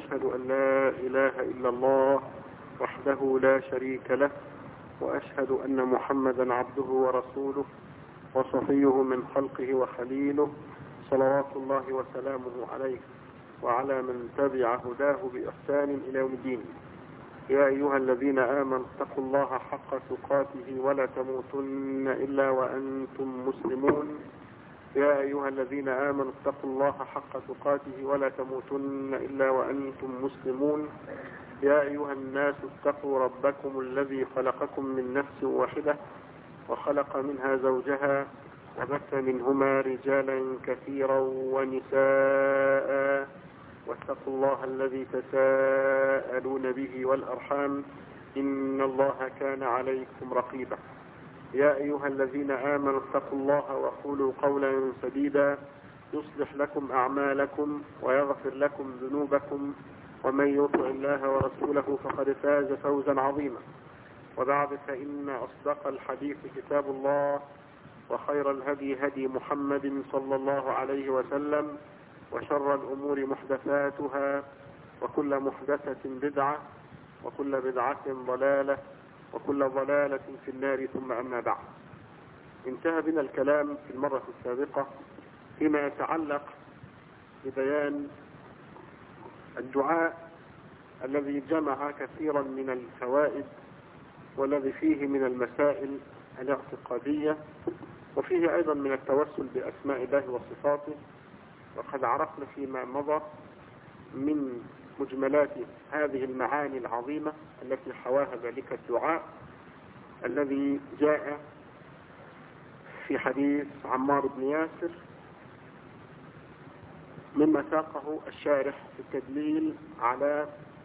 وأشهد أن لا إله إلا الله وحده لا شريك له، وأشهد أن محمدا عبده ورسوله وصفيه من خلقه وخليله، صلوات الله وسلامه عليه وعلى من تبع هداه بإحسان إلى يوم الدين. يا أيها الذين آمنوا اتقوا الله حق تقاته ولا تموتن إلا وأنتم مسلمون. يا أيها الذين آمنوا اتقوا الله حق تقاته ولا تموتن إلا وأنتم مسلمون. يا أيها الناس اتقوا ربكم الذي خلقكم من نفس واحدة وخلق منها زوجها وبث منهما رجالا كثيرا ونساء، واتقوا الله الذي تساءلون به والأرحام إن الله كان عليكم رقيبا. يا أيها الذين آمنوا اتقوا الله وقولوا قولا سديدا يصلح لكم أعمالكم ويغفر لكم ذنوبكم، ومن يطع الله ورسوله فقد فاز فوزا عظيما. وبعد، فإن أصدق الحديث كتاب الله، وخير الهدي هدي محمد صلى الله عليه وسلم، وشر الأمور محدثاتها، وكل محدثة بدعة، وكل بدعة ضلالة، وكل ضلالة في النار. ثم أما بعد، انتهى بنا الكلام في المرة السابقة فيما يتعلق ببيان الدعاء الذي جمع كثيرا من الفوائد، والذي فيه من المسائل الاعتقادية، وفيه أيضا من التوسل بأسماء الله وصفاته. وقد عرفنا فيما مضى من مجملات هذه المعاني العظيمة التي حواها ذلك الدعاء الذي جاء في حديث عمار بن ياسر، مما ساقه الشارح في التدليل على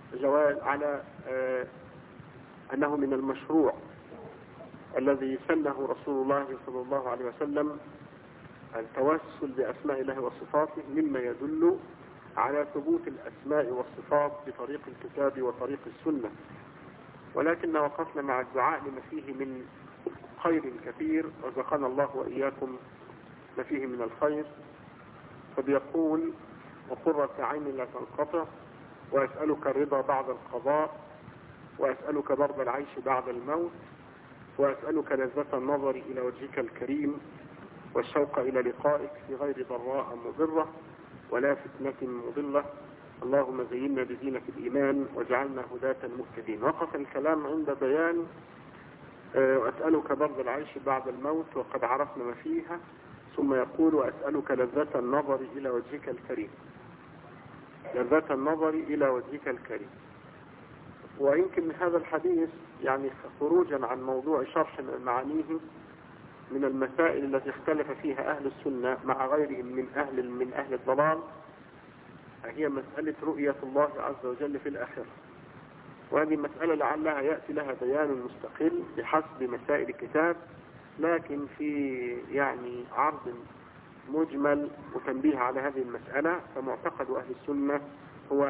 أنه من المشروع الذي سنه رسول الله صلى الله عليه وسلم التوسل بأسماء الله وصفاته، مما يدل على ثبوت الأسماء والصفات بطريق الكتاب وطريق السنة. ولكن وقفنا مع الدعاء لما فيه من خير كثير، رزقنا الله وإياكم ما فيه من الخير. فبيقول: وقرة عين لا تنقطع، وأسألك الرضا بعد القضاء، وأسألك برد العيش بعد الموت، وأسألك لذة النظر إلى وجهك الكريم، والشوق إلى لقائك في غير ضراء مضرة ولا فتنة مضلة. اللهم زينا بزينة الإيمان واجعلنا هداة مهتدين. وقف الكلام عند بيان وأسألك برد العيش بعد الموت، وقد عرفنا ما فيها. ثم يقول: وأسألك لذة النظر إلى وجهك الكريم، لذة النظر إلى وجهك الكريم. ويمكن هذا الحديث يعني خروجا عن موضوع شرح معانيه من المسائل التي اختلف فيها أهل السنة مع غيرهم من أهل الضلال، هي مسألة رؤية الله عز وجل في الآخرة. وهذه مسألة لعلها يأتي لها بيان مستقل بحسب مسائل الكتاب، لكن في يعني عرض مجمل وتنبيه على هذه المسألة، فمعتقد أهل السنة هو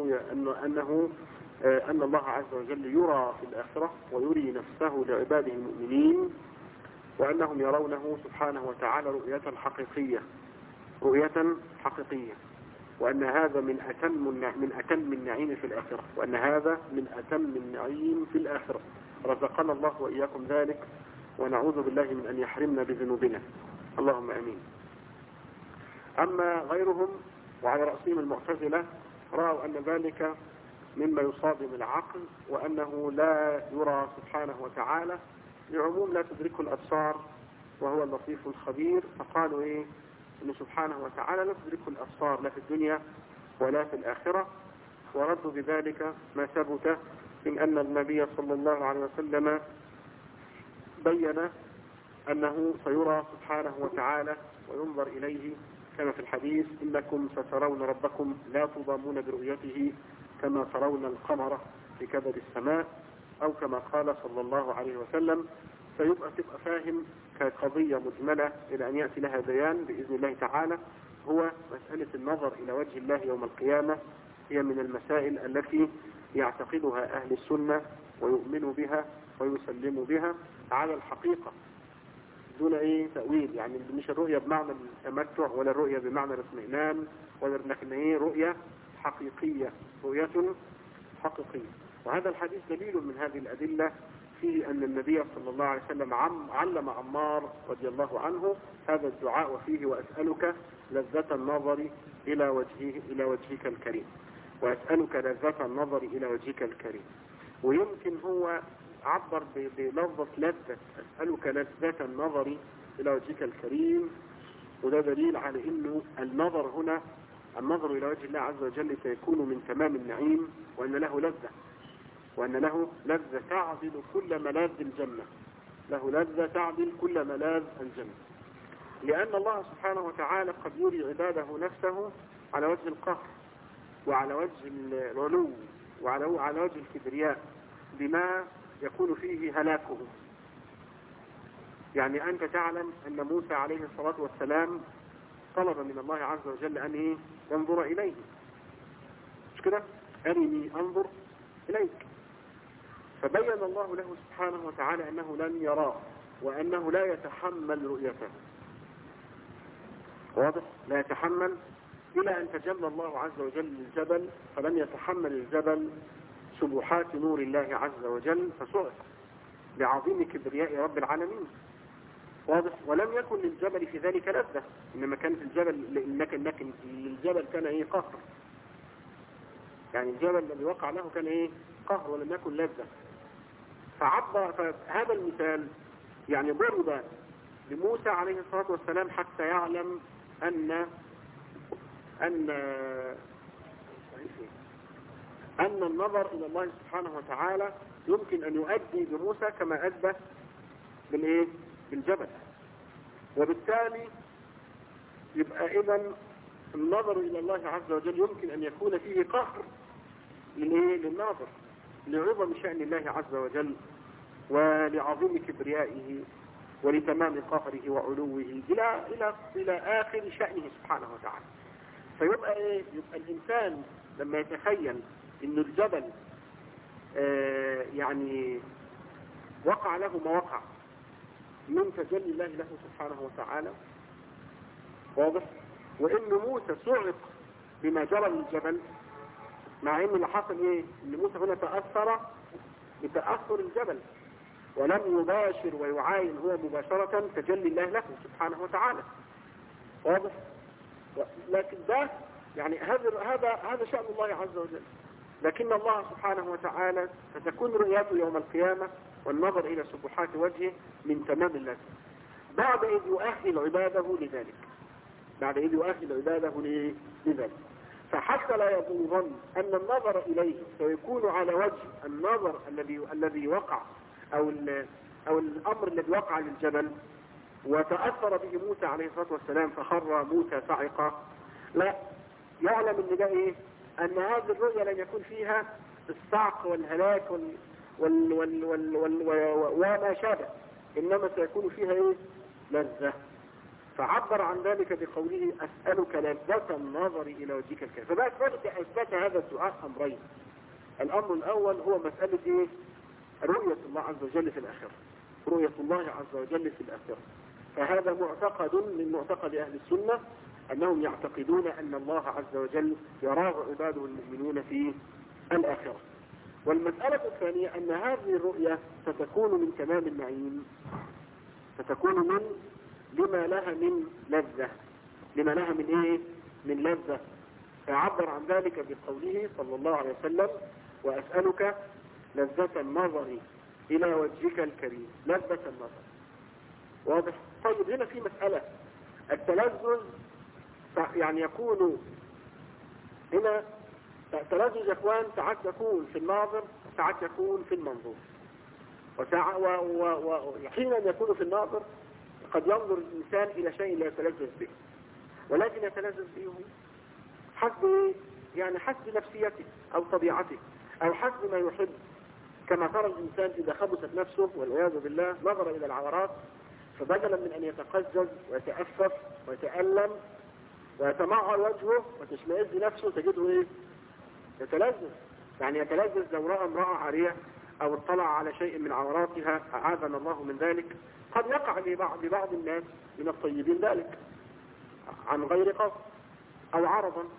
أن الله عز وجل يرى في الآخرة ويري نفسه لعباده المؤمنين، وأنهم يرونه سبحانه وتعالى رؤية حقيقية، وأن هذا من أتم النعيم في الآخرة، وأن هذا من أتم النعيم في الآخرة. رزقنا الله وإياكم ذلك، ونعوذ بالله من أن يحرمنا بذنوبنا، اللهم أمين. أما غيرهم وعلى رأسهم المعتزلة رأوا أن ذلك مما يصادم العقل، وأنه لا يرى سبحانه وتعالى لعموم لا تدركه الأبصار وهو اللطيف الخبير. فقالوا إن سبحانه وتعالى لا تدركه الأبصار لا في الدنيا ولا في الآخرة. وردوا بذلك ما ثبت من أن النبي صلى الله عليه وسلم بين أنه سيرى سبحانه وتعالى وينظر إليه، كما في الحديث: إنكم سترون ربكم لا تضامون برؤيته كما ترون القمر في كبد السماء، أو كما قال صلى الله عليه وسلم. فيبقى تبقى فاهم كقضية مجملة إلى أن يأتي لها بيان بإذن الله تعالى. هو مسألة النظر إلى وجه الله يوم القيامة هي من المسائل التي يعتقدها أهل السنة ويؤمنوا بها ويسلموا بها على الحقيقة دون تأويل. يعني مش الرؤية بمعنى التمتع، ولا الرؤية بمعنى الاطمئنان، لكن رؤية حقيقية، رؤية حقيقية. وهذا الحديث دليل من هذه الأدلة في أن النبي صلى الله عليه وسلم علم عمار رضي الله عنه هذا الدعاء وفيه: وأسألك لذة النظر إلى وجهك الكريم، وأسألك لذة النظر إلى وجهك الكريم. ويمكن هو عبر بلفظة لذة، أسألك لذة النظر إلى وجهك الكريم، وده دليل على أنه النظر هنا، النظر إلى وجه الله عز وجل سيكون من تمام النعيم، وأن له لذة، وأن له لذة تعدل كل ملاذ الجنة، له لذة تعدل كل ملاذ الجنة. لأن الله سبحانه وتعالى قد يري عباده نفسه على وجه القهر وعلى وجه العلو وعلى وجه الكبرياء بما يكون فيه هلاكهم. يعني أنت تعلم أن موسى عليه الصلاة والسلام طلب من الله عز وجل أن ينظر إليه، مش كده؟ أرني أنظر إليك. فبين الله له سبحانه وتعالى أنه لن يراه وأنه لا يتحمل رؤيته. واضح؟ لا يتحمل، إلى أن تجلى الله عز وجل للجبل فلم يتحمل الجبل سبحات نور الله عز وجل فصعق بعظيم كبرياء رب العالمين. واضح؟ ولم يكن للجبل في ذلك لذة، إنما كان في الجبل لكن الجبل كان قهر. يعني الجبل الذي وقع له كان قهر ولم يكن لذة. فهذا المثال يعني ضرب لموسى عليه الصلاة والسلام حتى يعلم أن النظر إلى الله سبحانه وتعالى يمكن أن يؤدي بموسى كما أدى بالجبل. وبالتالي يبقى إذن النظر إلى الله عز وجل يمكن أن يكون فيه قهر للناظر لعظم شأن الله عز وجل ولعظيم كبريائه ولتمام قهره وعلوه إلى آخر شأنه سبحانه وتعالى. فيبقى يبقى الإنسان لما يتخيل إن الجبل يعني وقع له ما وقع من تجلي الله له سبحانه وتعالى، واضح؟ وإن موسى صعق بما جرى للجبل، مع إن اللي حصل إن موسى هنا تأثر بتأثر الجبل ولم يباشر ويعاين هو مباشرة تجلي الله له سبحانه وتعالى، واضح؟ لكن ده يعني هذا شأن الله عز وجل. لكن الله سبحانه وتعالى ستكون رؤيته يوم القيامة والنظر إلى سبحات وجهه من تمام الله بعد إذ يؤهل عباده لذلك. فحتى لا يظن أن النظر إليه سيكون على وجه النظر الذي وقع أو الأمر الذي وقع للجبل وتأثر به موسى عليه الصلاة والسلام فخر موسى صعقا. لا، يعلم ان ده ان هذه الرؤية لن يكون فيها الصعق والهلاك وما شابه، انما سيكون فيها لذة. فعبر عن ذلك بقوله أسألك لذة النظر إلى وجهك الكريم. فبقى أثبت هذا الدعاء أمرين. الأمر الأول هو مسألة رؤية الله عز وجل في الآخرة، رؤية الله عز وجل في الآخرة. فهذا معتقد من معتقد أهل السنة، أنهم يعتقدون أن الله عز وجل يراه عباده المؤمنون في الآخرة. والمسألة الثانية أن هذه الرؤية ستكون من تمام النعيم، ستكون لما لها من لذة، لما لها من لذة. فعبر عن ذلك بقوله صلى الله عليه وسلم وأسألك لذة النظر إلى وجهك الكريم، لذة النظر. واضح؟ طيب هنا في مسألة، التلذذ يعني يكون هنا تلذذ يا اخوان ساعات يكون في الناظر وساعات يكون في المنظور، وحينا يكون في الناظر قد ينظر الإنسان إلى شيء لا يتلذذ به، ولكن يتلذذ به حسب نفسيته أو طبيعته أو حسب ما يحب. كما ترى الإنسان إذا خبثت نفسه والعياذ بالله نظر إلى العورات، فبدلا من أن يتقزز ويتأفف ويتألم ويتمعر وجهه وتشمئز نفسه تجده يتلذذ. يعني يتلذذ لو رأى امرأة عارية أو اطلع على شيء من عوراتها، أعاذنا الله من ذلك. قد يقع لبعض الناس من الطيبين ذلك عن غير قصد أو عرضا،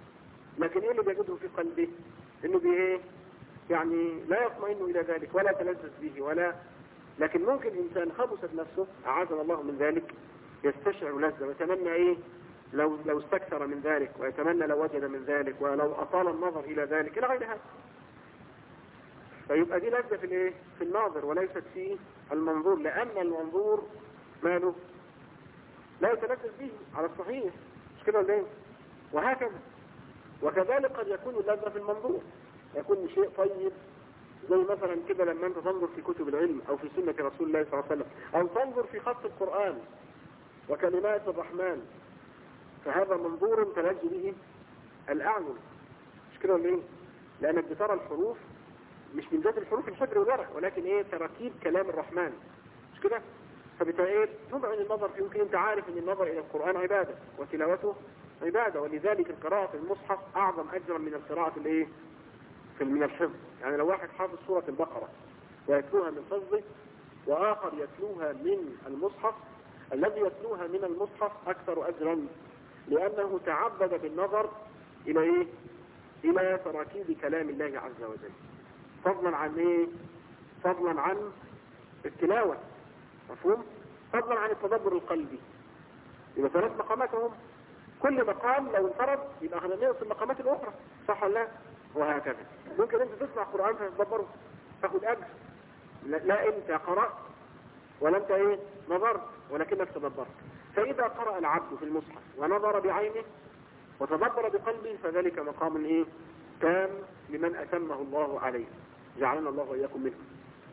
لكن ايه اللي بيجده في قلبه؟ انه بايه؟ يعني لا يطمئن الى ذلك ولا يتلذذ به ولا. لكن ممكن انسان خبثت نفسه اعاذنا الله من ذلك يستشعر لذة ويتمنى ايه؟ لو استكثر من ذلك، ويتمنى لو وجد من ذلك، ولو اطال النظر الى ذلك الى غير هذا. فيبقى دي لذة في الايه؟ في الناظر وليست في المنظور، لان المنظور ماله؟ لا يتلذذ به على الصحيح، مش كده ولا ايه؟ وهكذا. وكذلك قد يكون اللذة في المنظور، يكون شيء طيب زي مثلا كده لما انت تنظر في كتب العلم او في سنة رسول الله صلى الله عليه وسلم، او تنظر في خط القرآن وكلمات الرحمن، فهذا منظور تلذ به الاعين، مش كده ولا ايه؟ لانك بترى الحروف مش من ذات الحروف الحجر والورق، ولكن ايه؟ تراكيب كلام الرحمن، مش كده؟ فبالتالي تبعد النظر فيه. يمكن انت عارف ان النظر الى القرآن عبادة وتلاوته عبادة، ولذلك القراءة في المصحف اعظم اجرا من القراءة الايه؟ من الحفظ. يعني لو واحد حافظ سورة البقرة ويتلوها من حفظه، واخر يتلوها من المصحف، الذي يتلوها من المصحف اكثر اجرا، لانه تعبد بالنظر الى ايه؟ الى تراكيب كلام الله عز وجل، فضلا عن ايه؟ فضلا عن التلاوة، مفهوم؟ فضلا عن التدبر القلبي. يبقى ثلاث مقامات هم، كل مقام لو انفرد يبقى هننقص المقامات الاخرى، صح ولا لا؟ وهكذا. ممكن انت تسمع قرآن فتتدبره تاخد اجر، لا انت قرأت ولا انت ايه؟ نظرت، ولكنك تدبرت. فاذا قرأ العبد في المصحف ونظر بعينه وتدبر بقلبه فذلك مقام ايه؟ تام لمن اتمه الله عليه، جعلنا الله واياكم منه.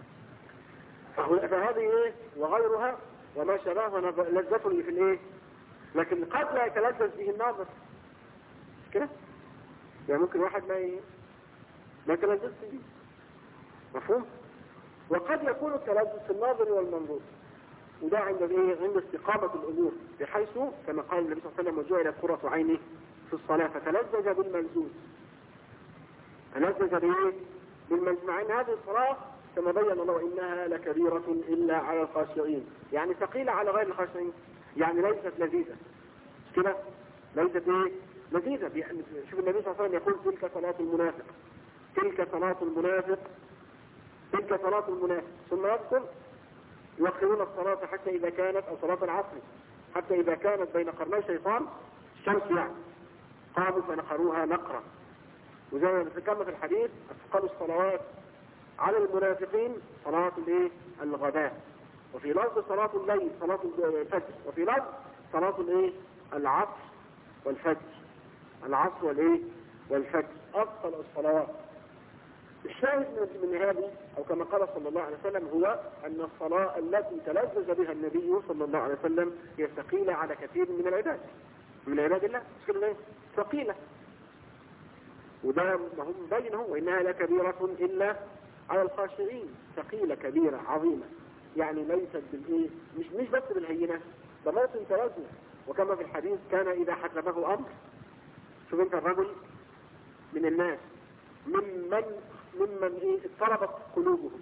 فهذه ايه؟ وغيرها وما شابهها لذة اللي في الايه؟ لكن قد لا يتلذذ به الناظر، كده يعني ممكن واحد ما يتلذذ به، مفهوم؟ وقد يكون التلذذ في الناظر والمنظور، وده عند ايه؟ عند استقامة الامور، بحيث كما قال النبي صلى الله عليه وسلم وجعلت قرة عينه في الصلاة، فتلذذ بالملذوذ، تلذذ بايه؟ بالملذوذ، مع ان هذه الصلاة كما بين الله انها لكبيرة الا على الخاشعين، يعني ثقيلة على غير الخاشعين، يعني ليست لذيذة، مش كده؟ ليست ايه؟ لذيذة. شوف النبي صلى الله عليه وسلم يقول تلك صلاة المنافق، تلك صلاة المنافق، تلك صلاة المنافق، ثم يذكر يؤخرون الصلاة حتى إذا كانت، أو صلاة العصر حتى إذا كانت بين قرني شيطان الشمس يعني قاموا فنقروها نقرا. وزي ما ذكرنا في الحديث أثقل الصلوات على المنافقين صلاة الايه؟ الغداء، وفي لفظ صلاة الليل صلاة الفجر، وفي لفظ صلاة الايه؟ العصر والفجر، العصر والايه؟ والفجر أثقل الصلوات. الشاهد من هذه، أو كما قال صلى الله عليه وسلم، هو أن الصلاة التي تلذذ بها النبي صلى الله عليه وسلم هي ثقيلة على كثير من العباد، من عباد الله، مش كده؟ ثقيلة، وده هم بين هو إنها لكبيرة إلا على الخاشعين، ثقيلة كبيرة عظيمة، يعني ليست بالإيه؟ مش بس بالهينة، ده موطن تلذذ. وكما في الحديث كان إذا حكمه أمر، شوف أنت الرجل من الناس ممن ايه؟ اضطربت قلوبهم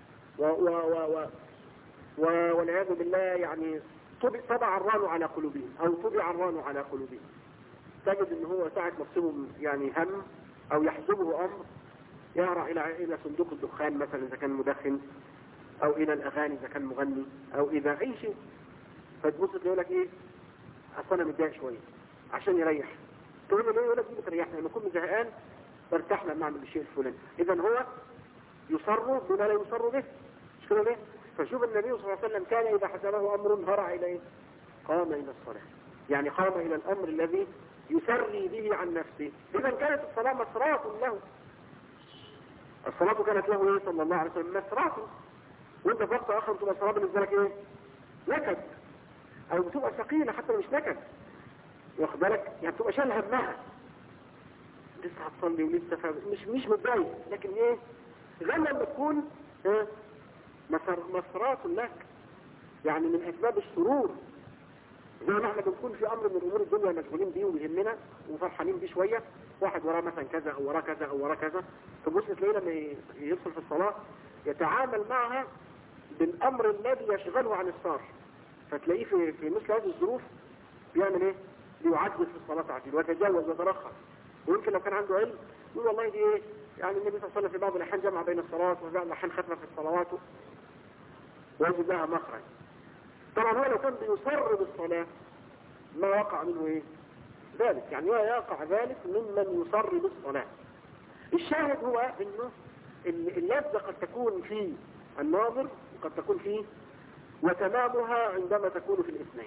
والعياذ بالله، يعني طبع الران على قلوبهم، او طبع الران على قلوبهم. تجد ان هو ساعة مصيبه يعني هم او يحزبه امر يهرع الى صندوق الدخان مثلا اذا كان مدخن، او الى الاغاني اذا كان مغني، او اذا اي شيء. فتبص تقول لك ايه؟ اصل انا متضايق شويه عشان يريح. تقول له ليه؟ يقول لك دي بتريحني لما اكون زهقان برتاح لما اعمل الشيء الفلاني. اذا هو يصر بما لا يصر به، مش كده ليه؟ فشوف النبي صلى الله عليه وسلم كان اذا حسبه امر هرع الى ايه؟ قام الى الصلاه، يعني قام الى الامر الذي يسري به عن نفسه. اذا كانت الصلاه مسرات له، الصلاه كانت له ايه صلى الله عليه وسلم؟ مسرات. وانت في وقت اخر تبقى الصلاه بالنسبه لك ايه؟ نكد، او بتبقى ثقيله حتى مش نكد، واخد بالك؟ يعني بتبقى شايل همها، لسه هتصلي ولسه مش متضايق، لكن ايه؟ غير لما تكون ايه؟ مسرات لك، يعني من اسباب السرور. زي ما احنا بنكون في امر من امور الدنيا مشغولين بيه وبيهمنا وفرحانين بيه شويه، واحد وراه مثلا كذا او وراه كذا او وراه كذا، تبص تلاقيه لما يدخل في الصلاه يتعامل معها بالامر الذي يشغله عن الصار، فتلاقيه في مثل هذه الظروف بيعمل ايه؟ بيعجل في الصلاه عجل ويتجاوز ويترخص، ويمكن لو كان عنده علم يقول والله دي ايه يعني النبي صلى الله عليه وسلم في بعض الأحيان جمع بين الصلوات وفي بعض الأحيان ختم في الصلوات ويجب لها مخرج. طبعا هو لو كان بيصر بالصلاة ما وقع منه ايه ذلك، يعني يقع ذلك ممن يصر بالصلاة. الشاهد هو انه اللذة قد تكون في الناظر وقد تكون فيه، وتمامها عندما تكون في الاثنين.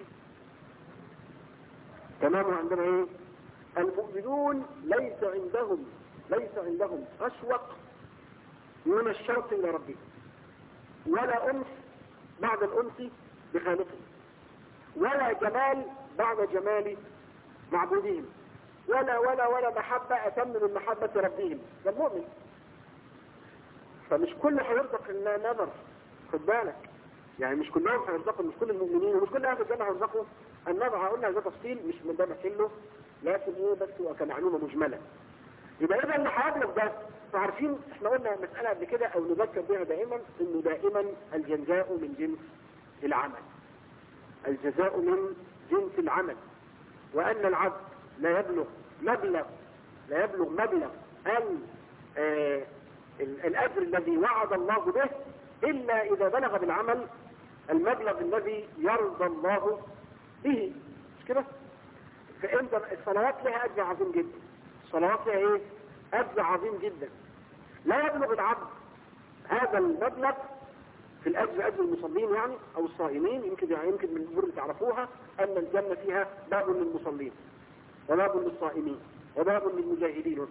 تمامها عندما ايه؟ المؤمنون ليس عندهم أشوق من الشوق إلى ربهم، ولا أنس بعد الأنس بخالقهم، ولا جمال بعد جمال معبودهم، ولا محبة أتم من محبة ربهم. ده المؤمن. فمش كل هيرزق النظر، خد بالك، يعني مش كلهم هيرزقوا، مش كل المؤمنين ومش كل أهل الجنة هيرزقوا النظر. هقولنا ده تفصيل مش من ده محله، لكن ايه بس هو كمعلومة مجملة. يبقى إذا اللي هيبلغ ده، فعارفين احنا قلنا مسألة قبل كده أو نذكر بها دائما إنه دائما الجزاء من جنس العمل. الجزاء من جنس العمل، وأن العبد لا يبلغ مبلغ الأجر الذي وعد الله به إلا إذا بلغ بالعمل المبلغ الذي يرضى الله به. مش كده؟ فإنت الصلوات لها أجر عظيم جدا. الصلوات لها إيه؟ أجر عظيم جدا. لا يبلغ العبد هذا المبلغ في الأجر، أجر المصلين يعني أو الصائمين. يمكن من الأمور اللي تعرفوها أن الجنة فيها باب للمصلين وباب للصائمين وباب للمجاهدين،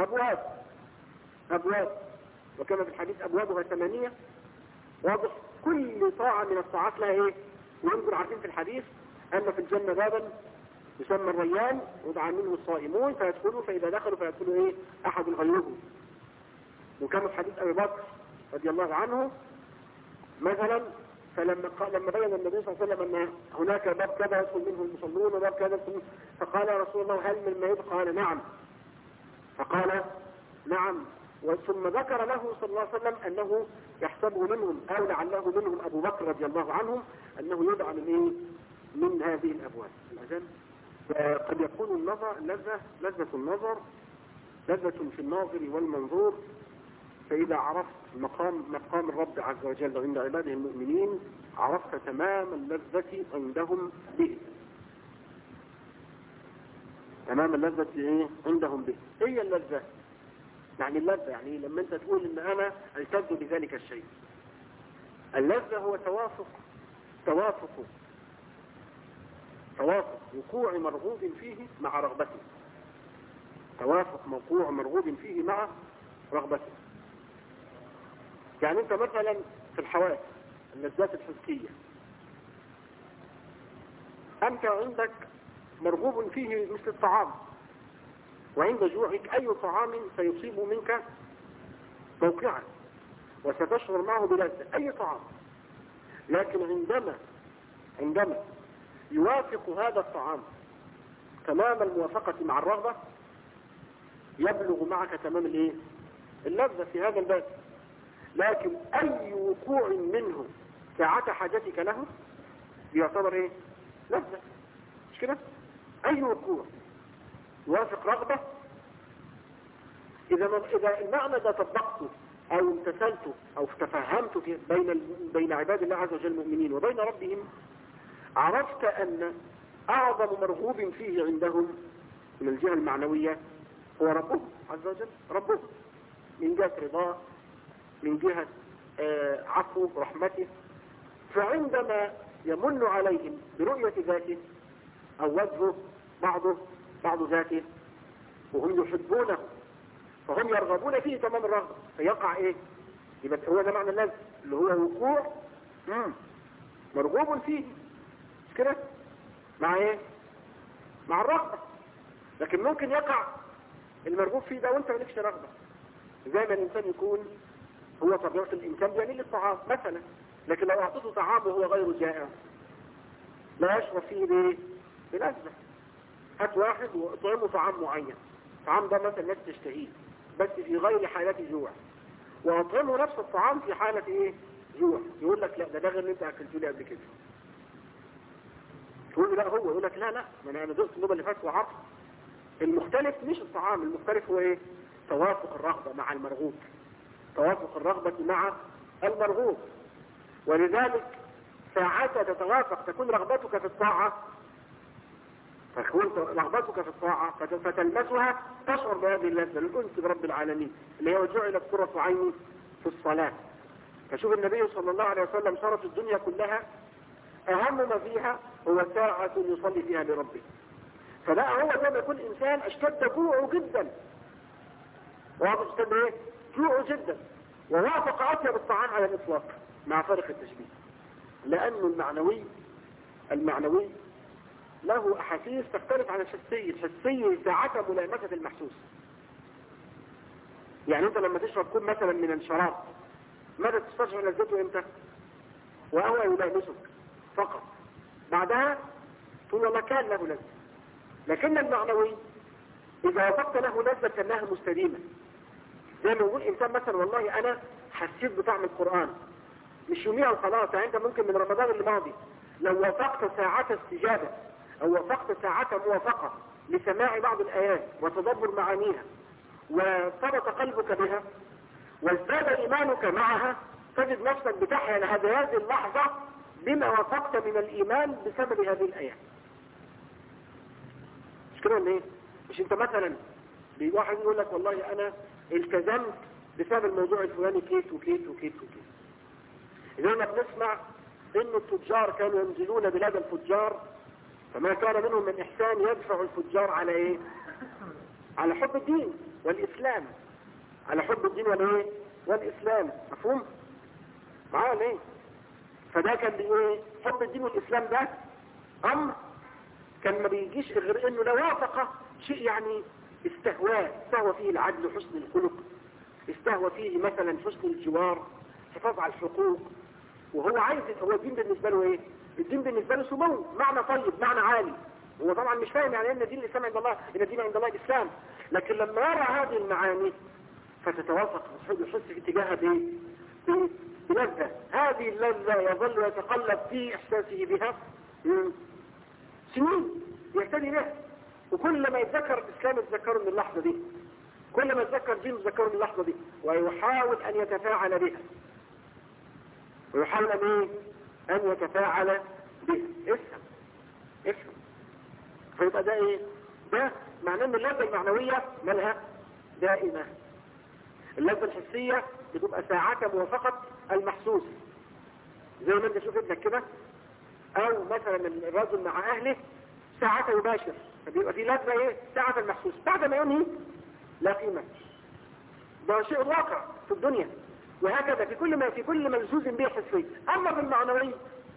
أبواب، وكما في الحديث أبوابها 8. واضح؟ كل طاعة من الطاعات لها إيه؟ وانتم عارفين في الحديث أن في الجنة بابا يسمى الريان يدعى منه الصائمون فيدخلوا، فإذا دخلوا فيدخلوا إيه؟ أحد غيرهم. وكما في حديث أبي بكر رضي الله عنه مثلا، لما بين النبي صلى الله عليه وسلم أن هناك باب كذا يدخل منه المصلون وباب كذا يدخل، فقال يا رسول الله هل من ميت؟ قال نعم. فقال نعم، ثم ذكر له صلى الله عليه وسلم أنه يحسبه منهم أو لعله منهم أبو بكر رضي الله عنه أنه يدعى من إيه؟ من هذه الأبواب. الأذان قد يكون النظر لذة النظر لذة في الناظر والمنظور. فإذا عرفت مقام الرب عز وجل عند عباده المؤمنين عرفت تمام اللذة عندهم به. تمام اللذة إيه؟ عندهم به. هي اللذة يعني اللذة يعني لما أنت تقول إن أنا ألتذ بذلك الشيء. اللذة هو توافق وقوع مرغوب فيه مع رغبته. توافق موقوع مرغوب فيه مع رغبته. يعني انت مثلا في الحواس اللذات الحسية، انت عندك مرغوب فيه مثل الطعام، وعند جوعك اي طعام سيصيب منك موقعا وستشعر معه بلذة اي طعام. لكن عندما يوافق هذا الطعام تمام الموافقة مع الرغبة يبلغ معك تمام الايه؟ اللذة في هذا الباب. لكن اي وقوع منه ساعة حاجتك له يعتبر ايه؟ لذة. مش كده؟ اي وقوع يوافق رغبة، اذا المعنى ده طبقته او امتثلته او تفهمته بين عباد الله عز وجل المؤمنين وبين ربهم، عرفت ان اعظم مرغوب فيه عندهم من الجهة المعنوية هو ربه عز وجل. ربه من جهة رضاه، من جهة عفو رحمته. فعندما يمن عليهم برؤية ذاته او وجهه بعض ذاته وهم يحبونه فهم يرغبون فيه تمام الرغبة، فيقع ايه؟ يبقى هو ده معنى اللذة اللي هو وقوع مرغوب فيه. مش كده؟ مع ايه؟ مع الرغبة. لكن ممكن يقع المرغوب فيه ده وانت مالكش رغبة. زي ما الانسان يكون هو طبيعة الانسان بيميل للطعام مثلا، لكن لو اعطيته طعام وهو غير جائع لا يشعر فيه بايه؟ بلذة. هات واحد واطعمه طعام معين، الطعام ده مثلا الناس تشتهيه بس في غير حالة جوع، واطعمه نفس الطعام في حالة ايه؟ جوع، يقول لك لا ده غير اللي انت اكلته لي قبل كده. تقول له لا هو، يقول لك لا ما انا دقت النوبة اللي فاتت وعرفت المختلف مش الطعام، المختلف هو ايه؟ توافق الرغبة مع المرغوب، توافق الرغبة مع المرغوب. ولذلك ساعات تتوافق، تكون رغبتك في الطاعة، تكون رغبتك في الطاعة فتلمسها، تشعر بهذه اللذة الأنس برب العالمين اللي هو جعلت قرة عيني في الصلاة. فشوف النبي صلى الله عليه وسلم صارت الدنيا كلها أهم ما فيها هو ساعة يصلي فيها لربه. فبقى هو زي ما يكون إنسان اشتد جوعه جدا، واضح اشتد ايه؟ جوعه جدا، ووافق أطيب الطعام على الإطلاق مع فرق التشبيه، لأنه المعنوي له أحاسيس تختلف عن الحسي. الحسي ساعة ملامسة المحسوس. يعني أنت لما تشرب كوب مثلا من الشراب، ماذا تستشعر لذته إمتى؟ وهو يلامسك فقط، بعدها تقول والله كان له لذة. لكن المعنوي إذا وافقت له لذة كأنها مستديمة. زي ما يقول إنسان مثلا والله أنا حسيت بطعم القرآن، مش يوميها وخلاص. يعني أنت ممكن من رمضان الماضي لو وافقت ساعة استجابة أو وافقت ساعة موافقة لسماع بعض الآيات وتدبر معانيها وصدق قلبك بها وازداد إيمانك معها، تجد نفسك بتحيا هذه اللحظة بما وافقت من الإيمان بسبب هذه الآيات. مش كده ولا إيه؟ مش أنت مثلا واحد يقول لك والله أنا التزمت بسبب الموضوع الفلاني كيت وكيت وكيت وكيت. إذا ما بنسمع إن التجار كانوا ينزلون بلاد الفجار، فما كان منهم من إحسان يدفع الفجار على إيه؟ على حب الدين والإسلام، على حب الدين والإيه؟ والإسلام. مفهوم؟ معايا ليه؟ فده كان بإيه؟ حب الدين والإسلام ده أمر كان ما بيجيش غير إنه لو وافق شيء يعني استهوى فيه العدل وحسن الخلق، استهوى فيه مثلا حسن الجوار، حفاظ على الحقوق، وهو عايز. هو الدين بالنسبة له ايه؟ الدين بالنسبة له سمو، معنى طيب، معنى عالي. هو طبعا مش فاهم يعني ان الدين الاسلام عند الله، ان الدين عند الله الاسلام، لكن لما يرى هذه المعاني فتتوافق يحس في اتجاهها بلذة. هذه اللذة يظل يتقلب في احساسه بها سنين، يهتدي بها. وكل ما يتذكر الاسلام يتذكره من اللحظة دي، كل ما يتذكر دين يتذكره من اللحظة دي، ويحاول ان يتفاعل بها، ويحاول أن يتفاعل به. افهم. فيبقى ده ايه؟ ده معناه ان اللذة المعنوية مالها دائمة. اللذة الحسية بتبقى ساعة موافقة المحسوس، زي ما انت شوف ابنك كده، او مثلا الرجل مع اهله ساعة يباشر، فبيبقى في لذة ايه؟ ساعة المحسوس، بعد ما ينهي لا قيمة. ده شيء واقع في الدنيا، وهكذا في كل ملزوز به حسي. اما في المعنوي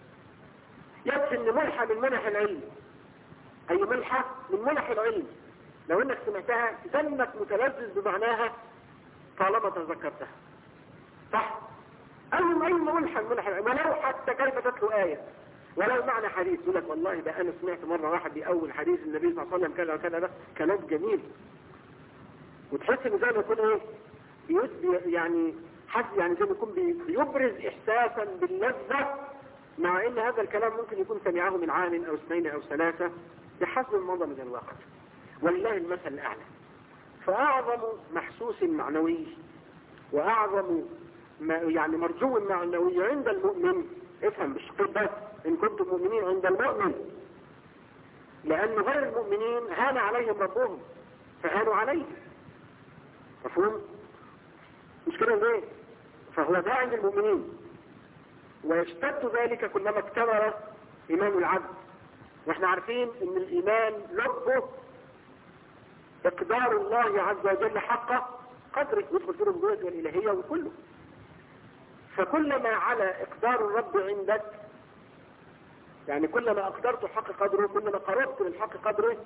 يكفي ان ملحة من منح العلم، اي ملحة من منح العلم لو انك سمعتها تسمك متلذذ بمعناها طالما تذكرتها، صح؟ اي ملحة من منح العلم، ولو حتى كيف تتلو آية، ولو معنى حديث. يقول لك والله ده انا سمعت مرة واحد بأول حديث النبي صلى الله عليه وسلم كذا وكذا، ده كلام جميل، وتحس ان زي ما يكون ايه؟ يعني يعني زي ما يكون بيبرز احساسا باللذة، مع ان هذا الكلام ممكن يكون سمعه من عام او اثنين او ثلاثة بحسب المضى من الوقت. ولله المثل الاعلى. فاعظم محسوس معنوي واعظم يعني مرجو معنوي عند المؤمن، افهم بالشقيق بس، ان كنتم مؤمنين عند المؤمن، لان غير المؤمنين هان عليهم ربهم فهانوا عليه. مفهوم؟ مش كده ليه؟ فهو ده عند المؤمنين، ويشتد ذلك كلما اكتمل إيمان العبد. واحنا عارفين ان الإيمان لبه إقدار الله عز وجل حق قدره، يدخل في الربوبية والإلهية وكله. فكلما على إقدار الرب عندك، يعني كلما أقدرت حق قدره، كلما قربت للحق قدره،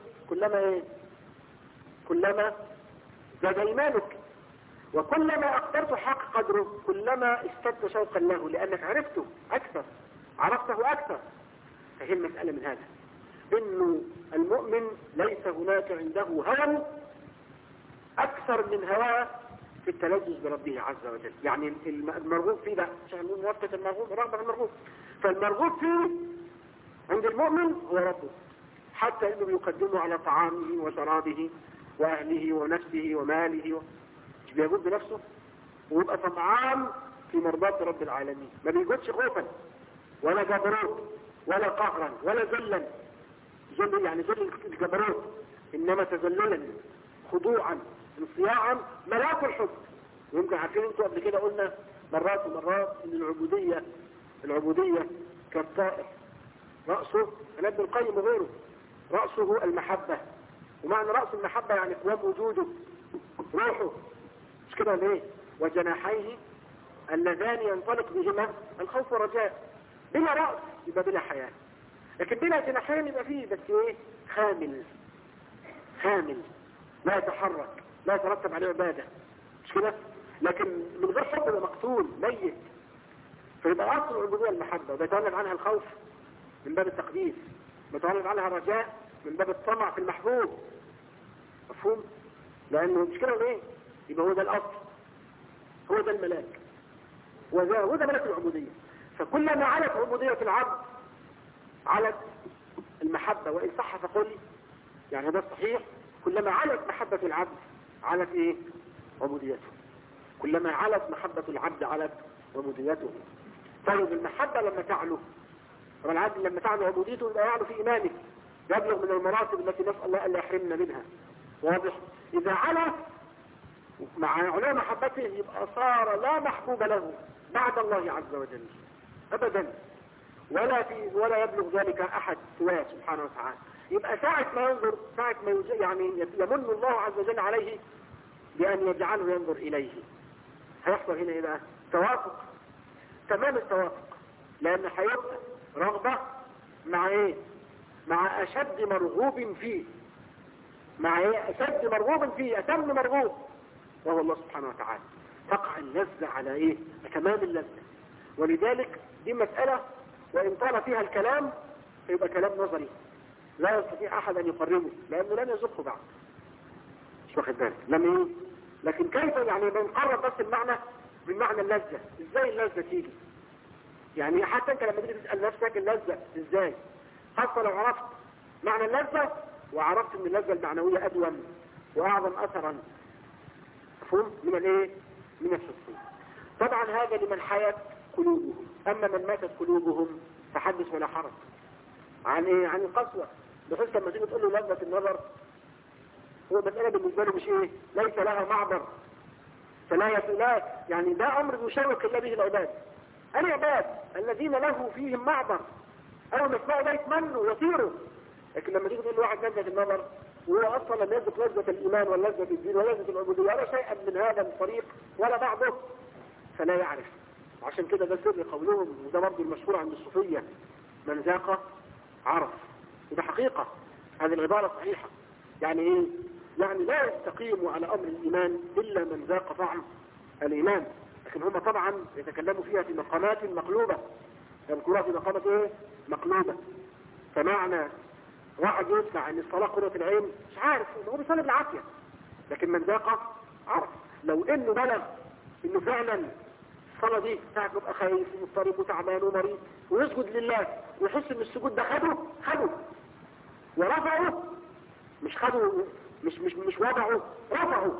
كلما زاد إيمانك. وكلما أقدرت حق قدره كلما اشتدت شوقا له، لأنك عرفته أكثر. فهي المسألة من هذا، إنه المؤمن ليس هناك عنده هوى أكثر من هواه في التلذذ بربه عز وجل. يعني المرغوب فيه ده عشان نقول موافقة المرغوب، رغبة المرغوب، فالمرغوب فيه عند المؤمن هو ربه، حتى انه بيقدمه على طعامه وشرابه واهله ونفسه وماله، مش بيجود بنفسه ويبقى طمعان في مرضاة رب العالمين، ما بيجودش خوفا ولا جبروت ولا قهرا ولا ذلا، ذل يعني ذل الجبروت، انما تذللا خضوعا انصياعا ملاك الحب. ويمكن عارفين انتوا قبل كده قلنا مرات ومرات ان العبودية كالطائر رأسه ابن القيم وغيره، رأسه المحبة، ومعنى رأس المحبة يعني قوام وجوده روحه، مش كده ليه؟ وجناحيه اللذان ينطلق بهما الخوف والرجاء. بلا رأس يبقى بلا حياة، لكن بلا جناحين يبقى فيه بس ايه؟ خامل لا يتحرك، لا يترتب عليه عبادة، مش كده؟ لكن من غير حب يبقى مقتول ميت. فيبقى أصل العبودية المحبة، وبيتولد عنها الخوف من باب التقديس، بيتولد عنها الرجاء من باب الطمع في المحبوب. مفهوم؟ لأنه مش كده ليه؟ يبقى هو ده الأصل، هو ده الملاك، وده ملاك العبودية. فكلما علت عبودية العبد علت المحبة، وإن صح فقل يعني هذا صحيح، كلما علت محبة العبد علت ايه؟ عبوديته. كلما علت محبة العبد علت عبوديته. طيب المحبة لما تعلو، والعبد لما تعلو عبوديته يبقى يعلو في إيمانه، يبلغ من المراتب التي نسأل الله ألا يحرمنا منها. واضح؟ إذا علا مع علو محبته يبقى صار لا محبوب له بعد الله عز وجل أبدا، ولا يبلغ ذلك أحد سواه سبحانه وتعالى. يبقى ساعة ما ينظر، ساعة ما يعني يمن الله عز وجل عليه بأن يجعله ينظر إليه، هيحصل هنا إيه بقى؟ توافق، تمام التوافق، لأن هيبقى رغبة مع إيه؟ مع أشد مرغوب فيه، مع إيه؟ أشد مرغوب فيه، أتم مرغوب، وهو الله سبحانه وتعالى. تقع اللذة على إيه؟ تمام اللذة. ولذلك دي مسألة وإن طال فيها الكلام يبقى كلام نظري لا يستطيع أحد أن يقربه، لأنه لن يزقه بعد، مش واخد بالك لم إيه؟ لكن كيف يعني بنقرب بس المعنى من معنى اللذة. إزاي اللذة تيجي؟ يعني حتى أنت لما تيجي تسأل نفسك اللذة إزاي، خاصة لو عرفت معنى اللذة وعرفت أن اللذة المعنوية أدوم وأعظم أثرا، مفهوم من الإيه؟ من الحسين. طبعا هذا لمن حيت قلوبهم، أما من ماتت قلوبهم فحدث ولا حرج. عن إيه؟ عن القسوة، بحيث لما تيجي تقول له لذة النظر هو مسألة بالنسبة له مش إيه؟ ليس لها معبر، لا يعني ده أمر يشرك الله به العباد. العباد الذين له فيهم معبر أول ما يسمعوا ده يتمنوا يطيروا. لكن لما تيجي تقول له واحد لذة النظر وهو أصلا لم يذق لذة الإيمان ولذة الدين ولذة العبودية ولا شيئا من هذا الطريق ولا بعضه فلا يعرف. عشان كده ده سر قولهم، وده برضه المشهور عند الصوفية، من ذاق عرف. وده حقيقة، هذه العبارة صحيحة. يعني ايه؟ يعني لا يستقيم على امر الايمان الا من ذاق طعم الايمان. لكن هم طبعا يتكلموا فيها في مقامات مقلوبة، يذكرها في مقامات ايه؟ مقلوبة. فمعنى واحد يسمع ان الصلاة قرة العين مش عارف، هو بيصلي بالعافية، لكن من ذاق عرف. لو انه بلغ انه فعلا الصلاة دي ساعة يبقى خايف ومضطرب وتعبان ومريض ويسجد لله ويحس ان السجود ده خده ورفعه، مش خده مش وضعه، رفعه،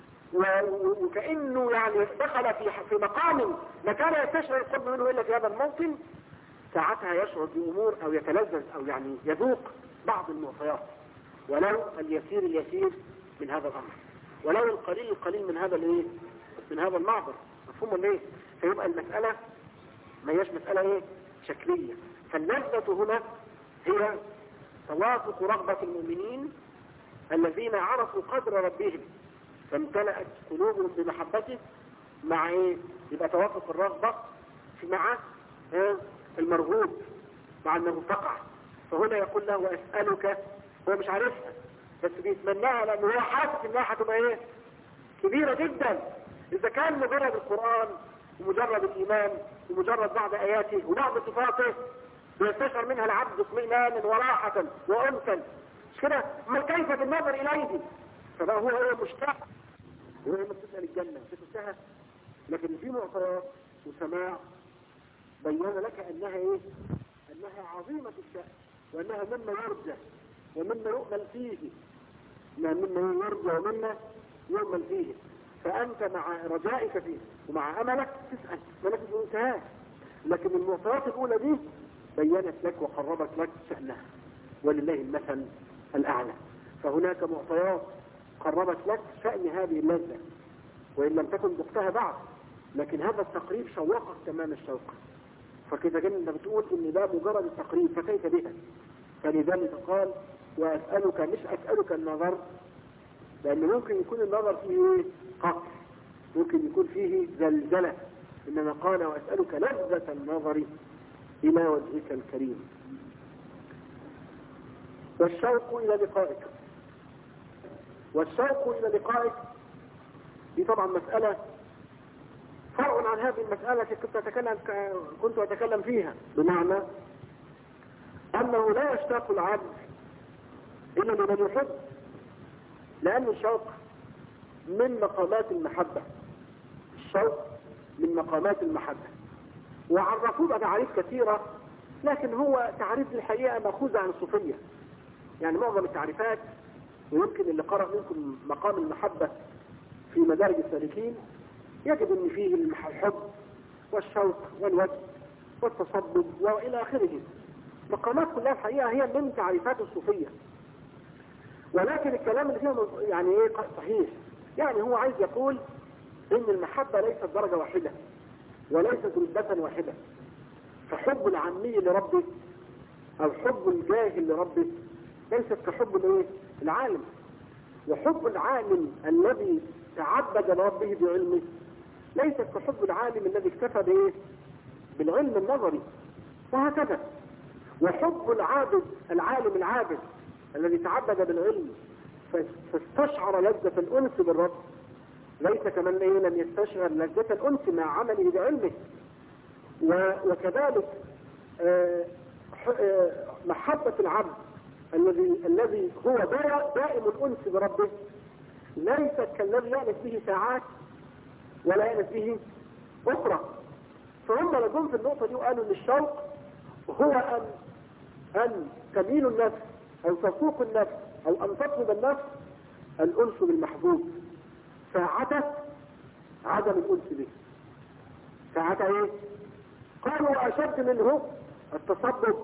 وكأنه يعني دخل في مقام ما كان يستشعر القرب منه إلا في هذا الموطن، ساعتها يشعر بأمور أو يتلذذ أو يعني يذوق بعض المعطيات، ولو اليسير من هذا الأمر، ولو القليل من هذا الايه؟ من هذا المعبر. مفهوم ولا ايه؟ فيبقى المسألة ما هيش مسألة ايه؟ شكلية. فاللذة هنا هي توافق رغبة المؤمنين الذين عرفوا قدر ربهم فامتلأت قلوبهم بمحبته مع ايه؟ يبقى توافق الرغبة مع المرغوب، مع انه تقع. فهنا يقول له واسألك، هو مش عارفها بس بيتمناها لانه هو حاسس انها هتبقى ايه؟ كبيرة جدا. اذا كان مجرد القرآن ومجرد الايمان ومجرد بعض اياته وبعض صفاته بيستشعر منها العبد اطمئنانا وراحة وانسا، مش كده؟ ما كيف بالنظر اليه؟ فبقى هو مشتاق، وهي لما تسأل الجنة تتسهل، لكن في معطيات وسماع بين لك انها ايه؟ انها عظيمة الشأن وانها مما يرجى ومما يؤمل فيه، مما يرجى ومما يؤمل فيه. فأنت مع رجائك فيه ومع أملك تسأل ما لك انتهاء. لكن المعطيات الأولى دي بينت لك وقربت لك شأنها، ولله المثل الأعلى. فهناك معطيات قربت لك شأن هذه اللذة وإن لم تكن ذقتها بعد، لكن هذا التقريب شوقك تمام الشوق. فكذا كان انت بتقول ان ده مجرد التقريب فكيف بها؟ فلذلك قال وأسألك، مش أسألك النظر، لأن ممكن يكون النظر فيه قهر، ممكن يكون فيه زلزلة، إنما قال وأسألك لذة النظر إلى وجهك الكريم والشوق إلى لقائك. والشوق إلى لقائك دي طبعا مسألة فرع عن هذه المسألة التي كنت أتكلم فيها، بمعنى أنه لا يشتاق العبد إلا لمن يحب، لأن الشوق من مقامات المحبة. الشوق من مقامات المحبة، وعرفوه بتعريف كثيرة، لكن هو تعريف الحقيقة مأخوذ عن الصوفية. يعني معظم التعريفات، ويمكن اللي قرأ منكم مقام المحبة في مدارج السالكين يجد ان فيه الحب والشوق والوجد والتصبب والى اخره. مقامات كلها الحقيقة هي من تعريفات الصوفية، ولكن الكلام اللي فيها يعني ايه صحيح. يعني هو عايز يقول ان المحبة ليست درجة واحدة وليست رتبة واحدة. فحب العامي لربه او حب الجاهل لربه ليست كحب الايه العالم، وحب العالم الذي تعبد لربه بعلمه ليست كحب العالم الذي اكتفى بايه بالعلم النظري، وهكذا. وحب العابد العالم العابد الذي تعبد بالعلم فاستشعر لذة الأنس بالرب ليس كمن لم يستشعر لذة الأنس مع عمله بعلمه. وكذلك محبة العبد الذي هو دائم الأنس بربه ليست كالذي يأنس به ساعات ولا يأنس به أخرى. فهم لجم في النقطة دي وقالوا ان الشوق هو أن تميل النفس أو تسوق النفس أو أن تطلب النفس الأنس بالمحبوب ساعة عدم الأنس به. ساعة ايه؟ قالوا وأشد منه التصبب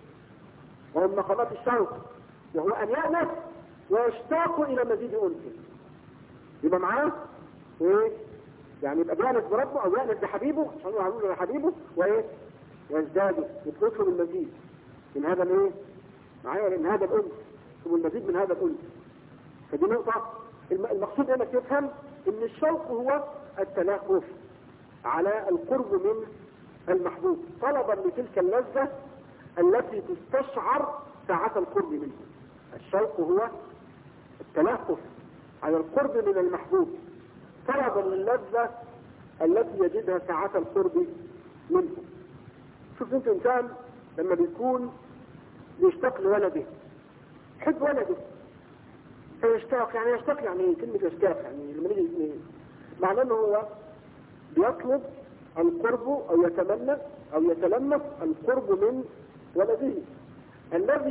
ومن مقامات الشوق، وهو أن يأنس ويشتاق إلى مزيد أنس. يبقى معاه ايه؟ يعني يبقى بيأنس بربه أو يأنس بحبيبه عشان يعملوا لحبيبه وايه؟ يزداد يطلب المزيد من هذا الايه؟ معايا من هذا الأنس، والمزيد من هذا الأنس. فدي نقطة المقصود انك تفهم ان الشوق هو التلهف على القرب من المحبوب طلبا لتلك اللذة التي تستشعر ساعة القرب منه. الشوق هو التلهف على القرب من المحبوب طلبا للذة التي يجدها ساعة القرب منه. شوف انت انسان لما بيكون يشتاق لولده، يحب ولده فيشتاق، يعني يشتاق يعني ايه كلمة يشتاق؟ يعني لما نيجي معناه انه هو بيطلب القرب او يتمنى او يتلمس القرب من ولده الذي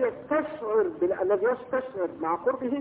يستشعر مع قربه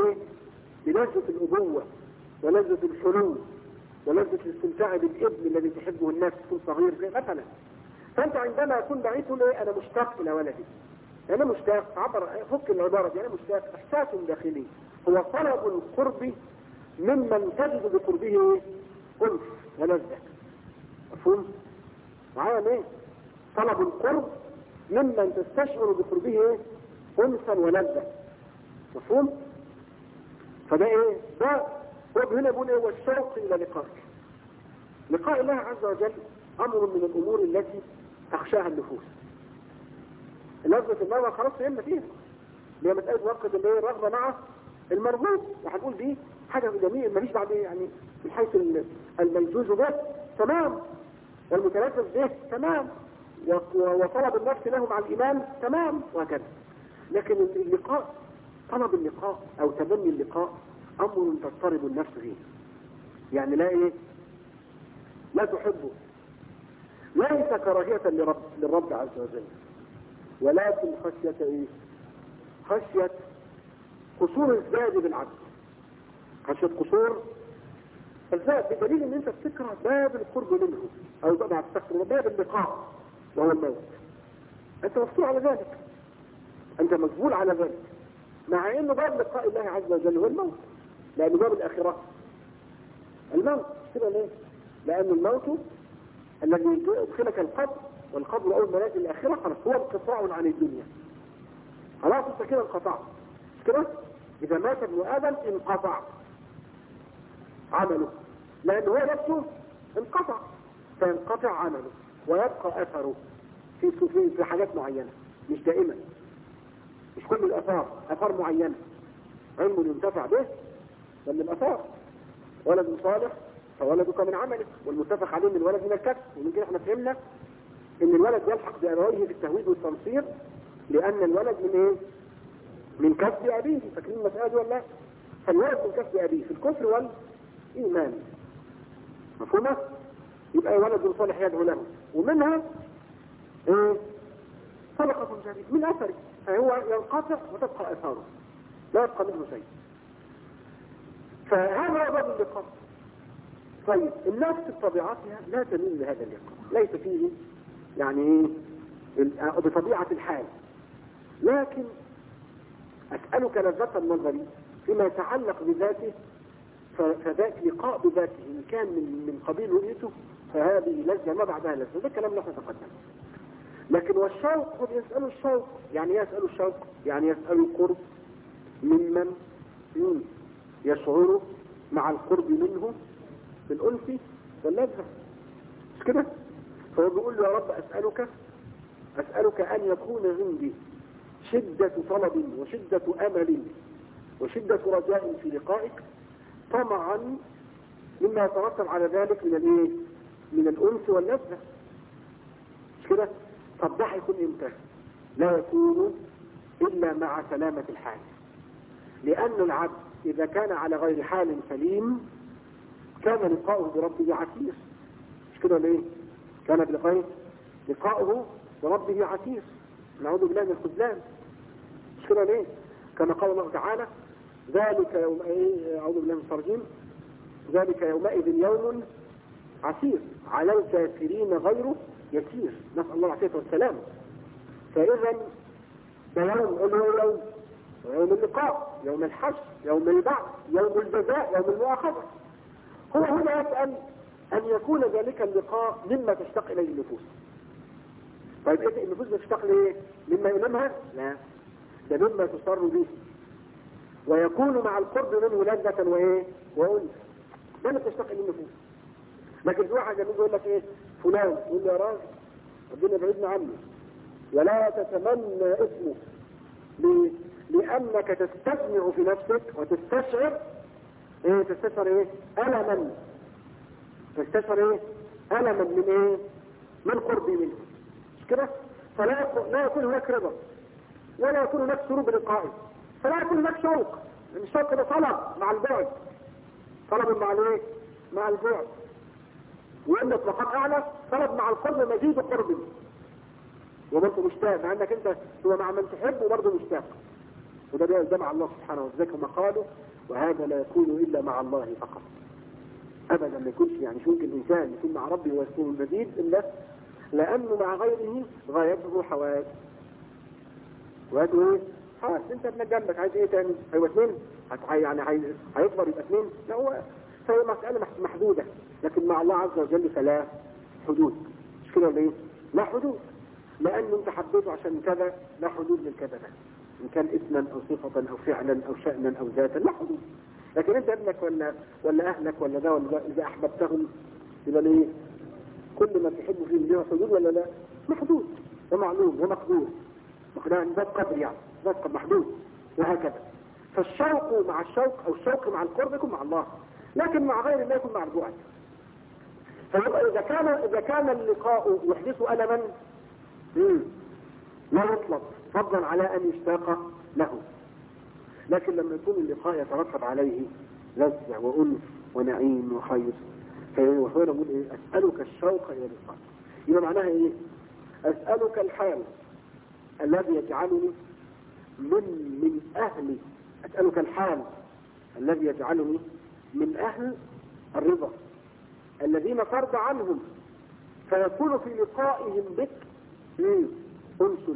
بلذة الأبوة ولذة الحلول ولذة الاستمتاع بالابن الذي تحبه الناس يكون صغير مثلا. فأنت عندما يكون بعيد تقول ايه أنا مشتاق إلى ولدي، أنا مشتاق، عبر فك العبارة دي، أنا مشتاق إحساس داخلي هو طلب القرب ممن تجد بقربه أنس ولذة. مفهوم؟ معايا ليه؟ طلب القرب ممن تستشعر بقربه أنسا ولذة. مفهوم؟ فده ايه؟ ده هو هنا بيقول ايه؟ والشوق إلى لقائك. لقاء الله عز وجل أمر من الأمور التي تخشاها النفوس. لذة النظر خلاص فهمنا فيها، اللي هي مسألة وقت اللي الرغبة مع المرغوب، وهنقول دي حاجة جميلة ماليش بعد يعني من حيث الملجوز به تمام، والمتلذذ به تمام، وطلب النفس له مع الإيمان تمام، وهكذا. لكن اللقاء، طلب اللقاء أو تمني اللقاء أمر تضطرب النفس فيه. يعني لا إيه؟ لا تحبه، ليس كراهية للرب عز وجل، ولكن خشية قصور الزاد بالعبد، خشية قصور الزاد، بدليل ان انت بتكره باب القرب منه، او باب اللقاء وهو الموت. انت مفتوح على ذلك، انت مجبول على ذلك، مع انه باب لقاء الله عز وجل هو الموت، لان باب الاخرة الموت. كده ليه؟ لان الموت الذي يدخلك القبر، والقبر اول منازل الاخرة، خلاص هو انقطاع عن الدنيا، خلاص انت كده انقطعت. مش كده؟ اذا مات ابن ادم انقطع عمله، لان هو نفسه انقطع، فينقطع عمله ويبقى اثره في حاجات معينة، مش دائما، مش كل الاثار، اثار معينة. علم ينتفع به من الاثار، ولد صالح فولدك من عملك، والمتفق عليه من الولد من الكسب. ومن كده احنا فهمنا ان الولد يلحق بابويه في التهويد والتنصير، لان الولد من ايه؟ من كسب ابيه. فاكرين المسألة دي ولا لا؟ فالولد من كسب ابيه في الكفر والايمان، مفهومة؟ يبقى ولد صالح يدعو له، ومنها ايه؟ صدقة جارية من اثره، فهو ينقطع وتبقى اثاره، لا يبقى منه شيء. فهذا هو باب اللقاء. طيب النفس بطبيعتها لا تميل لهذا اللقاء، ليس فيه يعني بطبيعة الحال. لكن أسألك لذة النظر فيما يتعلق بذاته، فذاك لقاء بذاته إن كان من قبيل رؤيته فهذه لذة ما بعدها لذة، ده كلام نحن تقدم. لكن والشوق قد يسأل الشوق، يعني يسأل الشوق يعني يسأل القرب ممن يشعر مع القرب منه بالأنس واللذة، مش كده؟ فهو بيقول له يا رب أسألك أن يكون عندي شدة طلب وشدة أمل وشدة رجاء في لقائك، طمعا مما يترتب على ذلك من الايه؟ من الأنس واللذة، مش كده؟ طب ده هيكون امتى؟ لا يكون إلا مع سلامة الحال، لأن العبد إذا كان على غير حال سليم كان لقاؤه بربه عسير، مش كده ليه؟ كان لقاؤه بربه عسير، نعوذ بالله من الخذلان، مش كده ليه؟ كما قال الله تعالى ذلك يوم أعوذ بالله من الترجيم، ذلك يومئذ يوم عسير على الكافرين غير يسير، نسأل الله العافية والسلام. فإذا ده يوم اللقاء، يوم الحشر، يوم البعث، يوم الجزاء، يوم المؤاخذة. هو هنا يسأل أن يكون ذلك اللقاء مما تشتاق إليه النفوس. طيب إيه النفوس بتشتاق ليه؟ مما ينامها؟ لا، ده مما تصر به ويكون مع القرب منه لذة وأنس، ده اللي تشتاق إليه النفوس. لكن في واحد يقول لك ايه؟ فلان يقول له يا راجل ربنا بعيدنا عنه، ولا تتمنى اسمه لأنك تستسمع في نفسك وتستشعر تستشعر ألما، تستشعر ألما من من قربي منه، مش كده؟ فلا يكون هناك رضا ولا يكون هناك سرور بلقائه، فلا يكون هناك شوق. الشوق ده طلب مع البعد، طلب مع البعد، وأن اطلاقات أعلى طلب مع القرب مزيد قرب، وبرضه مشتاق، مع أنك أنت هو مع من تحب وبرضه مشتاق، وده مع الله سبحانه وتعالى كما قالوا، وهذا لا يكون إلا مع الله فقط أبدا. ما يكونش يعني شو ممكن إنسان يكون مع ربي ويكون مزيد إلا لأنه مع غيره غايته حواس، وهذا حواس. أنت ابنك جنبك عايز إيه تاني؟ هو اثنين يعني هيكبر يبقى اثنين؟ لا، فهي مسألة محدودة. لكن مع الله عز وجل فلا حدود، مش كده ولا ايه؟ لا حدود، لأنه انت حبيته عشان كذا، لا حدود للكذا ده، إن كان اسما أو صفة أو فعلا أو شأنا أو ذاتا، لا حدود. لكن انت ابنك ولا أهلك ولا ده ولا ده، إذا أحببتهم يبقى ايه؟ كل ما تحب فيهم له حدود ولا لا؟ محدود ومعلوم ومقدور، ذات قدر يعني، ذات قدر محدود، وهكذا. فالشوق مع الشوق أو الشوق مع القرب يكون مع الله، لكن مع غير الله يكون مع البعد. فيبقى إذا كان اللقاء يحدث ألما لا يطلب فضلا على أن يشتاق له. لكن لما يكون اللقاء يترتب عليه لذة وأنس ونعيم وخير، فهو نقول إيه؟ أسألك الشوق إلى اللقاء. يبقى معناها إيه؟ أسألك الحال الذي يجعلني من أهل، أسألك الحال الذي يجعلني من أهل الرضا الذين ترضى عنهم، فيكون في لقائهم بك أنس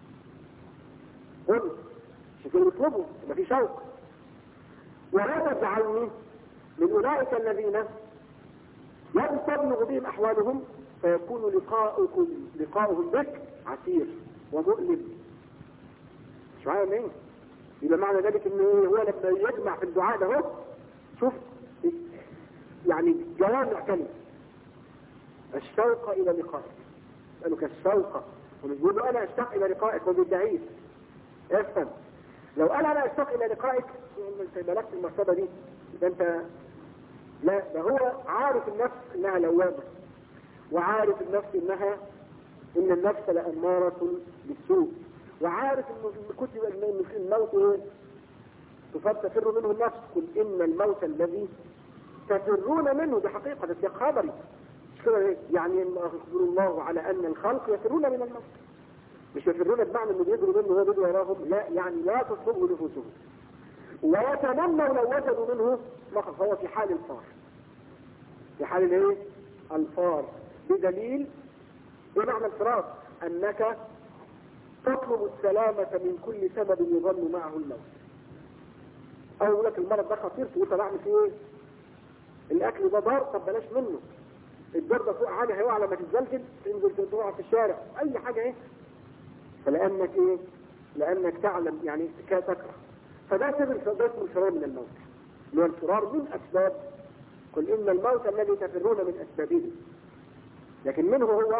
شكل يطلبوا، ما في شوق. ولا تجعلني من أولئك الذين لا تبلغ بهم أحوالهم، فيكون لقاؤهم بك عسير ومؤلم. مش معايا مين؟ يبقى معنى ذلك انه هو لما يجمع في الدعاء ده، شوف يعني جوامع كلمة الشوق الى لقائك، قالوا كالشوق، ويقول له انا اشتاق الى لقائك وبالدعيس. افهم، لو قال انا اشتاق الى لقائك انت ملكت المرتبة دي، يبقى انت لا، ده هو عارف النفس انها لوامة، وعارف النفس ان النفس لأمارة بالسوء، وعارف انه كتب ان في الموت تفر منه النفس. قل ان الموت الذي تفرون منه، دي حقيقة، ده خبري، مش كده يعني يخبر الله على ان الخلق يفرون من الموت، مش يفرون بمعنى انه بيجروا منه وهو بيجري وراهم، لا، يعني لا تصبه نفوسهم، ويتمنوا لو وجدوا منه مخرج. هو في حال الفار، في حال الايه؟ الفار، بدليل ايه معنى الفراق؟ انك تطلب السلامة من كل سبب يظن معه الموت. او يقول لك المرض ده خطير، تقول طب اعمل فيه ايه؟ الاكل ده ضار، طب بلاش منه. الدار ده فوق عالي هيقع لما تتزلزل، تنزل تقع في الشارع، اي حاجة ايه؟ فلانك ايه؟ لانك تعلم يعني تكره. فده سبب الفرار من الموت، اللي هو الفرار من اسباب. قل ان الموت الذي تفرون من اسبابه، لكن منه هو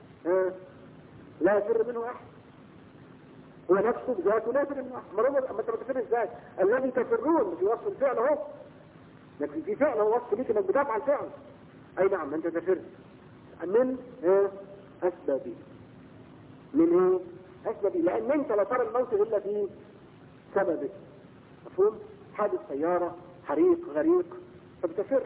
لا يفر منه احد، هو نفسه بذاته لا يفر منه احد. مرة اما انت بتفر ازاي؟ الذي تفرون في وصف الفعل اهو، لكن في فعل هو وصف ليك انك بتفعل فعل. اي نعم، انت تفر من اسبابه، من ايه؟ اسبابه، لان انت لا ترى الموت الا في سببه. مفهوم؟ حادث سيارة، حريق، غريق، فبتفر،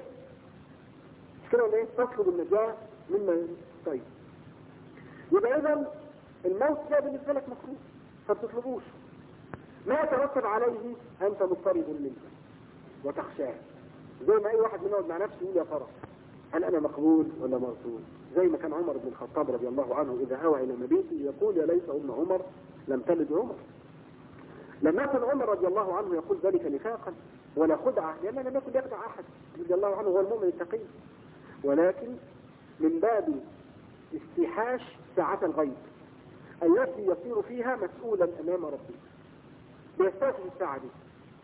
مش كده ولا ايه؟ تطلب النجاة مما طيب. يبقى اذا الموت ده بالنسبة لك مكروه، فبتطلبوش. ما يترتب عليه انت مضطرب منه وتخشاه، زي ما اي واحد منهم يقعد مع نفسه يقول يا ترى هل انا مقبول ولا مرفوض؟ زي ما كان عمر بن الخطاب رضي الله عنه اذا اوى الى مبيته يقول يا ليت ام عمر لم تلد عمر. لم يكن عمر رضي الله عنه يقول ذلك نفاقا ولا خدعة، لأنه لم يكن يخدع أحد رضي الله عنه، هو المؤمن التقي، ولكن من باب استيحاش ساعة الغيب التي يصير فيها مسؤولا أمام ربه، بيستوحش الساعة دي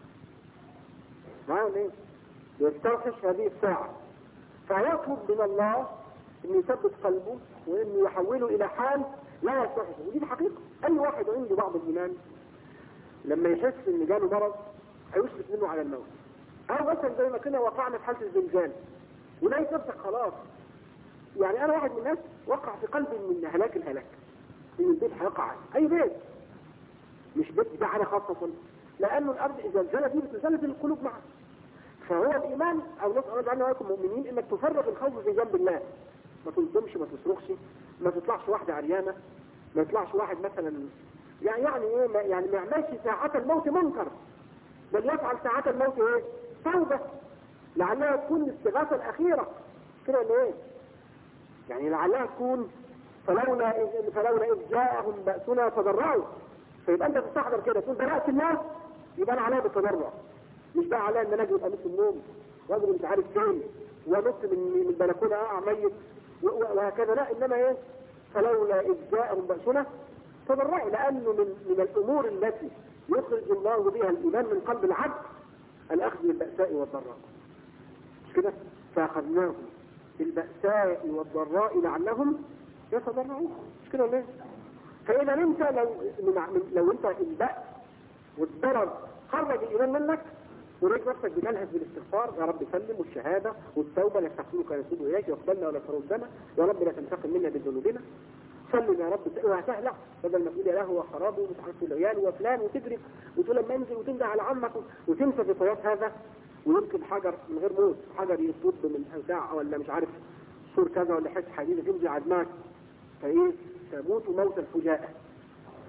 معاهم ايه؟ بيستوحش هذه الساعة، فيطلب من الله أن يثبت قلبه وأن يحوله إلى حال لا يستوحشه. ودي الحقيقة، أي واحد عنده بعض الإيمان لما يحس ان جاله مرض هيشفق منه على الموت، او مثلا زي ما كنا وقعنا في حالة الزلزال ولقيت نفسك خلاص، يعني انا واحد من الناس وقع في قلبي من هلاك الهلاك، ان البيت هيقع، اي بيت، مش بيت بتاعنا خاصة، لانه الارض اذا زلزلت دي بتزلزل القلوب معها. فهو الايمان، او نسأل الله عنه وياكم مؤمنين، انك تفرغ الخوف في جنب الله، ما تنظمش، ما تصرخش، ما تطلعش واحدة عريانة، ما يطلعش واحد مثلا يعني ايه، يعني ما يعملش ساعة الموت منكر، بل يفعل ساعة الموت ايه؟ توبة، لعلها تكون الاستغاثة الأخيرة، كده ولا ايه؟ يعني لعلها تكون فلولا إذ جاءهم بأسنا تضرعوا، فيبقى أنت تستحضر كده تقول برأس الناس، يبقى أنا عليها بالتضرع، مش بقى عليها إن أنا أجي أبقى نص النوم وأجري مش عارف فين ونص من البلكونة أقع ميت وهكذا، لا، إنما ايه؟ فلولا إذ جاءهم بأسنا تضرعوا، لأنه من الأمور التي يخرج الله بها الإيمان من قلب العبد الأخذ بالبأساء والضراء، مش كده؟ فأخذناهم بالبأساء والضراء لعلهم يتضرعون، مش كده ليه؟ فإذا انت لو انت البأس والضرر خرج الإيمان منك وريك نفسك بتلهث بالاستغفار، يا رب سلم، والشهادة والتوبة، نستغفرك ونتوب إليك، واقبلنا ولا تردنا، يا رب لا تنتقم منا بذنوبنا، سلم يا رب، وهتهلع بدل ما تقول يا له وخرابه ومش عارف العيال وفلان وتجري وتقول لما انزل وتنزل على عمك وتنسى في طيات هذا، ويمكن حجر من غير موت، حجر يصد من اوساع ولا مش عارف سور كذا ولا حته حديده تنزل على دماغك، فايه؟ تموت موت الفجاءه.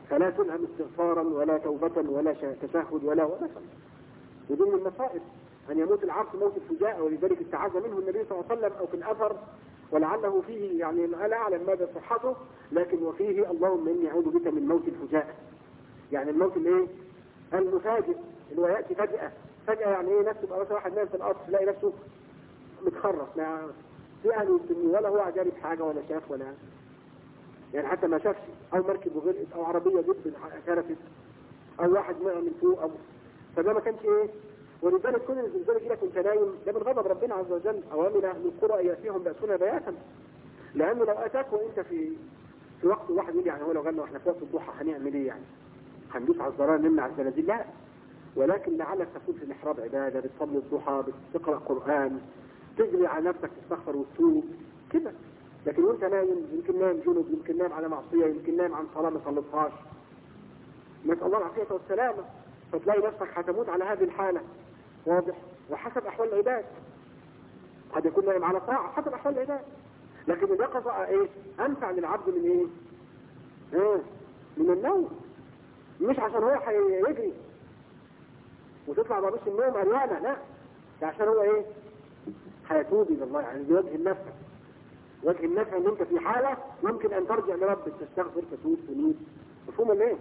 فلا تلهم استغفارا ولا توبة ولا تشهد ولا شيء. ودون المصائب أن يموت العبد موت الفجاء، ولذلك استعاذ منه النبي صلى الله عليه وسلم، أو في الأثر ولعله فيه يعني لا أعلم ماذا صحته، لكن وفيه اللهم إني أعوذ بك من موت الفجاء. يعني الموت الايه؟ المفاجئ اللي هو يأتي فجأة. فجأة يعني ايه؟ نفسه بقى مثلا واحد نايم في القصر تلاقي نفسه متخرص، ما في أهل يسميه ولا هو عجاري بحاجة ولا شاف ولا يعني حتى ما شافش، أو مركب وغرقت، أو عربية جدا كرفت، أو واحد وقع من فوق، أو فده ما كانش ايه. ولذلك كل الزلزال يجي لك وانت نايم ده من غضب ربنا عز وجل. أوامر أهل القرى يأتيهم بأسنا بياتا، لأنه لو أتاك وأنت في وقت واحد يقول يعني هو لو قالنا واحنا في وقت الضحى هنعمل ايه يعني؟ هندوس على الزرار نمنع الزلازل؟ لا، ولكن لعلك تكون في محراب عبادة، بتصلي الضحى، بتقرأ قرآن، تجري على نفسك، تستغفر وتتوب كده. لكن وانت نايم يمكن نايم جنب، يمكن نايم على معصية، يمكن نايم عن صلاة ما صليتهاش، نسأل الله العافية والسلامة، فتلاقي نفسك هتموت على هذه الحالة. واضح؟ وحسب أحوال العباد قد يكون نايم على طاعة حسب أحوال العباد، لكن اليقظة ايه؟ أنفع للعبد من ايه؟ من النوم. مش عشان هو هيجري وتطلع بابوس النوم عريانة، لا، ده عشان هو ايه؟ هيتوب الى الله، يعني بوجه النفع. وجه النفع ان انت في حالة يمكن ان ترجع لربك، تستغفر، تتوب، تنيب. مفهوم ولا ايه؟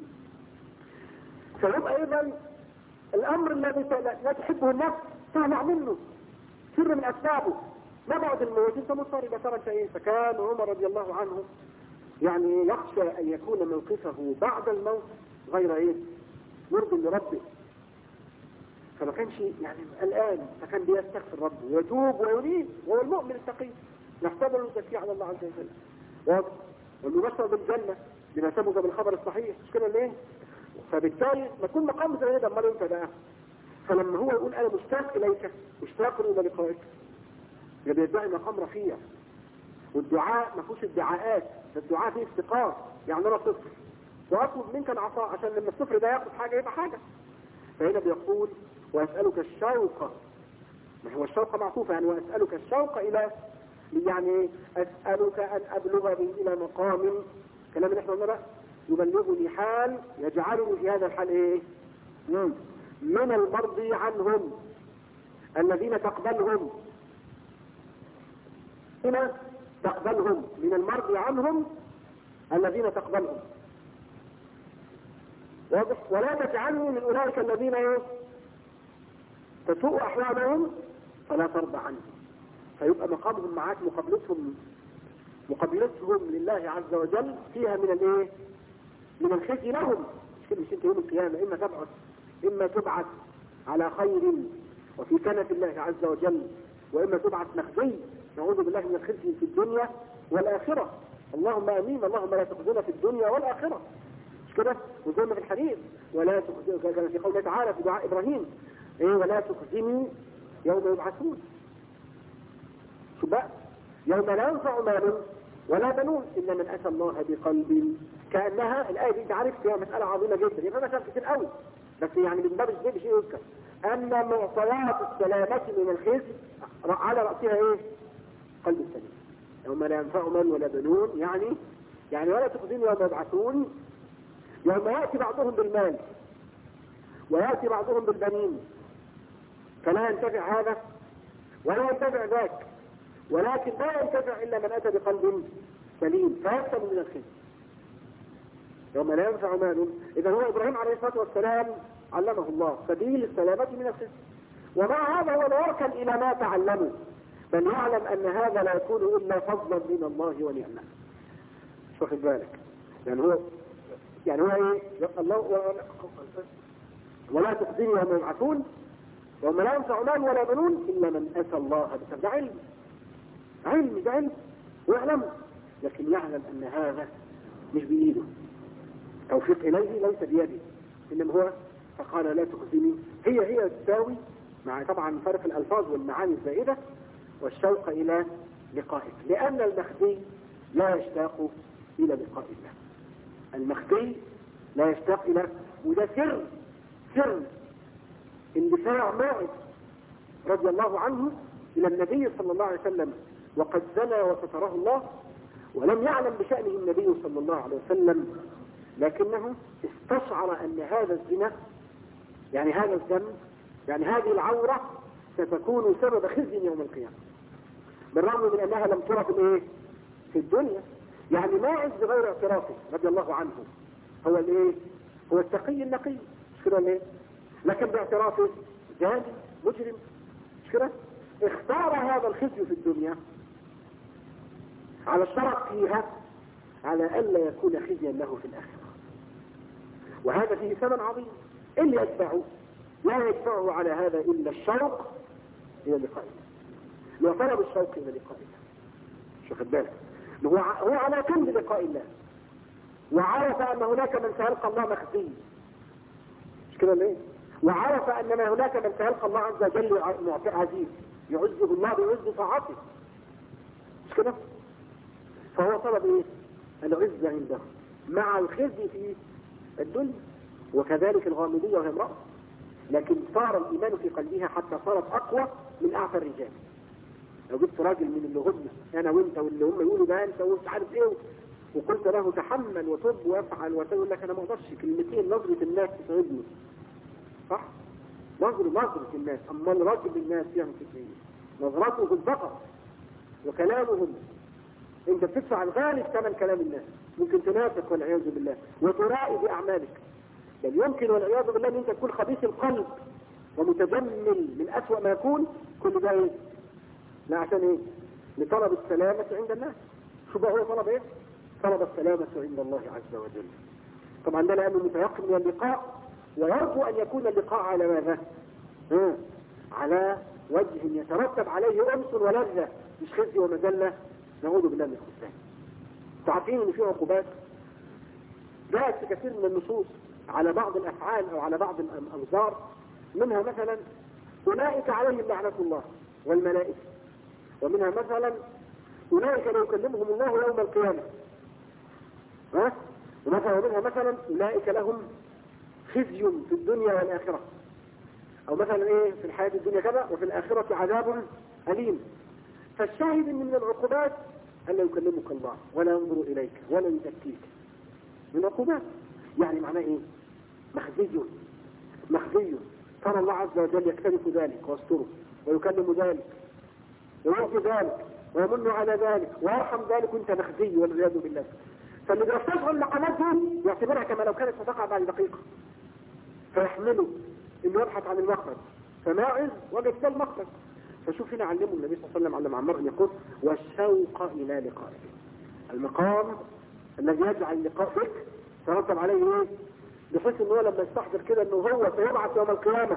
فيبقى ايضا الامر الذي لا تحبه النفس تهلع منه، سر من اسبابه. ما بعد الموت انت مضطر بصرا شيء. فكان عمر رضي الله عنه يعني يخشى ان يكون موقفه بعد الموت غير ايه؟ مرض لربه. فما كانش يعني الآن، فكان بيستغفر ربه ويتوب وينيب، وهو المؤمن التقي نحتاج له الزكية على الله عز وجل. واضح؟ والمبشر بالجنة لما ثبت بالخبر الصحيح، مش كده ليه؟ فبالتالي ما كل مقام زي ده امال انت بقى. فلما هو يقول انا مشتاق اليك، مشتاق الى لقائك، يبقى يدعي مقام رفيع. والدعاء ما فيهوش ادعاءات، الدعاء فيه استقامة. يعني انا صفر واطلب منك العطاء عشان لما الصفر ده ياخد حاجة يبقى حاجة. فهنا بيقول واسألك الشوق، ما هو الشوق معطوف يعني واسألك الشوق الى، يعني اسألك ان ابلغ بي الى مقام، كلام اللي احنا قلنا بقى، يبلغني حال يجعلني في هذا الحال ايه؟ من المرضي عنهم الذين تقبلهم. هنا تقبلهم، من المرضي عنهم الذين تقبلهم. واضح؟ ولا تجعلني من اولئك الذين ايه؟ تسوء احوالهم فلا ترضى عنهم. فيبقى مقامهم معاك، مقابلتهم لله عز وجل فيها من الايه؟ من الخزي لهم. مش انت يوم القيامة اما تبعث على خير وفي كنف الله عز وجل، واما تبعث مخزي، نعوذ بالله من الخزي في الدنيا والاخرة. اللهم امين، اللهم لا تخزنا في الدنيا والاخرة. مش كده؟ وزي ما في الحديث ولا تخزني، كما في قوله تعالى في دعاء ابراهيم ايه؟ ولا تخزني يوم يبعثون. شو بقى؟ يوم لا ينفع مال ولا بنون الا من اتى الله بقلب. كانها الايه دي عارف فيها مساله عظيمه جدا، يبقى مثلا كتير قوي، بس يعني من باب الزيد شيء يذكر ان معطيات السلامه من الخزي على راسها ايه؟ قلب السليم. يوم لا ينفع مال ولا بنون، يعني ولا تخزني يوم يبعثون، يوم ياتي بعضهم بالمال وياتي بعضهم بالبنين، فلا ينتفع هذا ولا ينتفع ذاك، ولكن لا ينتفع الا من اتى بقلب سليم فيسلم من الخزي. يوم لا ينفع مال، اذا هو ابراهيم عليه الصلاه والسلام علمه الله سبيل السلامه من الخزي، ومع هذا هو لا يركن الى ما تعلمه، بل يعلم ان هذا لا يكون الا فضلا من الله ونعمه. مش واخد بالك؟ يعني هو ايه؟ الله ولا تخزني يوم يبعثون يوم لا ينفع مال ولا بنون الا من اتى الله بقلب. ده علم ويعلم، لكن يعلم ان هذا مش بايده، توفيق اليه ليس بيده، انما هو فقال لا تخزني. هي تساوي مع طبعا فرق الالفاظ والمعاني الزائده والشوق الى لقائك، لان المخزي لا يشتاق الى لقاء الله. المخزي لا يشتاق الى، وده سر اندفاع ماعز رضي الله عنه الى النبي صلى الله عليه وسلم، وقد زنى وستره الله ولم يعلم بشأنه النبي صلى الله عليه وسلم، لكنه استشعر أن هذا الزنا، يعني هذا الذنب، يعني هذه العورة ستكون سبب خزي يوم القيامة، بالرغم من أنها لم ترى في الدنيا. يعني ماعز بغير اعترافه رضي الله عنه هو هو التقي النقي، مش كده ليه؟ لكن باعترافه زاني مجرم، مش كده؟ اختار هذا الخزي في الدنيا على الشرف فيها على ألا يكون خزيا له في الآخرة، وهذا فيه ثمن عظيم. اللي يدفعه لا يدفعه على هذا إلا الشوق إلى لقاء الله، وطلب الشوق إلى لقاء الله. شو خد بالك؟ هو على كم لقاء الله، وعرف أن هناك من سيلقى الله مخزي، مش كده ليه؟ وعرف أن هناك من سيلقى الله عز وجل عزيز يعزه الله بيعز طاعته، مش كده؟ فهو طلب العزة عنده مع الخزي في الدنيا. وكذلك الغامدية وهي امرأة، لكن صار الإيمان في قلبها حتى صارت أقوى من أعفى الرجال. لو جبت راجل من اللي هم أنا وأنت واللي هم يقولوا ده أنت ومش عارف إيه، وقلت له تحمل وطب وافعل وتقول لك أنا ما أقدرش، كلمتين نظرة الناس تسعدني، صح؟ نظرة الناس، أما الراجل الناس يعمل كده نظرته فقط وكلامهم، أنت بتدفع الغالب ثمن كلام الناس، ممكن تنافق والعياذ بالله وترائي بأعمالك، بل يمكن والعياذ بالله أن أنت تكون خبيث القلب ومتجمل من أسوأ ما يكون. كل ده لا عشان لطلب السلامة عند الناس. شو بقى هو طلب طلب السلامة عند الله عز وجل. طبعا ده لأنه متيقن من اللقاء، ويرجو أن يكون اللقاء على ماذا؟ على وجه يترتب عليه أنس ولذة، مش خزي ومذلة، نعوذ بالله من الخزي. تعرفين ان في عقوبات جاءت في كثير من النصوص على بعض الافعال او على بعض الانظار، منها مثلا اولئك عليهم لعنة الله والملائكة، ومنها مثلا اولئك لا يكلمهم الله يوم القيامة، ومنها مثلا اولئك لهم خزي في الدنيا والاخرة، او مثلا في الحياة الدنيا كذا وفي الاخرة عذاب اليم. فالشاهد ان من العقوبات ألا يكلمك الله ولا ينظر إليك ولا يزكيك، من عقوبات. يعني معناه مخزي ترى الله عز وجل يكتنف ذلك ويستره ويكلم ذلك ويعطي ذلك ويمن على ذلك ويرحم ذلك وانت مخزي والعياذ بالله. فاللي بيستشعر المقامات دي يعتبرها كما لو كانت ستقع بعد دقيقة، فيحمله انه يبحث عن المخرج، فماعز وجد ده المخرج. فشوف هنا علمه النبي صلى الله عليه وسلم علم عمار ان يقول والشوق الى لقائه، المقام الذي يجعل اللقاء بك ترتب عليه بحيث انه لما يستحضر كده انه هو سيبعث يوم القيامة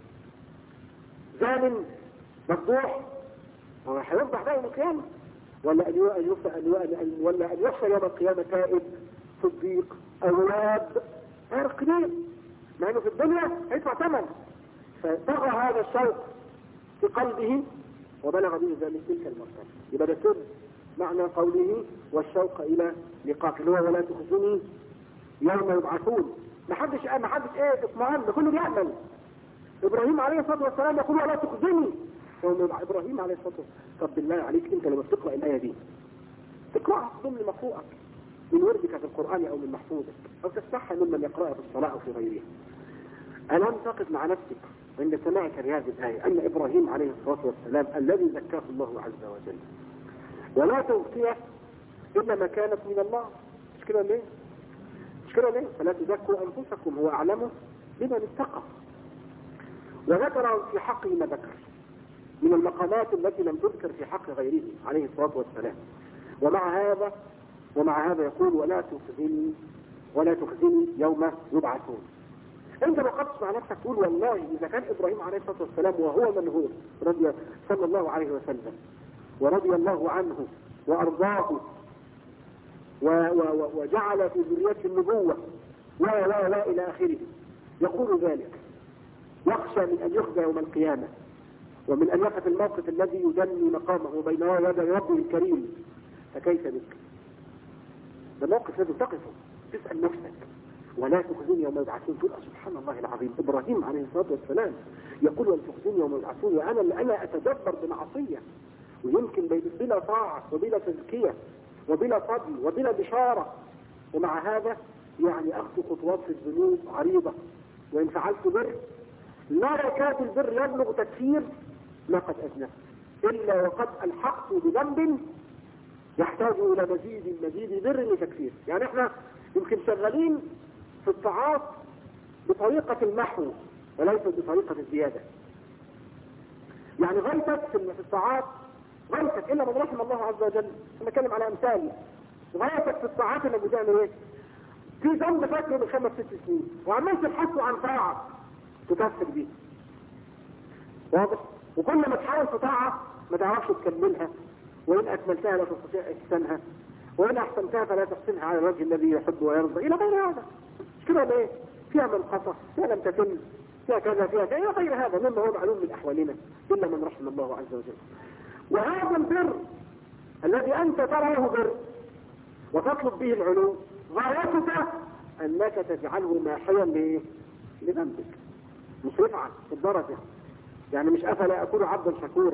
زامن مفضوح، هو هيفضح بقى يوم القيامة، ولا ان يحصل يوم القيامة تائب صديق اواب فارق كبير، مع انه في الدنيا هيدفع ثمن. فطغى هذا الشوق في قلبه وبلغ به ذلك تلك المرتبة. يبقى ده سر معنى قوله والشوق الى لقاء، اللي هو ولا تخزني يوم يبعثون. ما حدش اطمئن، ده كله بيعمل. ابراهيم عليه الصلاه والسلام يقول ولا تخزني يوم ابراهيم عليه الصلاه والسلام. طب بالله عليك انت لما بتقرا الايه دي تقراها ضمن مقروءك من وردك في القران او من محفوظك، او تفتحها ممن يقراها في الصلاه او في غيرها. الم تقف مع نفسك عند سماعك لهذه الآية أن إبراهيم عليه الصلاة والسلام الذي زكاه الله عز وجل ولا توفيه إلا ما كانت من الله، مش كده ليه؟ فلا تزكوا أنفسكم هو أعلم بمن اتقى. وذكر في حقه ما ذكر من المقامات التي لم تذكر في حق غيره عليه الصلاة والسلام. ومع هذا يقول ولا تخزني يوم يبعثون. انت ما قدتش مع نفسك تقول والله اذا كان ابراهيم عليه الصلاه والسلام وهو من هو صلى الله عليه وسلم ورضي الله عنه وارضاه وجعل في ذريته النبوه لا الى اخره، يقول ذلك يخشى من ان يخزى يوم القيامه ومن ان يقف الموقف الذي يدني مقامه بين يدي ربه الكريم، فكيف بك؟ ده موقف لازم تقفه تسال نفسك ولا تخزني يوم يبعثون. تقول سبحان الله العظيم، ابراهيم عليه الصلاه والسلام يقول ولا تخزني يوم يبعثون وانا اتدبر بمعصيه ويمكن بلا طاعه وبلا تزكيه وبلا فضل وبلا بشاره، ومع هذا يعني أخذ خطوات في الذنوب عريضة، وإن فعلت بر لا يكاد البر يبلغ تكفير ما قد أذنبت، إلا وقد ألحقت بذنب يحتاج إلى مزيد بر لتكفير. يعني احنا يمكن شغالين في الطاعات بطريقة المحو وليس بطريقة الزيادة. يعني غايتك في الطاعات، غايتك إلا من رحم الله عز وجل، نتكلم على أمثالي، غايتك في الطاعات اللي بتعمل ايه؟ في ذنب فاكره من 5-6 سنين وعمال تبحثوا عن طاعة تكفر بيه، واضح؟ وكل ما تحاول في طاعة ما تعرفش تكملها، وإن أكملتها لا تستطيع إحسانها، وإن أحسنتها فلا تحسنها على الوجه الذي يحب ويرضى، إلى غير هذا. مش كده ولا إيه؟ فيها منقصة، فيها لم تتم، فيها كذا فيها كذا، إلى غير هذا مما هو معلوم من أحوالنا إلا من رحم الله عز وجل. وهذا البر الذي أنت تراه بر وتطلب به العلو، غايتك أنك تجعله ماحيا لذنبك، مش رفعا في الدرجة. يعني مش أفلا أكون عبدا شكورا،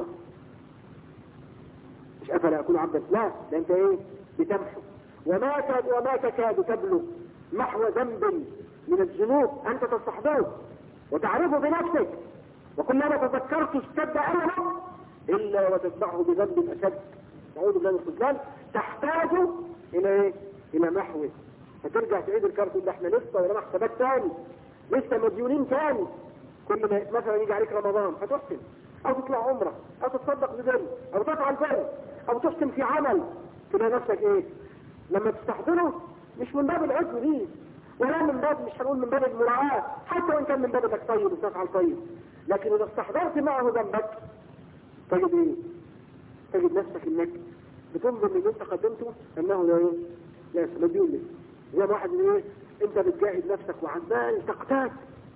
مش أفلا أكون عبدا، لا، ده أنت إيه؟ بتمحو. وما تكاد تبلغ محو ذنب من الذنوب أنت تستحضره وتعرفه بنفسك، وكلما تذكرت اشتد ألمك إلا وتتبعه بذنب أشد، تعود بالله من الخذلان، تحتاج إلى إيه؟ إلى محوه. فترجع تعيد الكارت اللي احنا لسه ولا حسابات تاني، لسه مديونين تاني. كل ما مثلا يجي عليك رمضان فتحسن، او تطلع عمره، او تتصدق ببر، او تفعل بر، او تحسن في عمل، تلاقي نفسك ايه؟ لما تستحضره مش من باب العجب ليه، ولا من باب، مش هنقول من باب المراعاة، حتى وان كان من باب انك طيب وتفعل طيب، لكن اذا استحضرت معه ذنبك تجد ايه؟ تجد نفسك انك بتنظر من انت قدمته انه لا ايه؟ لا مديون ليه. زي واحد ايه؟ انت بتجاهد نفسك وعمال تقتات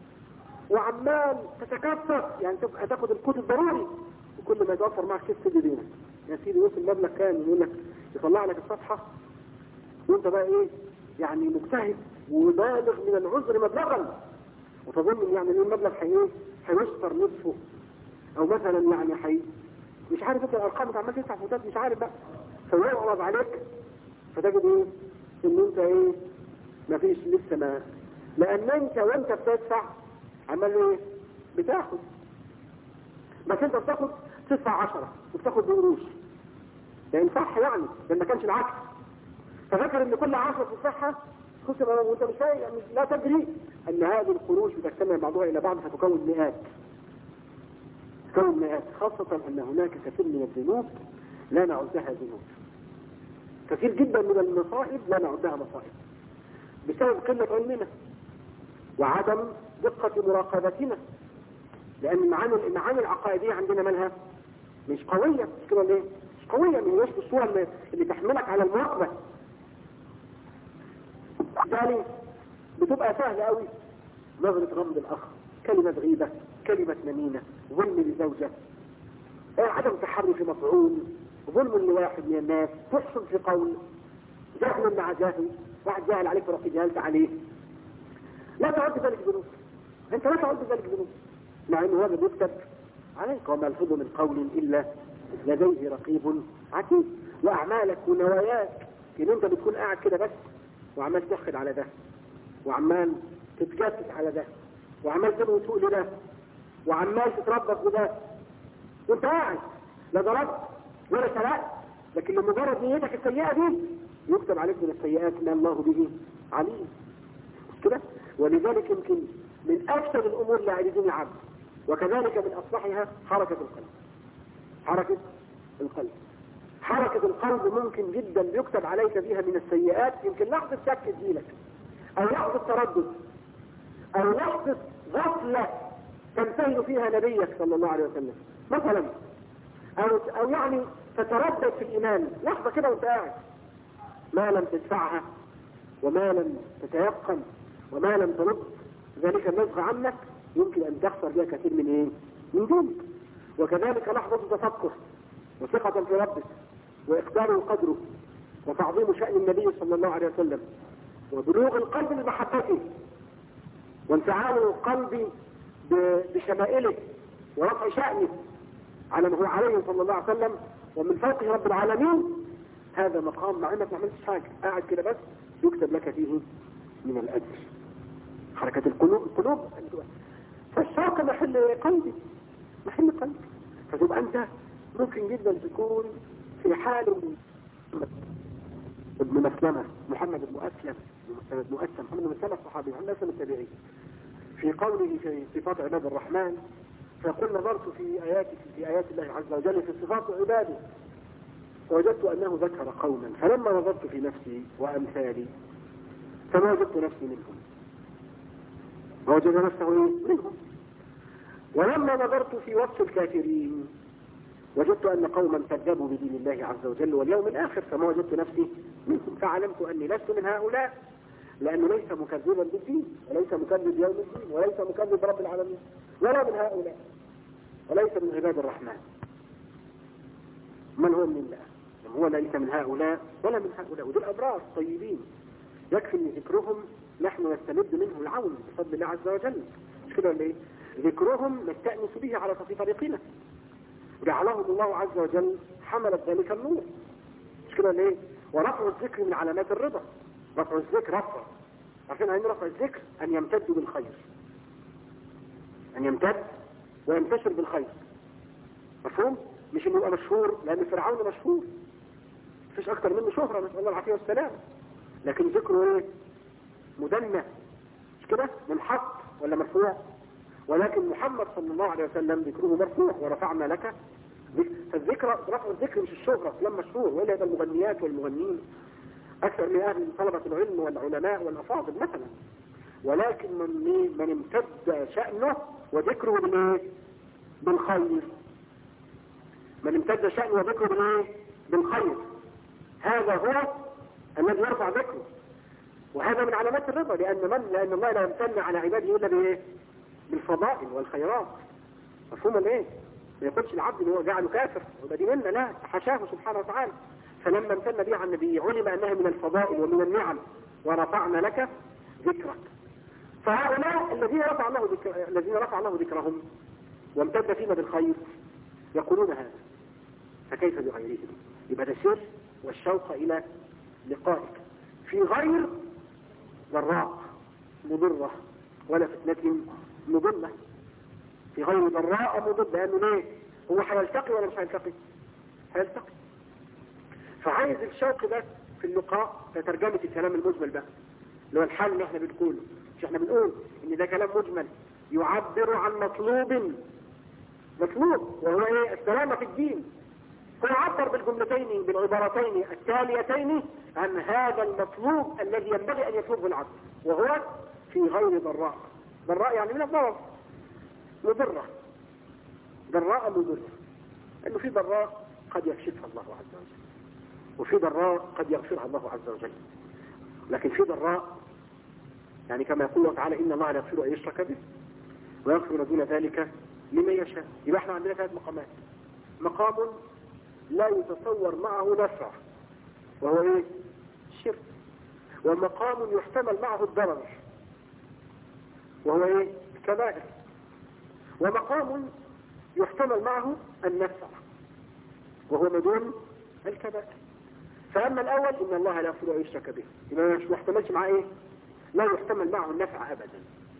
وعمال تتكفر، يعني تبقى تاخد القوت الضروري، وكل ما يتوفر معك كيس تدي دينك يا سيدي وصل مبلغ كامل، يقول لك يطلع لك الصفحه وانت بقى ايه؟ يعني مجتهد وبالغ من العذر مبلغا، وتظن يعني ان المبلغ هيشطر نصفه، او مثلا يعني مش عارف انت الارقام انت عمال تدفع فوتات مش عارف بقى، فيعرض عليك فتجد ايه؟ ان انت ايه؟ مفيش لسه، ما لان انت وانت بتدفع عمال ايه؟ بتاخد، بس انت بتاخد تدفع 10 وبتاخد بقروش، يعني صح يعني، لان ما كانش العكس. ففكر ان كل 10 تدفعها خسر، وانت مش يعني لا تدري ان هذه القروش بتجتمع بعضها الى بعض فتكون مئات، تكون مئات، خاصة ان هناك كثير من الذنوب لا نعدها ذنوب، كثير جدا من المصائب لا نعدها مصائب بسبب قلة علمنا وعدم دقة مراقبتنا، لأن المعاني العقائدية عندنا منها مش قوية، مش كده ليه؟ مش قوية، من وجه الصورة اللي تحملك على المراقبة. بالتالي بتبقى سهلة قوي نظرة غمض الأخ، كلمة غيبة، كلمة نميمة، ظلم لزوجة، عدم تحري في مفعول، ظلم لواحد من الناس، تحسن في قول، جهل مع جاهل، واحد جاهل عليك ورحت جاهلت عليه، لا تعد ذلك ذنوب، انت لا تعد ذلك ذنوب، مع انه هذا بيكتب عليك، وما يلفظ من قول الا لديه رقيب عتيد. واعمالك ونواياك ان انت بتكون قاعد كده بس وعمال تحقد على ده، وعمال تتجسس على ده، وعمال تبغي سوء لده، وعمال تتربص بده، وانت قاعد لا ضربت ولا سرقت، لكن لمجرد نيتك السيئه دي يكتب عليك من السيئات ما الله به عليم، مش كده؟ ولذلك يمكن من أكثر الأمور اللي عايزين العبد، وكذلك من أصلحها حركة القلب. حركة القلب، حركة القلب ممكن جدا يكتب عليك بها من السيئات، يمكن لحظة شك تجيلك، أو لحظة تردد، أو لحظة غفلة تمتهن فيها نبيك صلى الله عليه وسلم مثلا، أو يعني تتردد في الإيمان لحظة كده وانت قاعد، ما لم تدفعها وما لم تتيقن وما لم ترد ذلك النزغ عنك يمكن أن تخسر بها كثير من إيه؟ من دونك. وكذلك لحظة تفكر وثقة في ربك وإقداره وقدره وتعظيم شأن النبي صلى الله عليه وسلم وبلوغ القلب بمحبته وانفعال القلب بشمائله ورفع شأنه على ما هو عليه صلى الله عليه وسلم ومن فوقه رب العالمين. هذا مقام مع انك ما عملتش حاجة، قاعد كده بس يكتب لك فيه من الأجر. حركة القلوب فالشوق محل قلبي، محل قلبي. فتبقى أنت ممكن جدا تكون في حال ابن مسلمة، محمد بن أسلم، محمد بن مسلمة الصحابي، محمد بن التابعي، في قوله في صفات عباد الرحمن، فيقول نظرت في آيات الله عز وجل في صفات عباده ووجدت أنه ذكر قوما، فلما نظرت في نفسي وأمثالي فما وجدت نفسي منهم، ووجد نفسه منهم. ولما نظرت في وصف الكافرين وجدت أن قوما كذبوا بدين الله عز وجل واليوم الآخر، فما وجدت نفسي منهم، فعلمت أني لست من هؤلاء، لأنه ليس مكذبا بالدين، وليس مكذب يوم الدين، وليس مكذب رب العالمين، ولا من هؤلاء، وليس من عباد الرحمن. من هو من الله؟ هو ليس من هؤلاء ولا من هؤلاء، ودول أبرار طيبين يكفي أن ذكرهم نحن نستمد منه العون بفضل الله عز وجل. مش كده ولا ايه؟ ذكرهم نستأنس به على طريقنا، جعلهم الله عز وجل حملت ذلك النور. مش كده ولا ايه؟ ورفع الذكر من علامات الرضا. رفع الذكر عارفين ان رفع الذكر ان يمتد بالخير، ان يمتد وينتشر بالخير. مفهوم؟ مش انه يبقى مشهور، لان فرعون مشهور مفيش اكتر منه شهرة، نسأل الله العافية والسلام، لكن ذكره ايه؟ مدنة، مش كده؟ منحط ولا مرفوع؟ ولكن محمد صلى الله عليه وسلم ذكره مرفوع، ورفعنا لك. فالذكر، رفع الذكر مش الشهرة لما مشهور، ولا هذا المغنيات والمغنيين اكثر من اهل طلبة العلم والعلماء والافاضل مثلا، ولكن من امتد شأنه وذكره بالخير، من امتد شأنه وذكره بالخير، هذا هو الذي يرفع ذكره. وهذا من علامات الرضا، لأن الله لا يمتن على عباده إلا بالفضائل والخيرات. مفهوم الايه؟ ما يقولش العبد ان هو جعله كافر وده دي منا، لا، حشاه سبحانه وتعالى. فلما امتن به على النبي علم انها من الفضائل ومن النعم، ورفعنا لك ذكرك. فهؤلاء الذين رفع الله ذكرهم وامتد فينا بالخير يقولون هذا، فكيف بغيرهم؟ يبقى ده سر والشوق الى لقائك في غير ضراء مضرة ولا فتنة مضلة، في غير ضراء مضلة. لأنه ليه؟ هو هيلتقي ولا مش هيلتقي؟ هيلتقي. فعايز الشوق ده في اللقاء كترجمة الكلام المجمل بقى، اللي هو الحال اللي احنا بنقوله. مش احنا بنقول ان ده كلام مجمل يعبر عن مطلوب وهو ايه؟ السلامة في الدين. فيعبر بالجملتين بالعبارتين التاليتين عن هذا المطلوب الذي ينبغي ان يطلبه العبد، وهو في غير ضراء يعني من الضرر، مضرة، ضراء مضرة. انه في ضراء قد يكشفها الله عز وجل، وفي ضراء قد يغفرها الله عز وجل، لكن في ضراء يعني كما يقول الله تعالى ان الله لا يغفر ان يشرك به ويغفر دون ذلك لمن يشاء. يبقى احنا عندنا 3 مقامات: مقام لا يتصور معه نفع وهو ايه؟ الشرك، ومقام يحتمل معه الضرر وهو ايه؟ الكبائر، ومقام يحتمل معه النفع وهو مدون الكبائر. فأما الأول إن الله لا يغفر أن يشرك به، يبقى مش محتملش معه ايه؟ لا يحتمل معه النفع أبدا،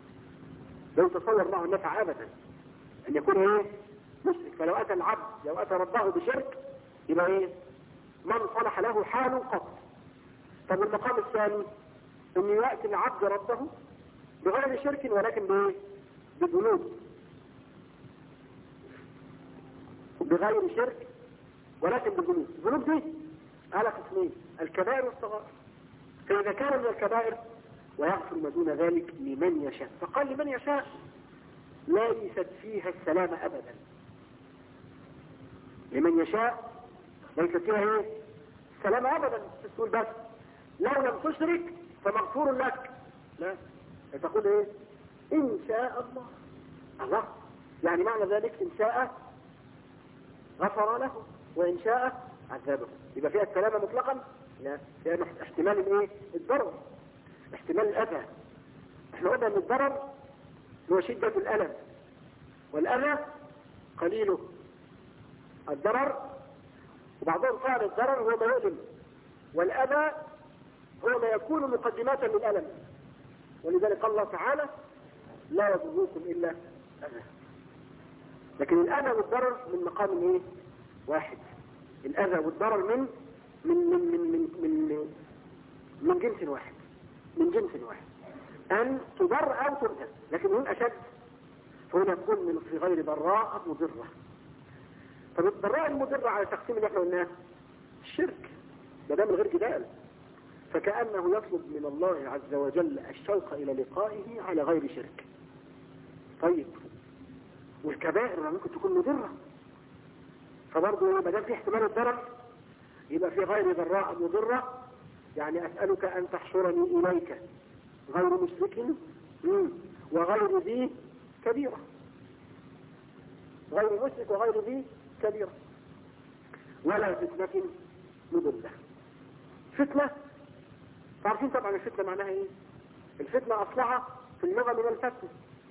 لا يتصور معه النفع أبدا أن يكون ايه؟ مشرك. فلو أتى العبد، لو أتى ربه بشرك يبقى ايه؟ من صلح له حال قط. طب المقام الثاني ان يأتي العبد ربه بغير شرك ولكن بايه؟ بذنوب، بغير شرك ولكن بذنوب. الذنوب دي على قسمين: الكبائر والصغائر. فإذا كان من الكبائر ويغفر ما دون ذلك لمن يشاء، فقال لمن يشاء ليست فيها السلامة أبدا. لمن يشاء ليست فيها ايه؟ السلامة أبدا. تقول بس لو لم تشرك فمغفور لك، لا، تقول ايه؟ إن شاء الله. يعني معنى ذلك إن شاء غفر له وإن شاء عذبه. يبقى فيها السلامة مطلقا؟ لا، فيها احتمال الايه؟ الضرر، احتمال الأذى. احنا قلنا ان الضرر هو شدة الألم، والأذى قليله. الضرر، وبعضهم قال الضرر هو ما يؤلم، والأذى هو ما يكون مقدمات للألم. ولذلك قال الله تعالى لا يضركم إلا أذى. لكن الأذى والضرر من مقام إيه؟ واحد. الأذى والضرر من جنس واحد، من جنس واحد، أن تضر أو تؤذى. لكن هنا أشد، فهنا يكون في غير ضراء مضرة. طب الضراء المضرة على تقسيم اللي احنا قلناه الشرك، ده من غير جدال، فكأنه يطلب من الله عز وجل الشوق إلى لقائه على غير شرك. طيب والكبائر ممكن تكون مضرة، فبرضه ما دام في احتمال الضرر يبقى في غير ضراء مضرة. يعني أسألك أن تحشرني إليك غير مشرك وغير ذي كبيرة، غير مشرك وغير ذي كبيرة، ولا فتنة مضلة. فتنة تعرفين طبعا الفتنة معناها ايه؟ الفتنة أصلها في اللغة من الفتن.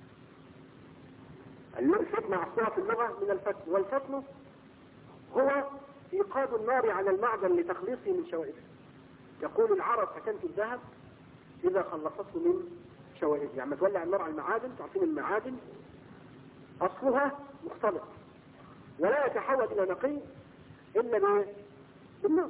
الفتنة أصلها في اللغة من الفتن، والفتن هو إيقاد النار على المعدن لتخليصه من شوائبه. يقول العرب فتنت الذهب إذا خلصته من شوائبه. يعني تولع النار على المعادن. تعرفين المعادن أصلها مختلط ولا يتحول إلى نقي إلا بالنار.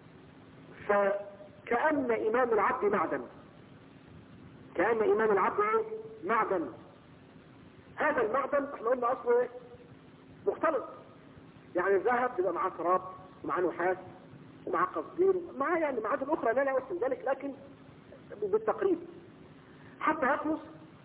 فكأن إيمان العبد معدن، كأن إيمان العبد معدن. هذا المعدن احنا قلنا أصله مختلط. يعني الذهب بيبقى معاه تراب ومعاه نحاس ومعاه قصدير ومعاه يعني معادن أخرى لا يحسن ذلك، لكن بالتقريب حتى يخلص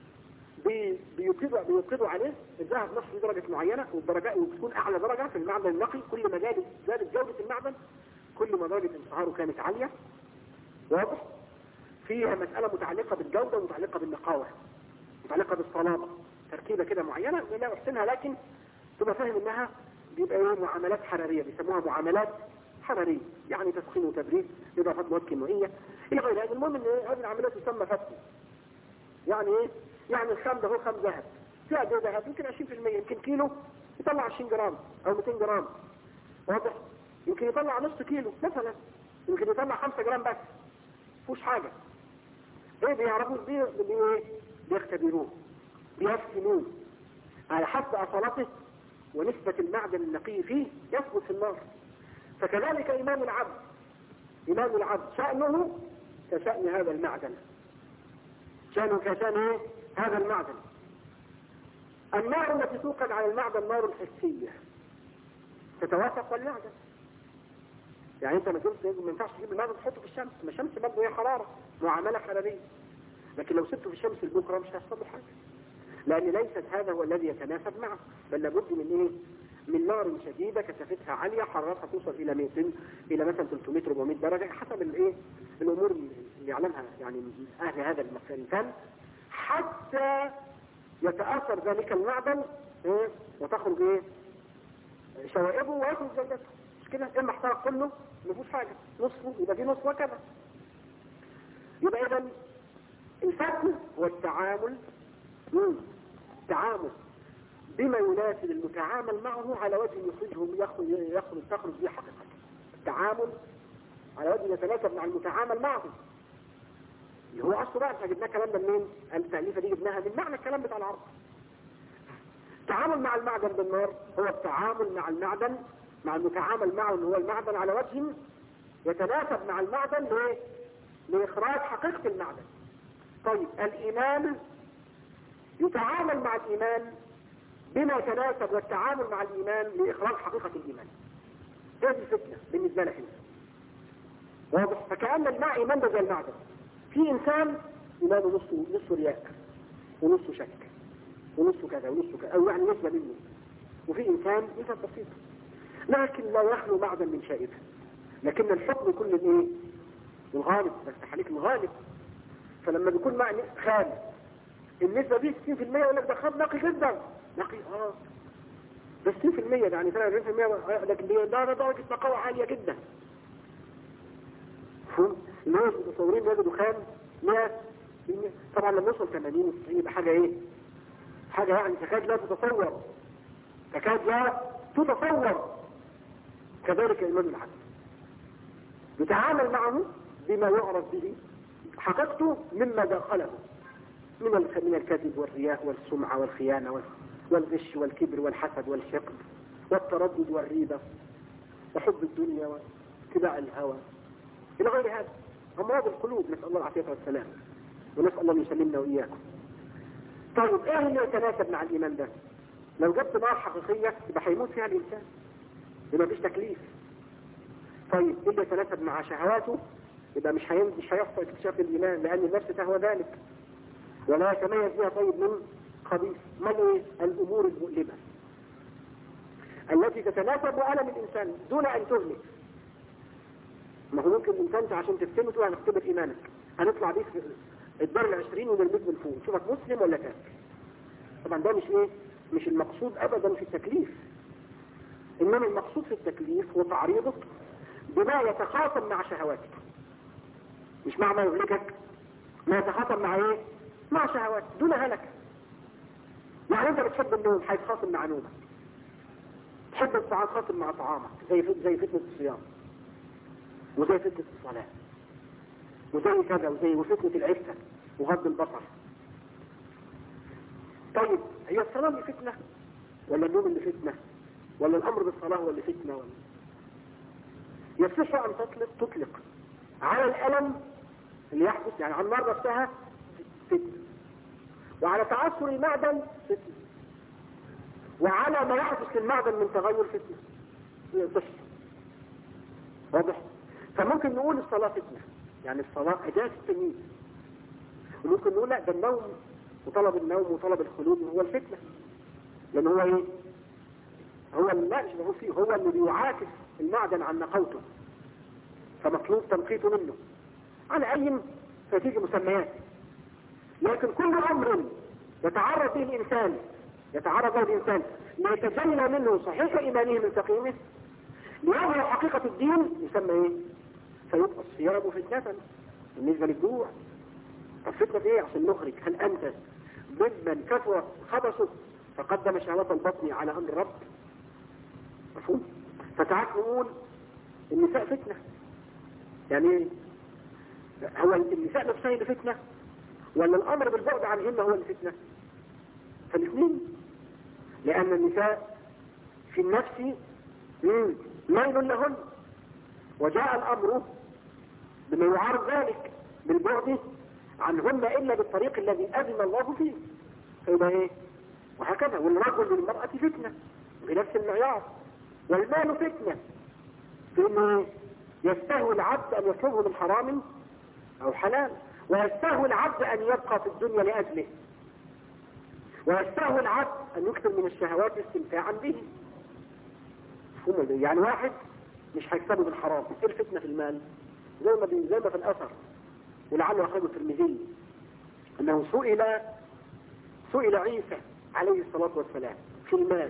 بيوقدوا عليه الذهب نفسه درجة معينة، والدرجات وتكون أعلى درجة في المعدن النقي. كل ما زادت جودة المعدن كل ما درجة انصهاره كانت عالية. واضح؟ فيها مسألة متعلقة بالجودة ومتعلقة بالنقاوة، متعلقة بالصلابة، تركيبة كده معينة لا أحسنها، لكن تبقى فاهم إنها بيبقى معاملات حرارية، بيسموها معاملات حرارية، يعني تسخين وتبريد إضافات مواد كيميائية إلى غير هذا. المهم إن هذه العمليات تسمى فتن. يعني إيه؟ يعني الخام ده هو خام ذهب، فيها قد ذهب يمكن 20%، يمكن كيلو يطلع 20 جرام أو 200 جرام. واضح؟ يمكن يطلع نص كيلو مثلا، يمكن يطلع 5 جرام بس، مفيش حاجة. ايه بيعرفوا بيختبروه، بيفتنوه على حسب أصالته ونسبة المعدن النقي فيه يثبت في النار. فكذلك إيمان العبد، إيمان العبد شأنه كشأن هذا المعدن، شأنه كشأن هذا المعدن. النار التي توقد على المعدن نار الحسية تتوافق والمعدن. يعني انت ما ينفعش تجيب المعدن تحطه في الشمس، ما الشمس برضه هي حرارة، معاملة حرارية، لكن لو سبته في الشمس البكرة مش هيحصل له حاجة، لأن ليست هذا هو الذي يتناسب معه، بل لابد من ايه؟ من نار شديدة كثافتها عالية، حرارتها توصل إلى 200 إلى مثلا 300 400 درجة حسب الايه الأمور اللي يعلمها يعني أهل هذا المكان، حتى يتأثر ذلك المعدن ايه؟ وتخرج ايه؟ شوائبه ويخرج زوجته. مش كده؟ إما احترق كله مفيش حاجة، نصفه يبقى دي نصف وكذا. يبقى إذن الفتن هو التعامل بما يناسب المتعامل معه على وجه تخرج به حقيقة. التعامل على وجه يتناسب مع المتعامل معه، اللي هو أصله بقى. احنا جبنا الكلام ده منين؟ التأليفة دي جبناها من معنى الكلام بتاع العرب. التعامل مع المعدن بالنار هو التعامل مع المعدن، مع المتعامل معه اللي هو المعدن على وجه يتناسب مع المعدن لإخراج حقيقة المعدن. طيب الإيمان يتعامل مع الإيمان بما يتناسب والتعامل مع الإيمان لإخراج حقيقة الإيمان. هذه الفتنة بالنسبة لك انت. واضح؟ فكأن الماء إيمان ده زي المعدن. في إنسان إيمانه نصه رياء ونصه شك ونصه كذا ونصه كذا، أو يعني نسبة منه. وفي إنسان بسيط لكن لا يخلو معدن من شائبه، لكن الحكم كل الايه؟ الغالب، بس حاليك الغالب. فلما بيكون مع خام النسبة دي 60% يقول لك ده خام نقي جدا، نقي بس 60% يعني 30%، لكن ده درجة نقاوة عالية جدا. الناس متصورين يجدوا خام 100، طبعا لما يوصل 80 يبقى حاجة ايه؟ حاجة يعني تكاد لا تتصور، تكاد لا تتصور. كذلك الإمام العدل يتعامل معه بما يعرف به حقيقته مما داخله، من الكذب والرياء والسمعة والخيانة والغش والكبر والحسد والحقد والتردد والريبة وحب الدنيا واتباع الهوى إلى غير هذا أمراض القلوب، نسأل الله العافية والسلام، ونسأل الله يسلمنا وإياكم. طيب إيه اللي يتناسب مع الإيمان ده؟ لو جبت نار حقيقية يبقى هيموت فيها الإنسان، يبقى مفيش تكليف. طيب إيه اللي يتناسب مع شهواته؟ يبقى مش هيحصل اكتشاف الإيمان، لأن النفس تهوى ذلك ولا يتميز فيها طيب من خبيث. ما ايه الأمور المؤلمة التي تتناسب وألم الإنسان دون أن تهلك؟ ما هو ممكن الإنسان عشان تفتنه تقول هنختبر إيمانك، هنطلع بيك الدار 20 ونرميك من فوق شوفك مسلم ولا كافر. طبعا ده مش المقصود أبدا في التكليف، إنما المقصود في التكليف هو تعريضك بما يتخاطب مع شهواتك، مش مع ما يهلكك، ما يتخاطب مع ايه؟ مع شهواتك دون هلك. يعني انت بتحب النوم هيتخاطب مع نومك، تحب الطعام تخاطب مع طعامك، زي فتنة الصيام وزي فتنة الصلاة وزي كذا وفتنة العفة وغض البصر. طيب هي الصلاة اللي فتنة ولا النوم اللي فتنة ولا الأمر بالصلاة هو اللي فتنة؟ ولا يصح أن تطلق على الألم اللي يحدث، يعني على النار نفسها فتنة، وعلى تعثر المعدن فتنة، وعلى ما يحدث في المعدن من تغير فتنة. يصح، واضح؟ فممكن نقول الصلاة فتنة، يعني الصلاة أداة التمييز، وممكن نقول لا ده النوم وطلب النوم وطلب الخلود هو الفتنة، لأن هو ايه؟ هو اللي بيعاكس المعدن عن نقوته، فمطلوب تنقيته منه على أي فتيجي مسميات. لكن كل أمر يتعرض به الإنسان ليتجلى منه صحيح إيمانه من سقيمه ليظهر حقيقة الدين يسمى ايه؟ فيبقى الصيام فتنة بالنسبة للجوع. طب فتنة ايه عشان نخرج؟ هل أنت ممن كثر خبثه فقدم شهوة البطن على أمر الرب؟ مفهوم؟ فتعال نقول النساء فتنة، يعني هو النساء نفسها اللي فتنة ولا الأمر بالبعد عنهن هو اللي فتنة؟ فالاثنين، لأن النساء في النفس ميل لهن، وجاء الأمر بما يعارض ذلك بالبعد عنهن إلا بالطريق الذي أذن الله فيه، فيبقى ايه؟ وهكذا. والرجل للمرأة فتنة بنفس المعيار، والمال فتنة بأنه يستهوي العبد أن يطلبه من حرام أو حلال، ويستهوي العبد أن يبقى في الدنيا لأجله، ويستهوي العبد أن يكثر من الشهوات استمتاعا به. يعني واحد مش هيكسبه بالحرام، ايه الفتنة في المال؟ زي ما في الأثر ولعله أخرجه الترمذي أنه سئل عيسى عليه الصلاة والسلام في المال،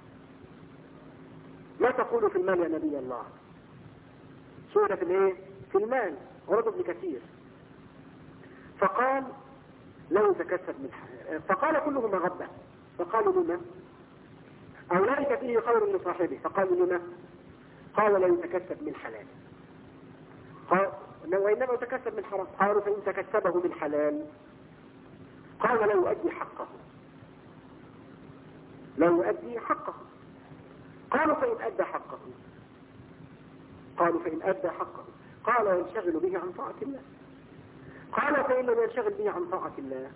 ما تقول في المال يا نبي الله؟ سئل في الايه؟ في المال، ورد ابن كثير، فقال لا يتكسب من حلال، فقال كله مغبة، فقالوا لما؟ أولئك فيه خير لصاحبه، فقالوا لما؟ قال لا يتكسب من حلال، قال وإنما يتكسب من حرام، قالوا فإن تكسبه من حلال قال لا يؤدي حقه، قالوا فإن أدى حقه، قال وينشغل به عن طاعة الله، قال فإن لم ينشغل به عن طاعة الله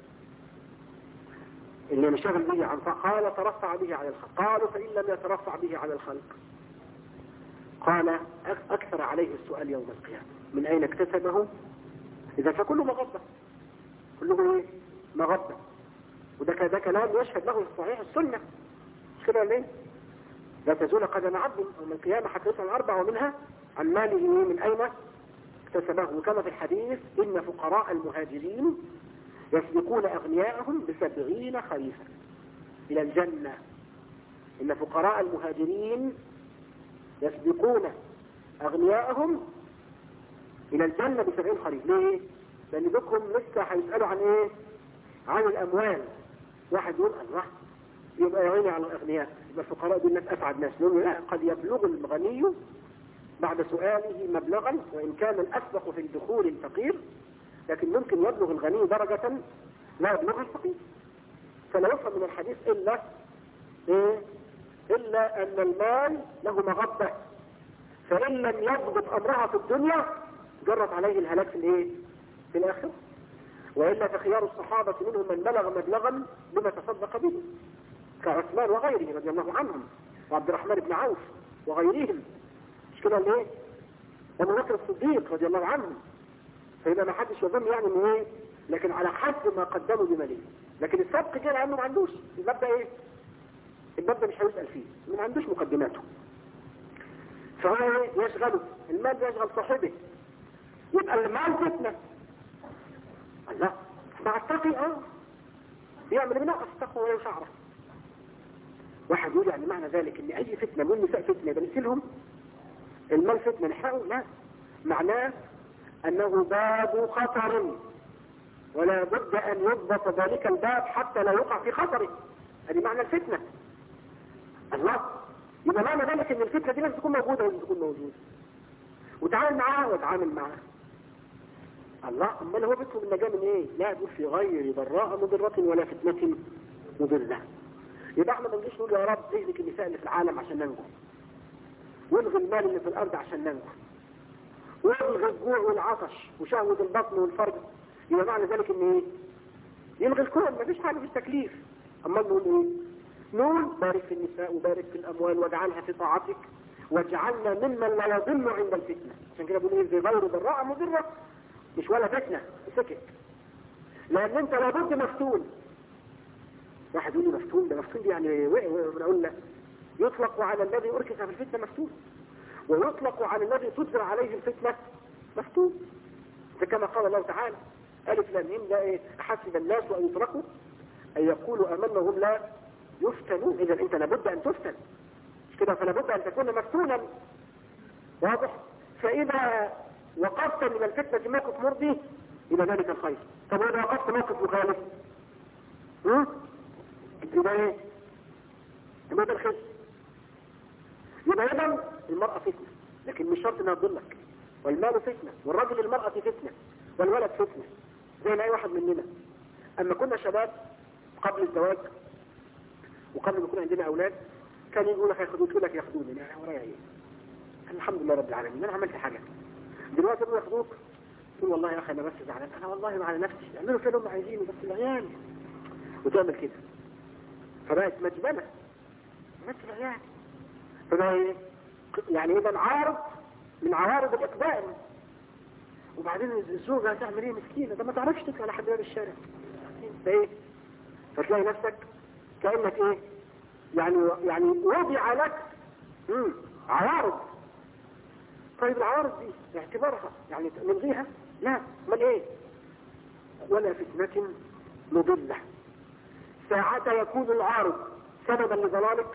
اللي ينشغل به عن طاعة، قال ترفع به على الخلق، قالوا فإن لم يترفع به على الخلق، قال أكثر عليه السؤال يوم القيامة من أين اكتسبه؟ إذا فكله مغبة، كله ايه؟ مغبة. وده كلام يشهد له في صحيح السنة، مش كده ليه؟ لا تزول قدم عبد يوم القيامة حتى يسأل 4 ومنها عن ماله من أين اكتسبه، وكما في الحديث إن فقراء المهاجرين يسبقون أغنياءهم ب70 خريفا إلى الجنة. إن فقراء المهاجرين يسبقون أغنياءهم إلى الجنة ب70 خريف. ليه؟ لأن ذكرهم لسه هيسألوا عن إيه؟ عن الأموال. واحد يقول الله يبقى يغني على الأغنياء، يبقى الفقراء دول الناس أسعد ناس. لا، قد يبلغ الغني بعد سؤاله مبلغا، وإن كان الأسبق في الدخول الفقير، لكن ممكن يبلغ الغني درجة لا يبلغها الفقير. فلا يفهم من الحديث إلا أن المال له مغبة، فإن لم يضبط أمرها في الدنيا جرت عليه الهلاك في الآخرة. وإلا فخيار الصحابة منهم من بلغ مبلغا بما تصدق به كعثمان وغيره رضي الله عنهم، وعبد الرحمن بن عوف وغيرهم، مش كده ليه؟ أبو بكر الصديق رضي الله عنهم. فإذا ما حدش يظن يعني إنه لكن على حد ما قدموا بماليه. لكن السبق كده عنه ما عندوش المبدأ المبدأ مش هيسأل فيه، ما عندوش مقدماته. فهو يشغله، المال يشغل صاحبه، يبقى المال فتنة. الله مع التقي يعمل بناقص التقوى ولا شعره. واحد يقول يعني معنى ذلك ان اي فتنة من النساء فتنة بنسلهم، المال فتنة نحاول؟ لا، معناه انه باب خطر ولا بد ان يضبط ذلك الباب حتى لا يقع في خطره. هذه معنى الفتنة. الله، يبقى معنى ذلك ان الفتنة دي لازم تكون موجودة ولازم تكون موجودة، وتعامل معها وتعامل معها. الله، امال هو بيطلب النجاة من لا يقول في غير ضراء مضرة ولا فتنة مضلة. يبقى احنا ما نجيش نقول يا رب اهلك النساء اللي في العالم عشان ننجو، والغي المال اللي في الارض عشان ننجو، والغي الجوع والعطش وشهوة البطن والفرج. يبقى معنى ذلك ان يلغي الكون، مفيش حاجة في التكليف. امال نقول نقول بارك في النساء وبارك في الاموال واجعلها في طاعتك واجعلنا ممن لا يضل عند الفتنة. عشان كده بنقول في غير ضراء مضرة، مش ولا فتنة سكت، لان انت لابد مفتون. واحد يقول لي مفتون، ده مفتون دي يعني بنقول له يطلق على الذي اركس في الفتنة مفتون، ويطلق على الذي تجرى عليه الفتنة مفتون. فكما قال الله تعالى ألف لام ميم لا أحسب الناس أن يتركوا أن يقولوا آمنا وهم لا يفتنون. إذا أنت لابد أن تفتن، مش كده؟ فلابد أن تكون مفتونا، واضح؟ فإذا وقفت من الفتنة موقف مرضي إلى ذلك الخير. طب إذا وقفت موقف مخالف يبقى يبقى الخير. يبقى إذا المرأة فتنة، لكن مش شرط انها تضلك. والمال فتنة، والرجل المرأة فتنة، والولد فتنة، زي ما اي واحد مننا. اما كنا شباب قبل الزواج وقبل ما يكون عندنا اولاد كان يقول لك ياخدوك، يقول لك ياخدوني، انا ورايا ايه؟ الحمد لله رب العالمين انا عملت حاجة. دلوقتي يقولوا ياخدوك، تقول والله يا اخي انا بس زعلان، انا والله على نفسي يعملوا كده هم عايزينه بس العيال، وتعمل كده. فبقت مجبنة بس العيال. فبقى يعني اذا عارض من عوارض الاقدام. وبعدين الزوجة هتعمل ايه مسكينة؟ ده ما تعرفش تطلع على حد باب الشارع. فتلاقي نفسك كأنك يعني وضع لك عوارض. طيب العوارض دي اعتبارها يعني نلغيها؟ لا، امال ولا فتنة مضلة. ساعة يكون العارض سببا لضلالك.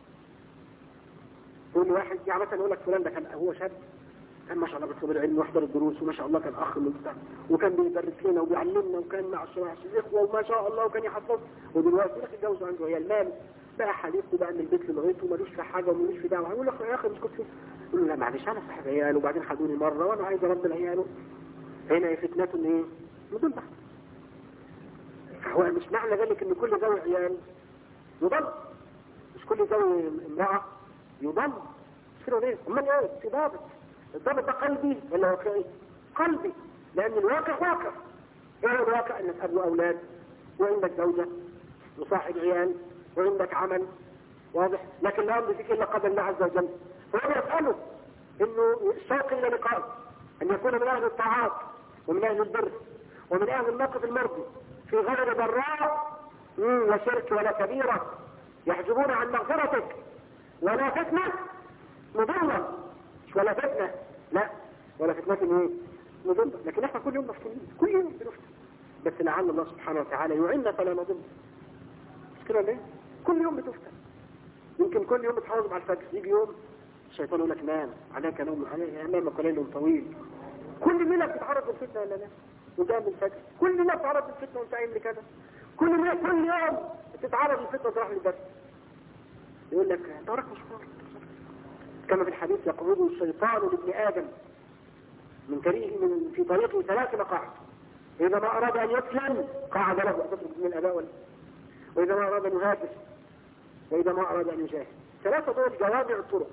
كل واحد يعني مثلا يقول لك فلان ده كان هو شاب، كان ما شاء الله بيطلب العلم ويحضر الدروس، وما شاء الله كان اخ ملتزم، وكان بيدرس لنا وبيعلمنا، وكان مع الاخوه وما شاء الله وكان يحفظ. ودلوقتي يا اخي اتجوز عنده عيال، مال بقى حليق وبقى من البيت للغيط ومالوش في حاجه ومالوش في دعوه. يقول لك يا اخي مش كنت يقول له لا معلش انا صاحب عيال وبعدين خدوني مره وانا عايز ارد العيال. هنا فتنه مضله. فهو مش معنى ذلك ان كل ذوي عيال يضل، مش كل ذوي امراه يضل. مش كده ليه؟ امال في ضابط. الضابط ده قلبي ولا واقعي؟ قلبي، لان الواقع واقع. ايه الواقع؟ انك ابو اولاد وعندك زوجة وصاحب عيال وعندك عمل، واضح؟ لكن لا يمضي فيك الا قدر الله عز وجل. فهو يسأله انه الشوق الى لقائه، ان يكون من اهل الطاعات ومن اهل البر ومن اهل الموقف المرضي في غير ضراء لا شرك ولا كبيرة يحجبون عن مغفرتك ولا فتنة مضلة. مش ولا فتنة، لا، ولا فتنة مضلة. لكن احنا كل يوم مفتونين، كل يوم بنفتن، بس لعل الله سبحانه وتعالى يعيننا فلا نضل. مش كده ليه؟ كل يوم بتفتن. يمكن كل يوم بتحافظ على الفجر، يجي يوم الشيطان يقول لك نام عليك نوم، امامك ليل طويل. كل ليله بتتعرض للفتنه ولا لا؟ وجاء من الفجر كل ليله بتتعرض للفتنه وانت قايم لكذا. كل يوم بتتعرض للفتنه وتروح للدرس. يقول لك ترك مشوار. كما في الحديث يقعد الشيطان لابن ادم في طريقه 3 مقاعد. إذا ما أراد أن يسلم قاعد له أتترك من الأباء وإذا ما أراد أن يهاجر وإذا ما أراد أن يجاهد. ثلاثة دول جوامع الطرق.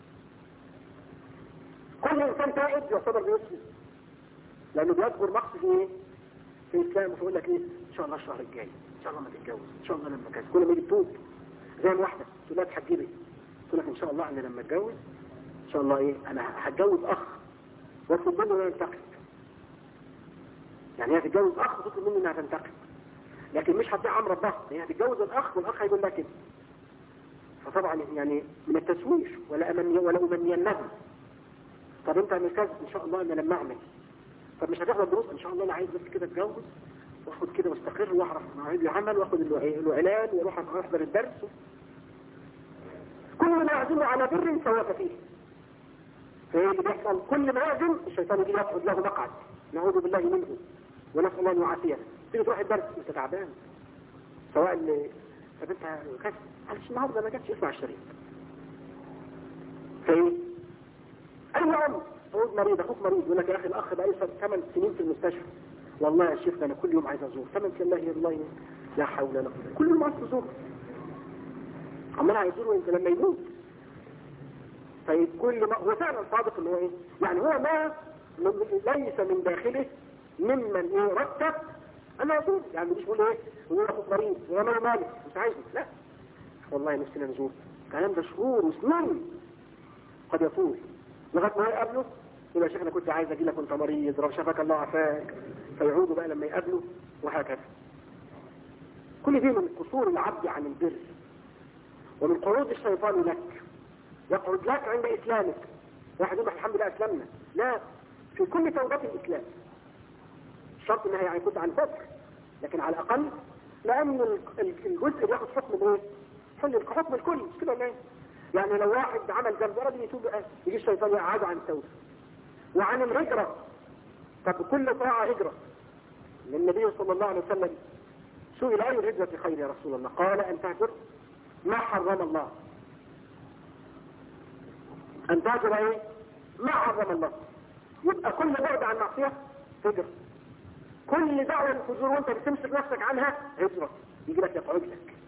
كل إنسان تائب يعتبر بيسلم لأنه بيذكر نقص في إيه؟ في الإسلام. ويقول لك إيه؟ إن شاء الله الشهر الجاي، إن شاء الله ما تتجوز، إن شاء الله لما كذا. كل ما يجي تتوب زي واحدة تقول لها تحجبي، تقول لك إن شاء الله أنا لما أتجوز إن شاء الله إيه أنا هتجوز أخ واطلب منه أن ينتقد. يعني هي هتتجوز أخ وتطلب منه أنها تنتقد، لكن مش هتطيع أمر ربها. هي هتتجوز الأخ والأخ هيقول لها كده. فطبعا يعني من التسويش ولا أمنينهم. طب أنت اعمل كذا إن شاء الله أنا لما أعمل. طب مش هتاخد دروس إن شاء الله أنا عايز بس كده أتجوز واخد كده واستقر واعرف مواعيد العمل واخد العلاج واروح احضر الدرس. كل ما يعزم على بر سواء فيه. فايه اللي بيحصل؟ كل ما يعزم الشيطان يجي يقعد له مقعد نعوذ بالله منه ونسال الله ان يعافينا. تيجي تروح الدرس انت تعبان سواء اللي طب انت كذا معلش النهارده ما جاتش اسمع الشريط. فايه؟ اي عمر تقول مريض اخوك مريض يقول لك يا اخي الاخ بقى لي 8 سنين في المستشفى. والله يا شيخ انا كل يوم عايز ازور 8 سنين. الله لا حول ولا قوه. كل يوم عايز تزور عمال عايز يزور وانت لما يموت. طيب كل ما هو فعلا صادق ان هو ايه يعني هو ما ليس من داخله ممن ايه رتب انا ازور. يعني مش بقول ايه هو اخوك مريض وانا مالك مش عايزه لا والله نفسنا نزور. الكلام ده شهور وسنين قد يطول لغايه ما يقابله يقول يا شيخ انا كنت عايز اجي لك وانت مريض رب شفاك الله عافاك. فيعودوا بقى لما يقابلوا وهكذا. كل دي من قصور العبد عن البر ومن قعود الشيطان لك. يقعد لك عند اسلامك. واحد يقول الحمد لله اسلمنا. لا في كل توبات الاسلام الشرط انها يعني يكون عن فكر لكن على الاقل لان الجزء بياخد حكم ايه؟ حكم الكل مش كده ولا يعني لو واحد عمل ذنب ورد يتوب يجي الشيطان يقعده عن التوبه وعن الهجره. طب كل طاعه هجره. النبي صلى الله عليه وسلم سئل اي الهجره خير يا رسول الله؟ قال ان تهجر ما حرم الله. ان تهجر ايه؟ ما حرم الله. يبقى كل بعد عن معصيه هجره. كل دعوه للفجور وانت بتمسك نفسك عنها هجره. يجي لك يقعد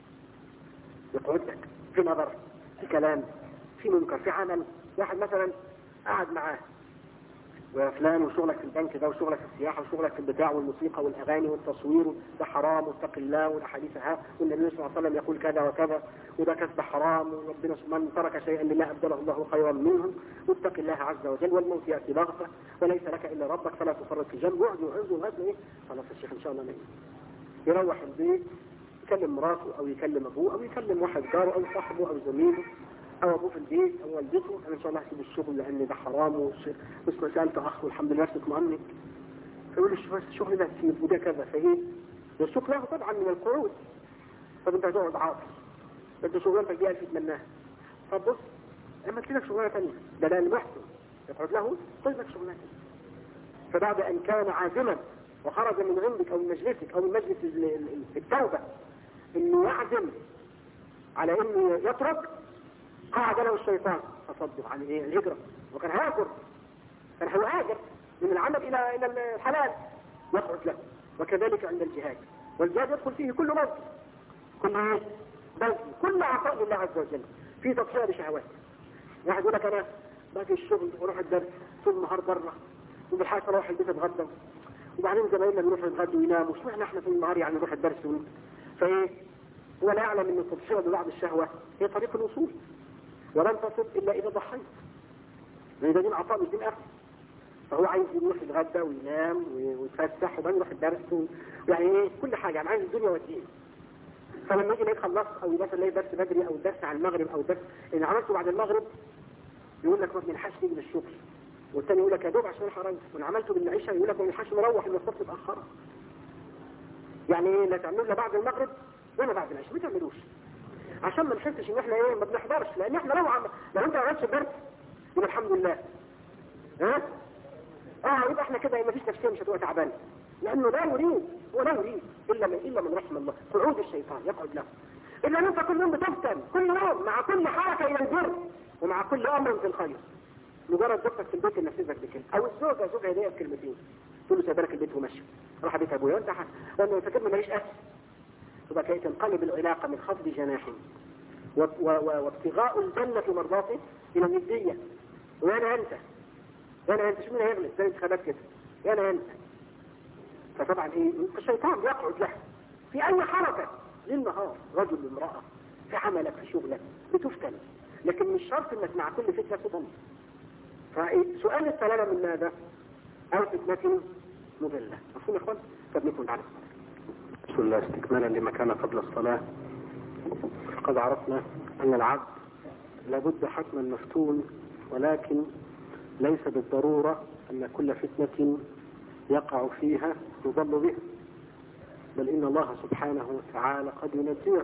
لك في نظر في كلام في منكر في عمل. واحد مثلا قاعد معاه وفلان وشغلك في البنك ده وشغلك في السياحة وشغلك في البتاع والموسيقى والأغاني والتصوير ده حرام واتق الله والأحاديث والنبي صلى الله عليه وسلم يقول كذا وكذا وده كسب حرام وربنا من ترك شيئا لله أبدله الله خيرا منه واتق الله عز وجل والموت يأتي بغتة وليس لك إلا ربك فلا تفرط في جنب وعد وعز وغد إيه خلاص الشيخ إن شاء الله نعم. يروح البيت يكلم مراته أو يكلم أبوه أو يكلم واحد جاره أو صاحبه أو زميله أو أبوه في البيت أو والدته أنا إن شاء الله هسيب الشغل لأن ده حرام واسمه سألت أخ والحمد لله نفسك مؤمنك. فيقول له الشغل ده هسيب وده كذا فإيه؟ الشغل له طبعا من القعود. طب أنت هتقعد عاطل أنت شغلانتك دي ألف تتمناها. طب بص أما تجيلك شغلانة ثانية ده لا المحسن يقعد له طيب لك شغلانة. فبعد أن كان عازما وخرج من عندك أو من مجلسك أو من مجلس التوبة إنه يعزم على إنه يترك قاعد له الشيطان فصدق عن ايه الهجرة. وكان هاجر كان هيهاجر من العمل الى الحلال يقعد له. وكذلك عند الجهاد والجهاد يدخل فيه كل موت كل ايه بذل كل عطاء لله عز وجل في تضحية بشهوات. واحد يقول لك انا باجي الشغل واروح الدرس طول النهار بره وبالحاجة اروح البيت اتغدى وبعدين زمايلنا بيروحوا يتغدوا ويناموا وش احنا طول النهار يعني نروح الدرس فايه هو لا يعلم ان التضحية ببعض الشهوة هي طريق الوصول ولن تصل إلا إذا ضحيت. لأن ده دين عطاء مش دين أخذ. فهو عايز يروح يتغدى وينام ويتفسح وبعدين يروح الدرس يعني ايه كل حاجة يعني عايز الدنيا والدين. فلما يجي يخلص أو مثلا يلاقي درس بدري أو درس على المغرب أو درس إن عملته بعد المغرب يقول لك ما بنلحقش نيجي من الشغل. والثاني يقول لك يا دوب عشان حرام وإن عملته بالعشاء يقول لك ما بنلحقش نروح المواصلات متأخرة. يعني ايه لا تعملوا لا بعد المغرب ولا بعد العشاء ما تعملوش. عشان ما نحسش ان احنا ايه ما بنحضرش لان احنا لو انت ما عملتش درس يبقى الحمد لله يبقى احنا كده ما فيش تفسير مش هتبقى تعبان لانه لا يريد ولا يريد الا من رحم الله. قعود الشيطان يقعد له الا انت كل يوم بتفتن كل يوم مع كل حركه الى البر ومع كل امر في الخير. مجرد زوجتك في البيت ينفذك بكلمه او الزوجه زوجها يضايقك بكلمتين تقول له سيبارك البيت ومشي راح بيت ابويا وانت وانا يفكرني ماليش اهل، تبقى كي تنقلب العلاقه من خفض جناح وابتغاء الجنه مرضاته الى النديه. وانا انت شو مين هيغلب زي انتخابات كده، وانا انت. فطبعا ايه الشيطان يقعد له في اي حركه للنهار، رجل امراه، في عملك في شغلك بتفتن، لكن مش شرط انك مع كل فتنه تضل. فسؤال السلامه من ماذا؟ او فتنه مضله. مفهوم يا اخوان؟ فبنكون على بسم الله. استكمالا لما كان قبل الصلاه، قد عرفنا ان العبد لابد حتما مفتون، ولكن ليس بالضروره ان كل فتنه يقع فيها يضل بها، بل إن الله سبحانه وتعالى قد ينجيه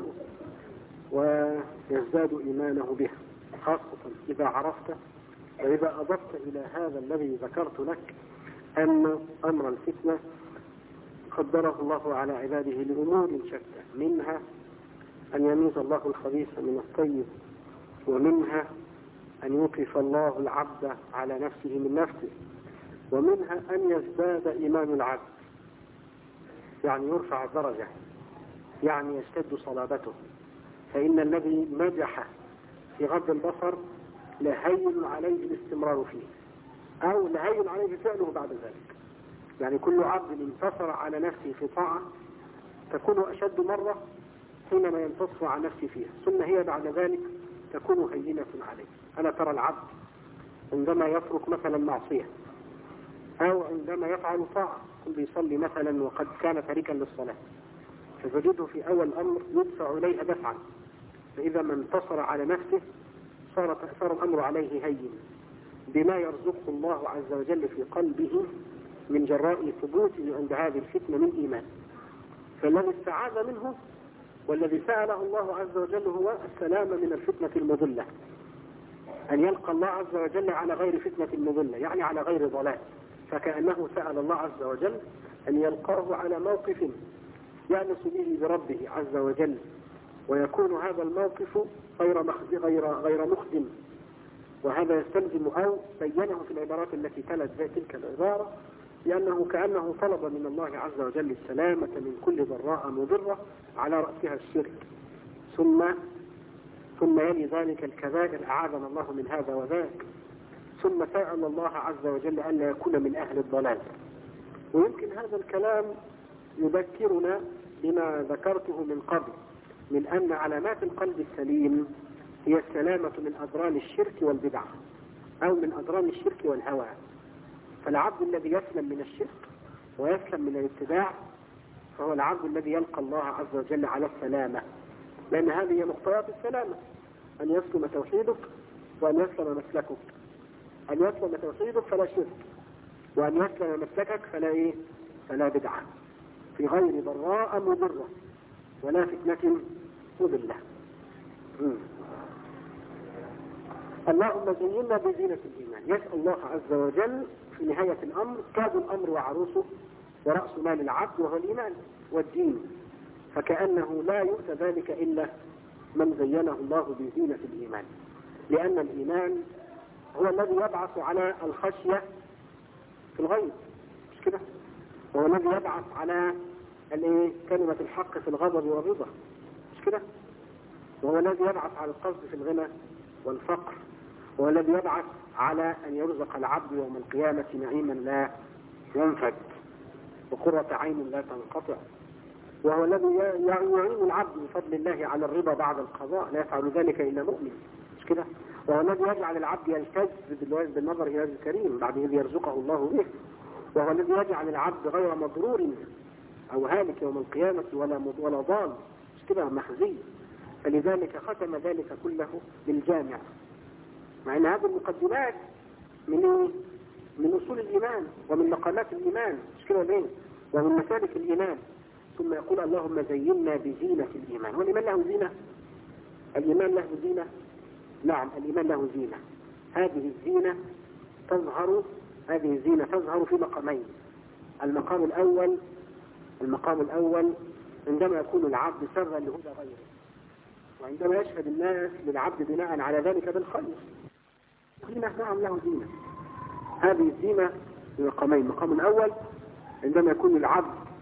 ويزداد إيمانه بها، خاصة إذا عرفت وإذا أضفت إلى هذا الذي ذكرت لك أن أمر الفتنة قدره الله على عباده لأمور شتى، منها أن يميز الله الخبيث من الطيب، ومنها أن يوقف الله العبد على نفسه من نفسه، ومنها أن يزداد إيمان العبد، يعني يرفع الدرجة، يعني يشتد صلابته. فإن الذي نجح في غض البصر لهين عليه الاستمرار فيه، أو لهين عليه فعله بعد ذلك. يعني كل عبد انتصر على نفسه في طاعة تكون أشد مرة حينما ينتصر على نفسه فيها، ثم هي بعد ذلك تكون هينة عليه. ألا ترى العبد عندما يترك مثلا معصية، أو عندما يفعل طاعة، بيصلي مثلا وقد كان تاركا للصلاة، فتجده في أول أمر يدفع إليها دفعا، فإذا ما انتصر على نفسه صار الأمر عليه هين بما يرزقه الله عز وجل في قلبه من جراء ثبوته عند هذه الفتنة من إيمان. فالذي استعاذ منه والذي سأله الله عز وجل هو السلام من الفتنة المضلة، أن يلقى الله عز وجل على غير فتنة مضلة، يعني على غير ضلال. فكأنه سأل الله عز وجل أن يلقاه على موقف يأنس به بربه عز وجل، ويكون هذا الموقف غير مخدم. وهذا يستلزم، أو بينه في العبارات التي تلت تلك العبارة، لأنه كأنه طلب من الله عز وجل السلامة من كل ضراء مضرة على رأسها الشرك، ثم يلي ذلك الكبائر، أعاذنا الله من هذا وذاك، ثم سأل الله عز وجل أن لا يكون من أهل الضلال. ويمكن هذا الكلام يذكرنا بما ذكرته من قبل، من أن علامات القلب السليم هي السلامة من أضران الشرك والبدعة، أو من أضران الشرك والهوى. فالعبد الذي يسلم من الشرك ويسلم من الابتداع فهو العبد الذي يلقى الله عز وجل على السلامة، لأن هذه هي مقتضيات السلامة، أن يسلم توحيدك وأن يسلم مسلكك. أن يسلم توحيدك فلا شرك، وأن يسلم مسلكك فلا بدعة، في غير ضراء مضرة ولا فتنة مضلة. اللهم زينا بزينة الإيمان. يسأل الله عز وجل في نهاية الأمر، كاد الأمر وعروسه ورأس مال العبد وهو الإيمان والدين، فكأنه لا يؤتى ذلك إلا من زينه الله بزينة الإيمان، لأن الإيمان هو الذي يبعث على الخشية في الغيب، مش كده؟ وهو الذي يبعث على كلمة الحق في الغضب والرضا، مش كده؟ وهو الذي يبعث على القصد في الغنى والفقر، وهو الذي يبعث على أن يرزق العبد يوم القيامة نعيما لا ينفد وقرة عين لا تنقطع، وهو الذي يعين العبد بفضل الله على الرضا بعد القضاء، لا يفعل ذلك إلا مؤمن، مش كده؟ وهو الذي يجعل العبد يلتز بالنظر إلى الكريم بعد إذ يرزقه الله به، وهو الذي يجعل العبد غير مضرور أو هالك يوم القيامة ولا ضال، مش كده؟ محزي. فلذلك ختم ذلك كله بالجامع، مع أن هذه المقدمات من أصول الإيمان ومن مقامات الإيمان، مش كده ليه؟ ومن مسالك الإيمان. ثم يقول اللهم زينا بزينة الإيمان. والإيمان له زينة؟ الإيمان له زينة؟ نعم، الإيمان له زينة. هذه الزينة تظهر في مقامين. المقام الأول عندما يكون العبد سرا لهدى غيره، وعندما يشهد الناس للعبد بناء على ذلك بالخير. زينة، نعم له زينة. هذه الزينة في مقامين. المقام الأول عندما يكون العبد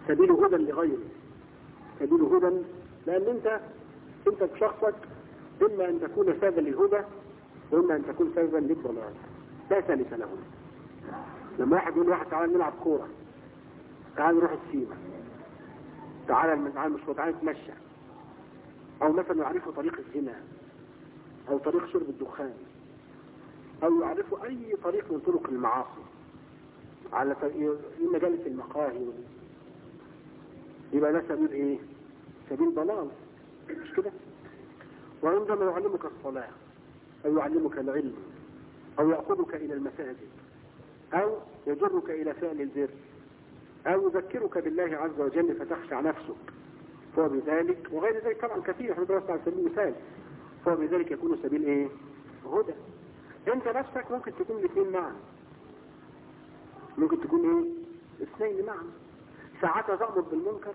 سبيل هدى لغيره، سبيل هدى، لأن أنت بشخصك إما أن تكون سببا للهدى وإما أن تكون سببا للضلال، لا ثالث له. لما واحد يقول واحد تعالى نلعب كورة، تعالى نروح السيما، تعالى نتمشى، أو مثلا يعرفوا طريق الزنا أو طريق شرب الدخان أو يعرفوا أي طريق من طرق المعاصي على مجالس المقاهي، يبقى ده سبيل إيه؟ سبيل ضلال، مش كده؟ وعندما يعلمك الصلاة أو يعلمك العلم أو يأخذك إلى المساجد أو يجرك إلى فعل البر أو يذكرك بالله عز وجل فتخشع نفسك، فهو بذلك، وغير ذلك طبعا كثير، احنا درسنا على سبيل المثال، فهو بذلك يكون سبيل ايه؟ هدى. انت نفسك ممكن تكون الاثنين معا، ممكن تكون ايه؟ الاثنين معا، ساعات تأمر بالمنكر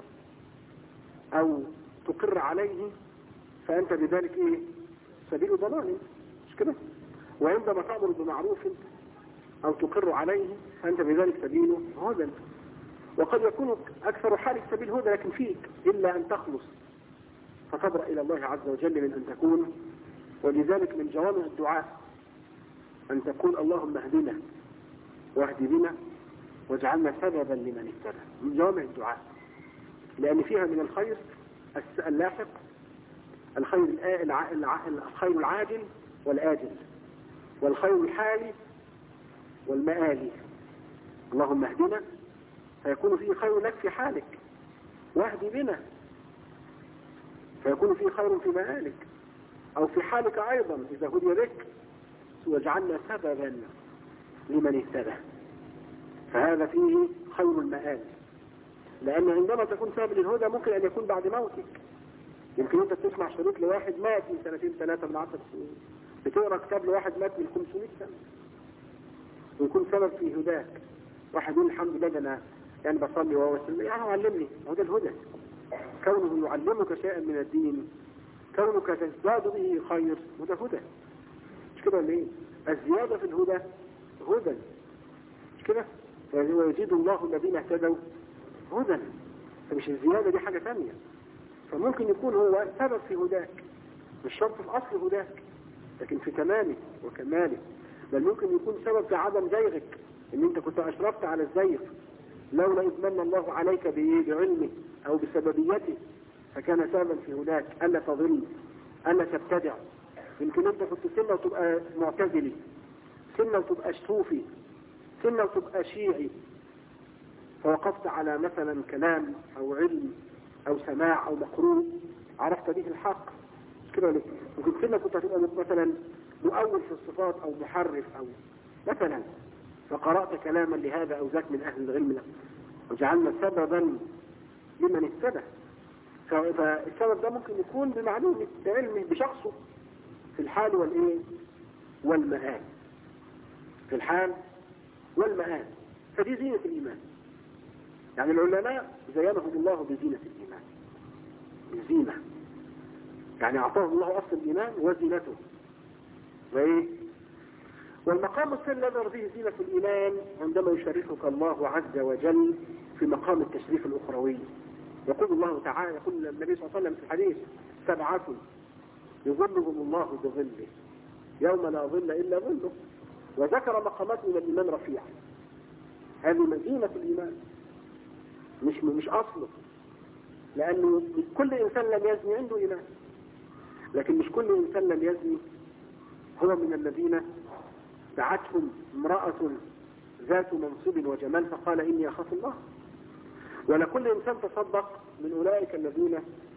او تقر عليه فانت بذلك ايه؟ سبيل ضلال، مش كده؟ وعندما تأمر بمعروف او تقر عليه فانت بذلك سبيل هدى. وقد يكون أكثر حالك سبيل هدى لكن فيك إلا أن تخلص فتبرأ إلى الله عز وجل من أن تكون. ولذلك من جوامع الدعاء أن تقول اللهم اهدنا واهد بنا واجعلنا سببا لمن اهتدى، من جوامع الدعاء، لأن فيها من الخير اللاحق، الخير العاجل والآجل، والخير الحالي والمآلي. اللهم اهدنا فيكون فيه خير لك في حالك، واهدي بنا فيكون فيه خير في مآلك أو في حالك أيضا إذا هدي بك، واجعلنا سببا لمن اهتدى، فهذا فيه خير المآل. لأن عندما تكون سبب للهدى ممكن أن يكون بعد موتك، يمكن أنت تسمع شريط لواحد مات من 2 3 من 10 سنين، بتقرأ كتاب لواحد مات من 500 سنة ويكون سبب في هداك. واحد يقول الحمد لله أنا يعني بصلي وهو يسلم، يعني علمني، هو ده الهدى، كونه يعلمك شيئا من الدين، كونك تزداد به خير، وده هدى، مش كده ليه؟ الزيادة في الهدى هدى، مش كده؟ ويزيد الله الذين اهتدوا هدى، فمش الزيادة دي حاجة ثانية. فممكن يكون هو سبب في هداك، مش شرط في أصل هداك لكن في تمامه وكماله، بل ممكن يكون سبب في عدم زيغك، ان انت كنت اشرفت على الزيغ لولا إذ من الله عليك بعلمه أو بسببيته فكان سببا في هداك، ألا تضل، ألا تبتدع. يمكن أنت كنت سنة وتبقى معتزلي، سنة وتبقى صوفي، سنة وتبقى شيعي، فوقفت على مثلا كلام أو علم أو سماع أو مقروء عرفت به الحق، كده ليه؟ يمكن سنة كنت هتبقى مثلا مؤول في الصفات أو محرف أو مثلا، فقرأت كلاما لهذا أو ذاك من أهل العلم له وجعلنا سببا لمن اهتدى. فالسبب ده ممكن يكون بمعلومة بعلمه بشخصه في الحال والإيه والمآل، في الحال والمآل. فدي زينة الإيمان، يعني العلماء زينهم الله بزينة الإيمان، بزينة يعني أعطاهم الله أصل الإيمان وزينته وإيه. والمقام الثاني الذي يظهر به زينة الإيمان عندما يشرفك الله عز وجل في مقام التشريف الأخروي. يقول الله تعالى، يقول النبي صلى الله عليه وسلم في الحديث 7 يظلهم الله بظله يوم لا ظل إلا ظله، وذكر مقامات من الإيمان رفيعة. هذه مزينة الإيمان مش أصله، لأنه كل إنسان لم يزني عنده إيمان، لكن مش كل إنسان لم يزني هو من الذين دعتهم امرأة ذات منصب وجمال فقال إني أخاف الله. ولا كل إنسان تصدق من أولئك الذين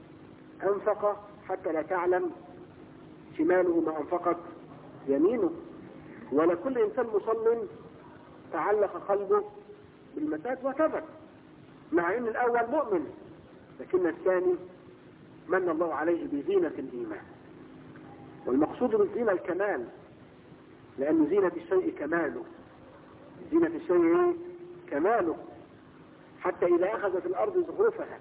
أنفق حتى لا تعلم شماله ما أنفقت يمينه. ولا كل إنسان مصل تعلق قلبه بالمساجد وكذا، مع أن الأول مؤمن لكن الثاني من الله عليه بزينة الإيمان. والمقصود بالزينة الكمال، لأن زينة الشيء كماله، زينة الشيء كماله، حتى إذا أخذت الأرض زخرفها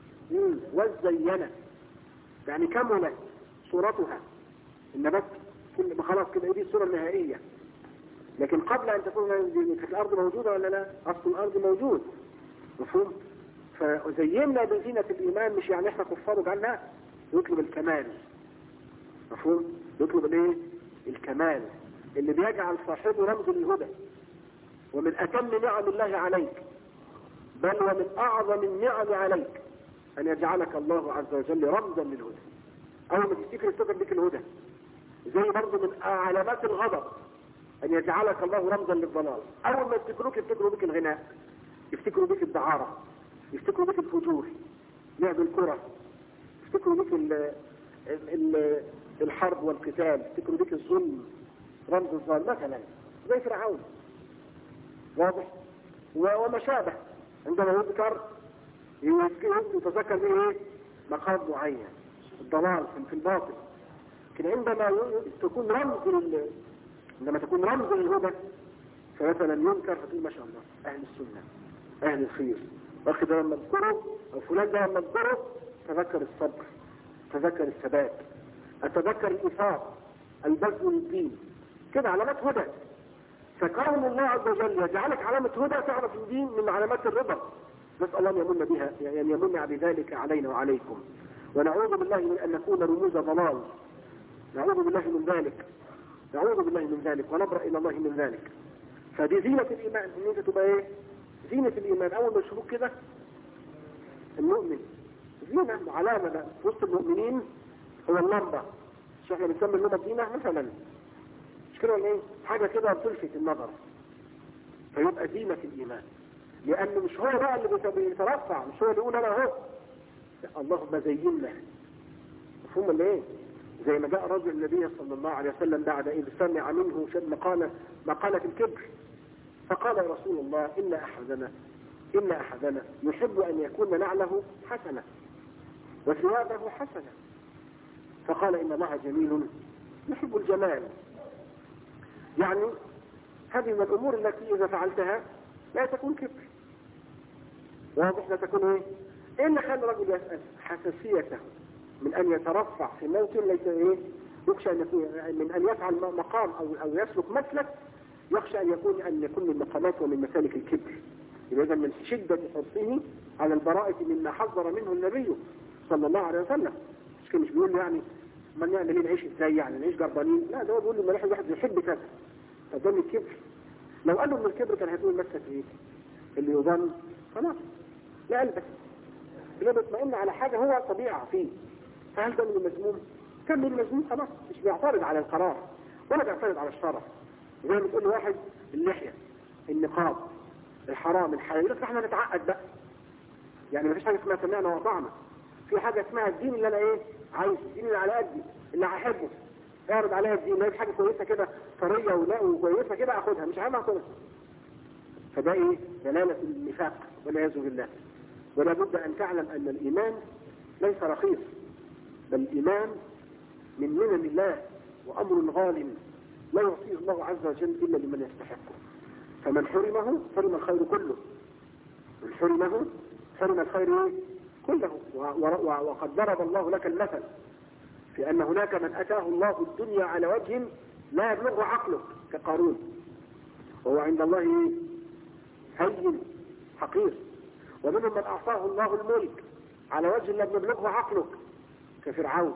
وزينت يعني كملت صورتها، إنما كل خلاص كده دي الصورة النهائية. لكن قبل أن تكون الأرض موجودة ولا لا؟ أصل الأرض موجود، مفهوم؟ فزينا بزينة الإيمان مش يعني احنا كفار وجعلنا، يطلب الكمال. مفهوم؟ يطلب الايه؟ الكمال اللي بيجعل صاحبه رمز للهدى. ومن أتم نعم الله عليك، بل ومن أعظم النعم عليك، أن يجعلك الله عز وجل رمزا للهدى. أول ما تفتكر بك الهدى. زي برضه من علامات الغضب أن يجعلك الله رمزا للضلال. أول ما يفتكروا بك الغناء، يفتكروا بك الدعارة، يفتكروا بك الفجور، لعب الكرة، يفتكروا بك الحرب والقتال، يفتكروا بك الظلم، رمز الظالم مثلا زي فرعون. واضح؟ وما شابه. عندما يذكر يتذكر به ايه؟ مقام معين، الضلال في الباطل. لكن عندما تكون رمز للهدى، فمثلا ينكر فتقول ما شاء الله اهل السنه، اهل الخير، واخي ده لما اذكره او فلان ده لما اذكره تذكر الصبر، تذكر الثبات، اتذكر الايثار، البذل للدين، كده علامات هدى. فكون الله عز وجل يجعلك علامة هدى تعرف الدين من علامات الرضا. نسأل الله أن يمن بها، يعني يمن بذلك علينا وعليكم، ونعوذ بالله من أن نكون رموز ضلال. نعوذ بالله من ذلك، نعوذ بالله من ذلك، ونبرأ إلى الله من ذلك. فدي زينة الإيمان، إن أنت تبقى إيه؟ زينة الإيمان. أول ما يشوفوك كده المؤمن زينة وعلامة بقى في وسط المؤمنين، هو اللمبة. مش احنا بنسمي اللمبة زينة مثلا؟ مش كده ولا ايه؟ حاجة كده بتلفت النظر، فيبقى زينة الإيمان. لأنه مش هو بقى اللي بيترفع، مش هو اللي يقول أنا أهو، اللهم زينا. مفهوم ولا ايه؟ زي ما جاء رجل النبي صلى الله عليه وسلم بعد إذ سمع منه مقالة الكبر، فقال يا رسول الله إن أحدنا يحب أن يكون نعله حسنة وثيابه حسنة. فقال إن الله جميل يحب الجمال. يعني هذه من الأمور التي إذا فعلتها لا تكون كبر. واضح؟ لا تكون ايه؟ إيه اللي خلى الرجل يسأل؟ حساسيته من أن يترفع في موطن ليس ايه؟ يخشى أن يكون من أن يفعل مقام أو يسلك مسلك، يخشى أن يكون من مقامات ومن مسالك الكبر. إذا من شدة حرصه على البراءة مما حذر منه النبي صلى الله عليه وسلم. مش بيقول يعني من يعمل ايه نعيش ازاي، يعني نعيش جربانين؟ لا، ده هو بيقول له الواحد يحب كذا، فده من الكبر. لو قال له من الكبر كان هيقول مسك ايه اللي يظن خلاص لا البس، اللي بيطمئن على حاجه هو طبيعه فيه. فهل ده من المذموم؟ كان من المذموم خلاص، مش بيعترض على القرار ولا بيعترض على الشرع. زي ما تقول لواحد اللحيه، النقاب، الحرام، الحلال، يقول لك احنا نتعقد بقى. يعني مفيش حاجه اسمها سمعنا وأطعنا، في حاجه اسمها الدين اللي انا ايه عايز، الدين اللي على قدي اللي هحبه اعرض عليها الدين. ما حاجه كويسه كده طريه وكويسه كده اخدها، مش عايز اخدها. فده ايه؟ دلاله النفاق والعياذ بالله. ولا بد ان تعلم ان الايمان ليس رخيص، بل الايمان من منن الله وامر غال لا يعطيه الله عز وجل الا لمن يستحقه. فمن حرمه حرم الخير كله، من حرمه حرم الخير كله. وقد ضرب الله لك المثل في أن هناك من أتاه الله الدنيا على وجه لا يبلغ عقله كقارون، وهو عند الله هين حقير. ومنهم من أعطاه الله الملك على وجه لا يبلغه عقلك كفرعون،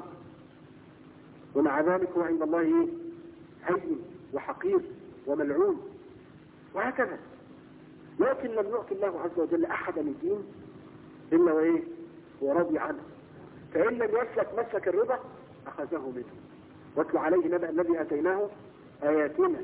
ومع ذلك هو عند الله هين وحقير وملعون، وهكذا. لكن لم يعطي الله عز وجل أحدا الدين إلا وإيه؟ ورضي عنه. فإن لم يسلك مسلك الرضا أخذه منه. واتل عليه نبأ الذي أتيناه آياتنا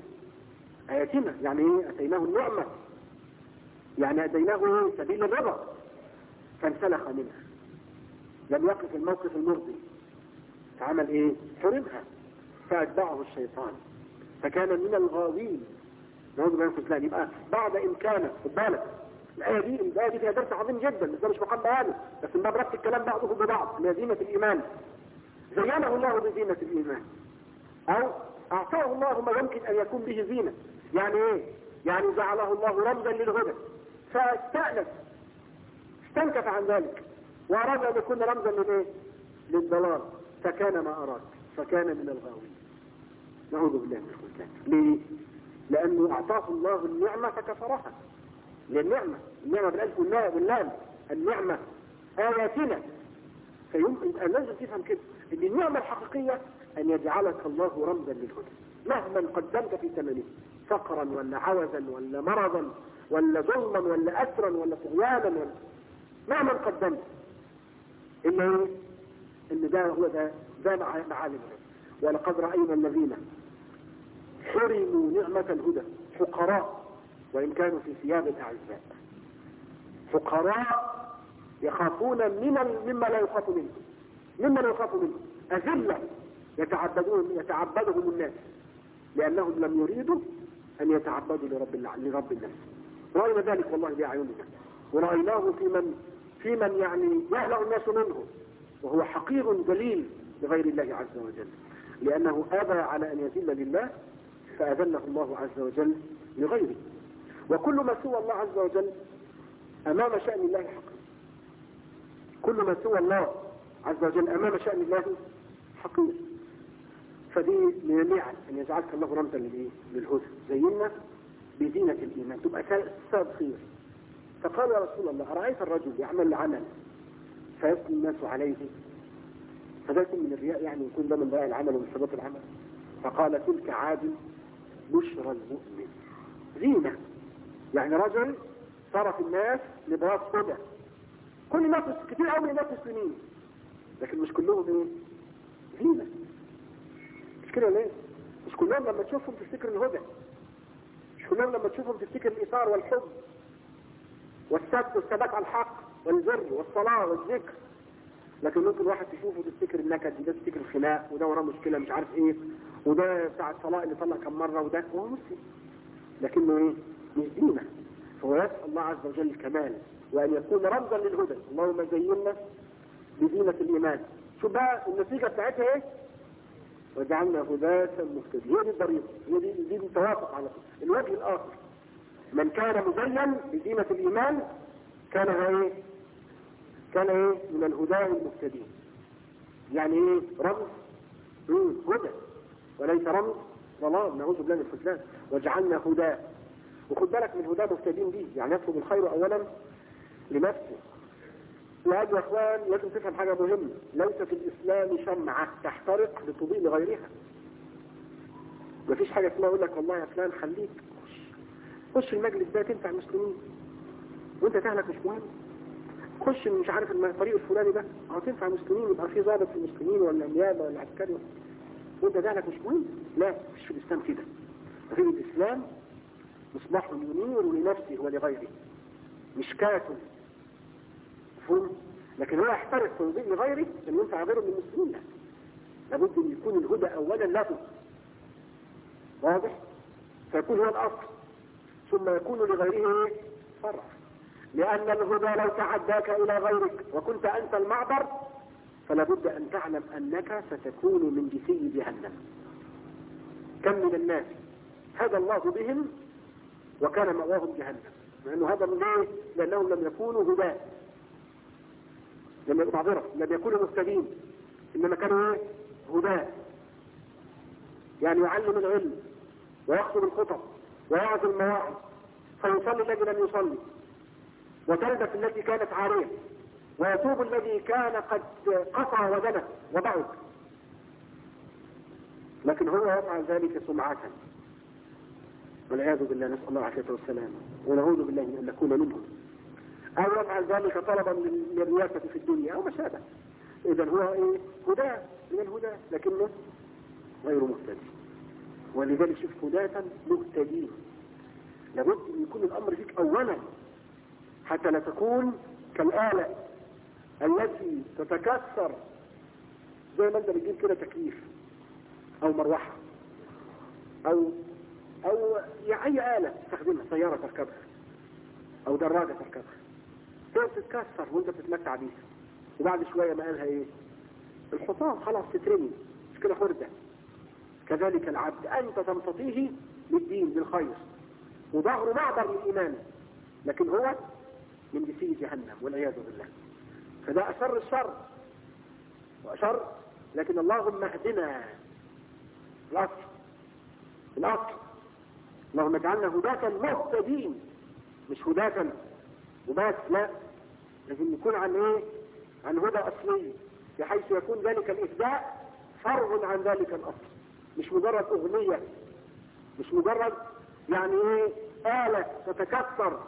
يعني إيه؟ أتيناه النعمة، يعني أتيناه سبيل الرضا فانسلخ منها، لم يقف الموقف المرضي، فعمل إيه؟ حرمها، فأتبعه الشيطان فكان من الغاوين. نعوذ بالله من الخذلان. يبقى بعد إمكانه، خد بالك الآية دي فيها درس عظيم جدا، بس ده مش مقام بيانه، بس من باب ربط الكلام بعضه ببعض. من زينة الإيمان زينه الله بزينة الإيمان، أو أعطاه الله ما يمكن أن يكون به زينة. يعني إيه؟ يعني جعله الله رمزا للهدى، فاستأنس، استنكف عن ذلك، وأراد أن يكون رمزا للإيه؟ للضلال، فكان ما أراد، فكان من الغاوين. نعوذ بالله من الخذلان. ليه؟ لأنه أعطاه الله النعمة فكفرها. للنعمة، النعمة بالألف واللام، النعمة آياتنا. فيمكن أن لازم تفهم كده ان النعمة الحقيقية ان يجعلك الله رمزا للهدى مهما قدمت في ثمنه، فقرا ولا عوزا ولا مرضا ولا ظلما ولا أسرا ولا طغيانا ولا مهما قدمت، إلا إيه؟ إن ده هو ده معالم. ولقد رأينا الذين حرموا نعمة الهدى فقراء وإن كانوا في ثياب الأعزاء، فقراء يخافون مما لا يخاف منه، مما لا يخاف منه، أذلة يتعبدهم الناس لأنهم لم يريدوا أن يتعبدوا لرب الناس. رأينا ذلك والله بأعيننا، ورأيناه في من يعني يهلع الناس منه، وهو حقير ذليل لغير الله عز وجل، لأنه أبى على أن يذل لله فأذله الله عز وجل لغيره. وكل ما سوى الله عز وجل أمام شأن الله حقير، كل ما سوى الله عز وجل أمام شأن الله حقير. فدي من النعم أن يجعلك الله رمزا للهدى، زينا بزينة الإيمان تبقى سبب خير. فقال يا رسول الله أرأيت الرجل يعمل عمل فيثني الناس عليه، فده يكون من الرياء، يعني يكون ده من رياء العمل ومن سبب العمل. فقال تلك عاد بشرى المؤمن، زينة، يعني رجل صار في الناس لباس هدى. كل الناس كتير قوي من الناس مسلمين لكن مش كلهم ايه؟ زينة. مش كده ليه؟ مش كلهم لما تشوفهم تفتكر الهدى، مش كلهم لما تشوفهم تفتكر الإيثار والحب والثبات على الحق والبر والصلاة والذكر. لكن ممكن واحد تشوفه تفتكر النكد، وده تفتكر الخناق، وده وراه مشكلة مش عارف ايه، وده بتاع الطلاق اللي طلق كم مرة، وده هو مسلم لكنه ايه؟ مش زينة. فهو يسأل الله عز وجل الكمال وأن يكون رمزا للهدى. اللهم زينا بزينة الإيمان. شوف بقى النتيجة بتاعتها ايه؟ وجعلنا هداة مهتدين. هي دي الطريقة، هي دي التوافق على الوجه الآخر. من كان مزين بزينة الإيمان كان ايه؟ كان ايه؟ من الهداة المهتدين. يعني ايه؟ رمز هدى وليس رمز ضلال، نعوذ بالله من الخذلان. وجعلنا هداة، وخد بالك من هداة مهتدين دي، يعني يطلب الخير أولا لنفسه. وهذا يا اخوان لازم تفهم حاجة مهمة، ليس في الإسلام شمعة تحترق لتضيء لغيرها. مفيش حاجة اسمها يقول لك والله يا فلان خليك خش المجلس ده تنفع المسلمين وانت تهلك مش مهم، خش مش عارف الطريق الفلاني ده تنفع المسلمين، يبقى في ضابط في المسلمين ولا نيابة ولا عسكري وانت تهلك مش مهم. لا، مش في الإسلام كده. في الإسلام مصباح ينير لنفسه ولغيره، مش كاتل مفهوم، لكن هو يحترق ويضيء لغيره ان ينفع غيره من المسلمين. لا، لابد ان يكون الهدى اولا له، واضح؟ فيكون هو الاصل ثم يكون لغيره فرع. لان الهدى لو تعداك الى غيرك وكنت انت المعبر فلابد ان تعلم انك ستكون من جثي جهنم. كم من الناس هدى الله بهم وكان مأواهم جهنم، لأنه هذا من ايه؟ لأنهم لم يكونوا هداة، لم يكونوا مهتدين، إنما كانوا ايه؟ هداة. يعني يعلم العلم ويخطب الخطب ويعظ المواعظ، فيصلي الذي لم يصلي، وتلبس التي كانت عارية، ويتوب الذي كان قد قطع ودنه وبعد، لكن هو يفعل ذلك سمعة والعياذ بالله، نسأل الله العافية والسلام ونعوذ بالله من أن نكون منهم، أو يفعل ذلك طلبا للرياسة في الدنيا أو ما شابه. إذا هو إيه؟ هدى من الهدى لكنه غير مهتدي. ولذلك شوف هداة مهتدين، لابد أن يكون الأمر فيك أولا حتى لا تكون كالآلة التي تتكسر، زي ما انت بتجيب كده تكييف أو مروحة أو أي آلة تستخدمها، سيارة تركبها أو دراجة تركبها، تتكسر وانت بتتمتع بيها، وبعد شوية ما قالها ايه؟ الحصان خلاص تترمي، مش كده خردة. كذلك العبد أنت تمتطيه للدين بالخير وظهر معبر للإيمان، لكن هو من جثي جهنم والعياذ بالله. فده أشر الشر وأشر، لكن اللهم اهدنا الأصل اللهم اجعلنا هداة مهتدين، مش هداة وبس، لا، لازم يكون عن ايه؟ عن هدى اصلي، بحيث يكون ذلك الاهداء فرع عن ذلك الاصل، مش مجرد اغنية، مش مجرد يعني ايه آلة تتكسر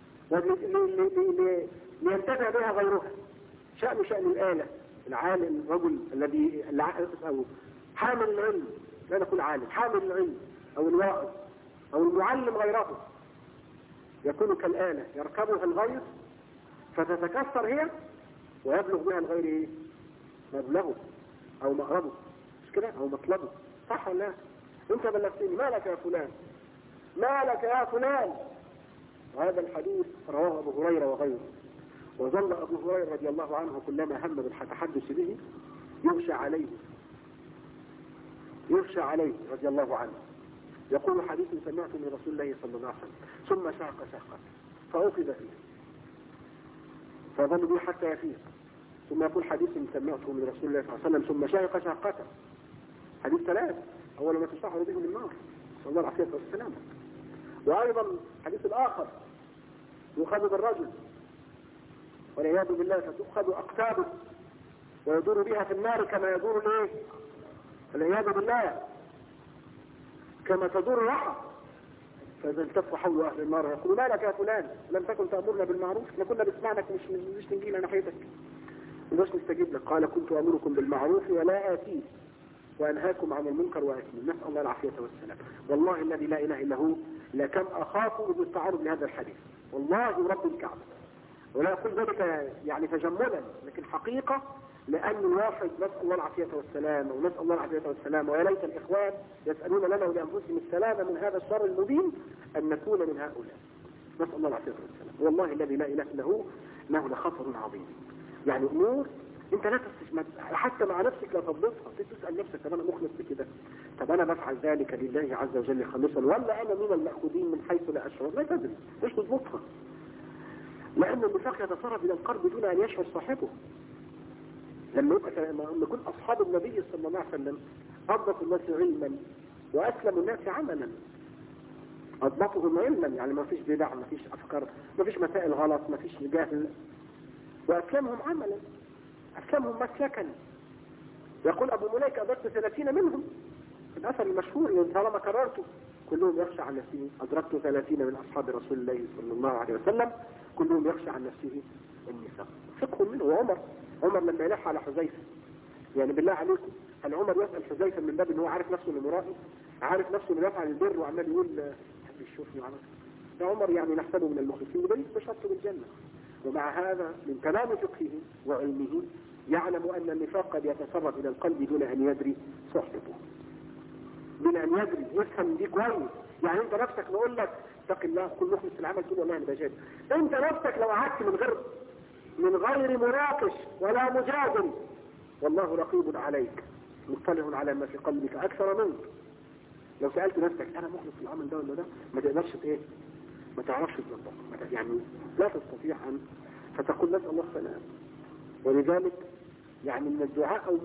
لينتفع بها غيرها. شأن الآلة، العالم، الرجل الذي أو حامل العلم، لا نقول عالم، حامل العلم أو الواعظ أو المعلم غيره، يكون كالآلة يركبها الغير فتتكسر هي ويبلغ بها الغير ايه؟ مبلغه أو مغربه، مش كده؟ أو مطلبه. صح ولا لا؟ أنت بلغتني، ما لك يا فلان، ما لك يا فلان. وهذا الحديث رواه أبو هريرة وغيره. وظل أبو هريرة رضي الله عنه كلما هم بالتحدث به يغشى عليه رضي الله عنه، يقول حديث سمعته من رسول الله صلى الله عليه وسلم ثم شاق شاقا فأوقظ فيه فظل به حتى يفيق، ثم يقول حديث سمعته من رسول الله صلى الله عليه وسلم ثم شاق شاقة. حديث ثلاث، أول ما تشعر به من النار، صلى الله عليه وسلم. وأيضا حديث الآخر يؤخذ بالرجل والعياذ بالله فتؤخذ أقتابه ويدور بها في النار كما يدور الايه؟ والعياذ بالله كما تدور الرحى. فإذا التف حول أهل النار يقول ما لك يا فلان لم تكن تأمرنا بالمعروف، احنا كنا بنسمعنك مش نجينا ناحيتك مش نستجيب لك. قال كنت أمركم بالمعروف ولا آتيه وأنهاكم عن المنكر وآتيه. نسأل الله العافية والسلام. والله الذي لا إله إلا هو لكم أخاف بالتعرض لهذا الحديث، والله رب الكعبة. ولا أقول ذلك يعني تجملا، لكن حقيقة، لأن الواحد نسأل الله العافية والسلام ونسأل الله العافية والسلام، ويا ليت الإخوان يسألون لنا ولأنفسهم السلامة من هذا الشر المبين أن نكون من هؤلاء. نسأل الله العافية والسلام. والله الذي لا إله إلا هو إنه لخطر عظيم. يعني أمور أنت لا تستشمد حتى مع نفسك، لا تضبطها، تسأل نفسك طب أنا مخلص بكده، طب أنا بفعل ذلك لله عز وجل خالصا ولا أنا من المأخوذين من حيث لا أشعر؟ لا تدري، مش تضبطها، لأن النفاق يتسرب إلى القلب دون أن يشعر صاحبه. لما يكون أصحاب النبي صلى الله عليه وسلم أضبط الناس علما وأسلم الناس عملا، أضبطهم علما، يعني ما فيش بدع، ما فيش أفكار، ما فيش مسائل غلط، ما فيش جهل، وأسلمهم عملا، أسلمهم مسلكا. يقول أبو مليك أدركت 30 منهم، الأثر المشهور اللي طالما كررته، كلهم يخشى عن نفسه. أدركت 30 من أصحاب رسول الله صلى الله عليه وسلم كلهم يخشى عن نفسه النفاق. فقه منه. وعمر لما يلح على حذيفة، يعني بالله عليكم هل عمر يسأل حذيفة من باب ان هو عارف نفسه انه مرائي، عارف نفسه انه يفعل البر وعمال يقول حد يشوفني وعمل ده؟ عمر يعني نحسبه من المخلصين بل بشرطه بالجنة. ومع هذا من تمام فقهه وعلمه يعلم ان النفاق قد يتسرب الى القلب دون ان يدري صاحبه، دون ان يدري، يفهم دي كويس. يعني انت نفسك نقول لك اتق الله كل مخلص في العمل تقول والله انا بجادل، انت نفسك لو قعدت من غير مناقش ولا مجادل والله رقيب عليك مطلع على ما في قلبك اكثر منك. لو سألت نفسك انا مخلص في العمل ده ولا ده، ما تقدرش ايه، ما تعرفش تطبق، يعني لا تستطيع ان فتقول نسأل الله السلام. ولذلك يعني من الدعاء او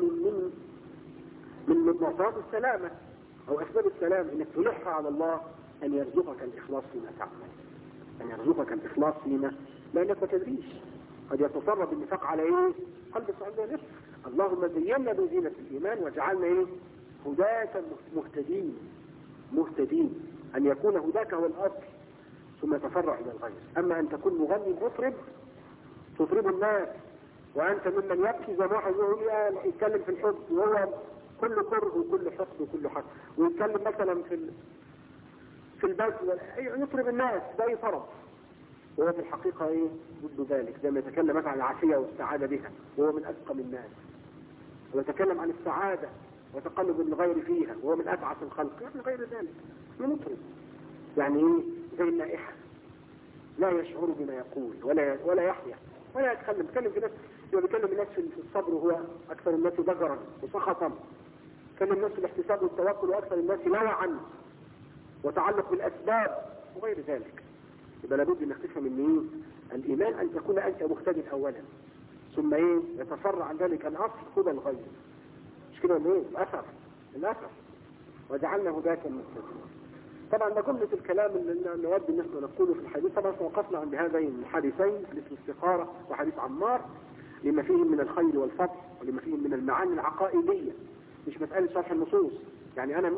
من معطيات السلامة او اسباب السلام انك تلح على الله ان يرزقك الاخلاص فيما تعمل، ان يرزقك الاخلاص فيما، لانك ما تدريش قد يتسرب النفاق على ايه؟ قلب صاحب نفسه. اللهم زينا بزينة الايمان واجعلنا ايه؟ هداة مهتدين. ان يكون هداك هو الاصل ثم يتفرع الى الغير. اما ان تكون مغني مطرب تطرب الناس وانت ممن يبكي زي ما واحد يقول يتكلم في الحب وهو كل كره وكل حقد وكل حق، ويتكلم مثلا في البذل يطرب الناس، ده يطرب، وهو في الحقيقة ايه ضد ذلك. زي ما يتكلم مثلا عن العافية والسعادة بها وهو من أسقم الناس، ويتكلم عن السعادة وتقلب الغير فيها وهو من أبعث الخلق، يعني غير ذلك مطرب. يعني ايه؟ زي النائحة لا يشعر بما يقول ولا يحيا ولا يتكلم في ناس، بيكلم الناس في الصبر وهو أكثر الناس ضجرا وسخطا، كلم الناس في الاحتساب والتوكل وأكثر الناس لوعا وتعلق بالأسباب وغير ذلك. يبقى لابد انك تفهم ان ايه الايمان، ان تكون انت مهتد اولا ثم ايه يتفرع عن ذلك الاصل هدى الغير، مش كده ولا ايه؟ الاثر وجعلنا هداة مهتدين. طبعا ده جملة الكلام اللي نود ان احنا نقوله في الحديث. طبعا وقفنا عند هذين الحديثين، حديث الاستخارة وحديث عمار، لما فيهم من الخير والفضل ولما فيهم من المعاني العقائدية، مش مسألة شرح النصوص. يعني انا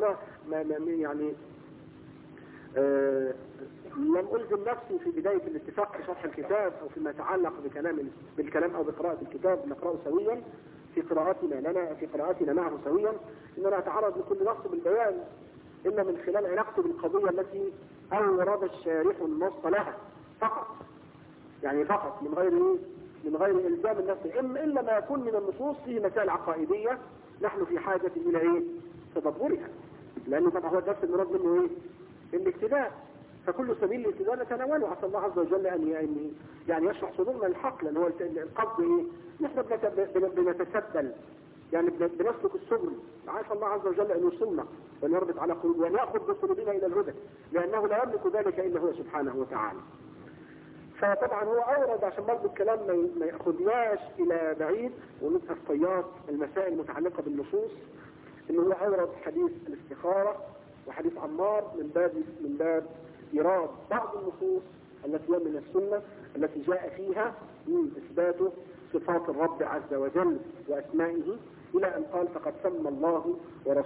لم ألزم نفسي في بداية الاتفاق في شرح الكتاب أو فيما يتعلق بالكلام أو بقراءة الكتاب نقرأه سويا في قراءاتنا معه سويا، إننا نتعرض لكل نص بالبيان إلا من خلال علاقته بالقضية التي أورد الشارح النص لها فقط، يعني فقط من غير إلزام النفس، إلا ما يكون من النصوص فيه مسائل عقائدية نحن في حاجة إلى تدبرها، لأنه طبعا هو الدرس المراد منه الاقتداء، فكل سبيل الاقتداء نتناوله. عسى الله عز وجل أن يعني يشرح صدورنا الحق، لأن هو القصد نحن بنتسبل، يعني بنسلك السبل. عسى الله عز وجل أن يوصلنا وأن يربط على قلوبنا وأن يأخذ بقلوبنا إلى الهدى، لأنه لا يملك ذلك إلا هو سبحانه وتعالى. فطبعا هو أورد عشان برضه الكلام ما يأخذناش إلى بعيد ونبقى في طيات المسائل المتعلقة بالنصوص، إنه هو أورد حديث الاستخارة وحديث عمار من باب إيراد بعض النصوص التي هي من السنة التي جاء فيها إثبات صفات الرب عز وجل وأسمائه، إلى أن قال فقد سمى الله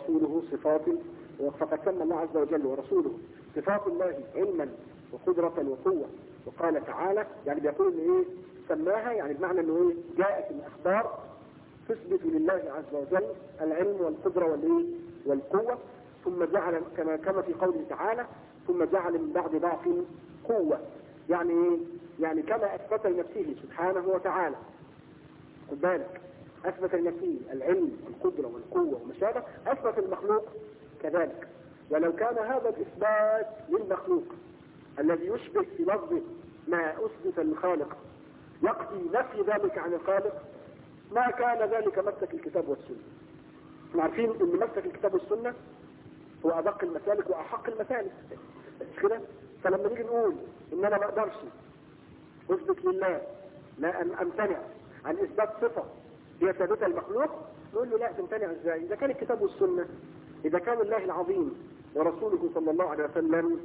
عز وجل ورسوله صفات الله علما وقدرة وقوة. وقال تعالى، يعني بيقول إن سماها، يعني بمعنى إنه جاءت الأخبار تثبت لله عز وجل العلم والقدرة والقوة، ثم جعل كما في قوله تعالى ثم جعل من بعد ضعف قوة، يعني كما أثبت لنفسه سبحانه وتعالى، خد بالك، أثبت لنفسه العلم والقدرة والقوة وما شابه، أثبت المخلوق كذلك. ولو كان هذا الإثبات للمخلوق الذي يشبه في لفظه ما أثبت للخالق يقضي نفي ذلك عن الخالق، ما كان ذلك مسلك الكتاب والسنة. احنا عارفين ان مسلك الكتاب والسنة هو أدق المسالك وأحق المسالك، مش كده؟ فلما نيجي نقول ان انا ما اقدرش اثبت لله، لا ان امتنع عن اثبات صفة هي ثابتة المخلوق، نقول له لا، تمتنع ازاي؟ اذا كان الكتاب والسنة، اذا كان الله العظيم ورسوله صلى الله عليه وسلم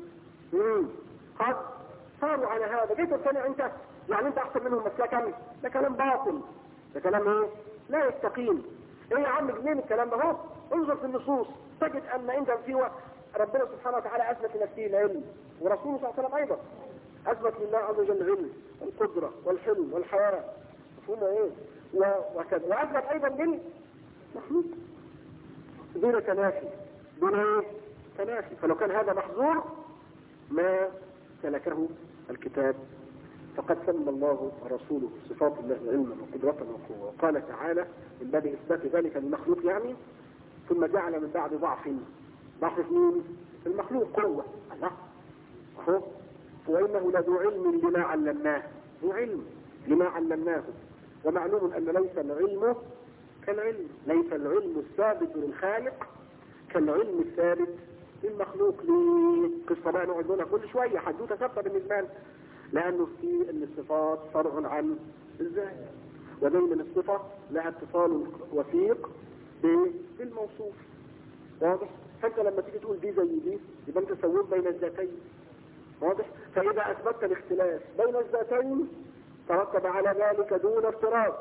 قد صاروا على هذا، كيف تمتنع انت؟ يعني انت احسن منهم مسلكا؟ ده كلام باطل، ده كلام لا يستقيم. ايه يا عم منين الكلام ده؟ هو انظر في النصوص تجد ان عند في ربنا سبحانه وتعالى اثبت لنفسه العلم، ورسوله صلى الله عليه وسلم ايضا اثبت لله عز وجل العلم والقدره والحلم والحياه، مفهوم وكذا، واثبت ايضا للمخلوق دون تنافي، فلو كان هذا محظور ما سلكه الكتاب. فقد سمى الله ورسوله صفات الله علما وقدرة وقوة، وقال تعالى من باب إثبات ذلك للمخلوق، يعني ثم جعل من بعد ضعف مين؟ المخلوق قوة، الله أهو، وإنه لذو علم لما علمناه، ذو علم لما علمناه، ومعلوم أن ليس العلم كالعلم، ليس العلم الثابت للخالق كالعلم الثابت للمخلوق. قصة بقى نقعد نقولها كل شوية، حدوتة ثابتة بالنسبة لنا، لأنه في أن الصفات فرع عن الذات، ودايما الصفة لها اتصال وثيق بالموصوف، واضح؟ فأنت لما تيجي تقول دي زي دي يبقى أنت سويت بين الذاتين، واضح؟ فإذا أثبتت الاختلاف بين الذاتين ترتب على ذلك دون افتراض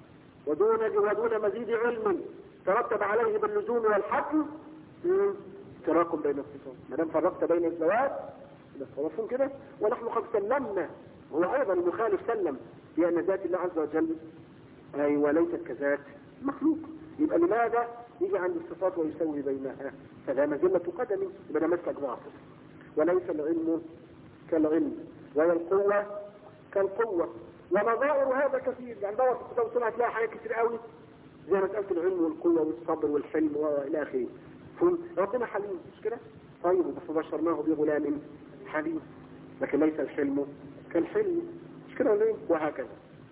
ودون مزيد علم، ترتب عليه باللزوم والحكم افتراق بين الصفات. ما دام فرقت بين الذوات مفهوم كده؟ ونحن قد سلمنا، هو ايضا المخالف سلم بان ذات الله عز وجل وليست كذات مخلوق، يبقى لماذا يجي عند الصفات ويسوي بينها؟ فلا مزلة قدم، يبقى ده مسلك باطل. وليس العلم كالعلم ولا القوة كالقوة، ونظائر هذا كثير، يعني دور في الكتاب والسنة هتلاقي حاجات كتير قوي زي مسألة العلم والقوة والصبر والحلم والى اخره. ربنا حليم، مش كده؟ طيب فبشرناه بغلام حليم، لكن ليس الحلم كالحلم، مش كده ولا ايه؟ وهكذا.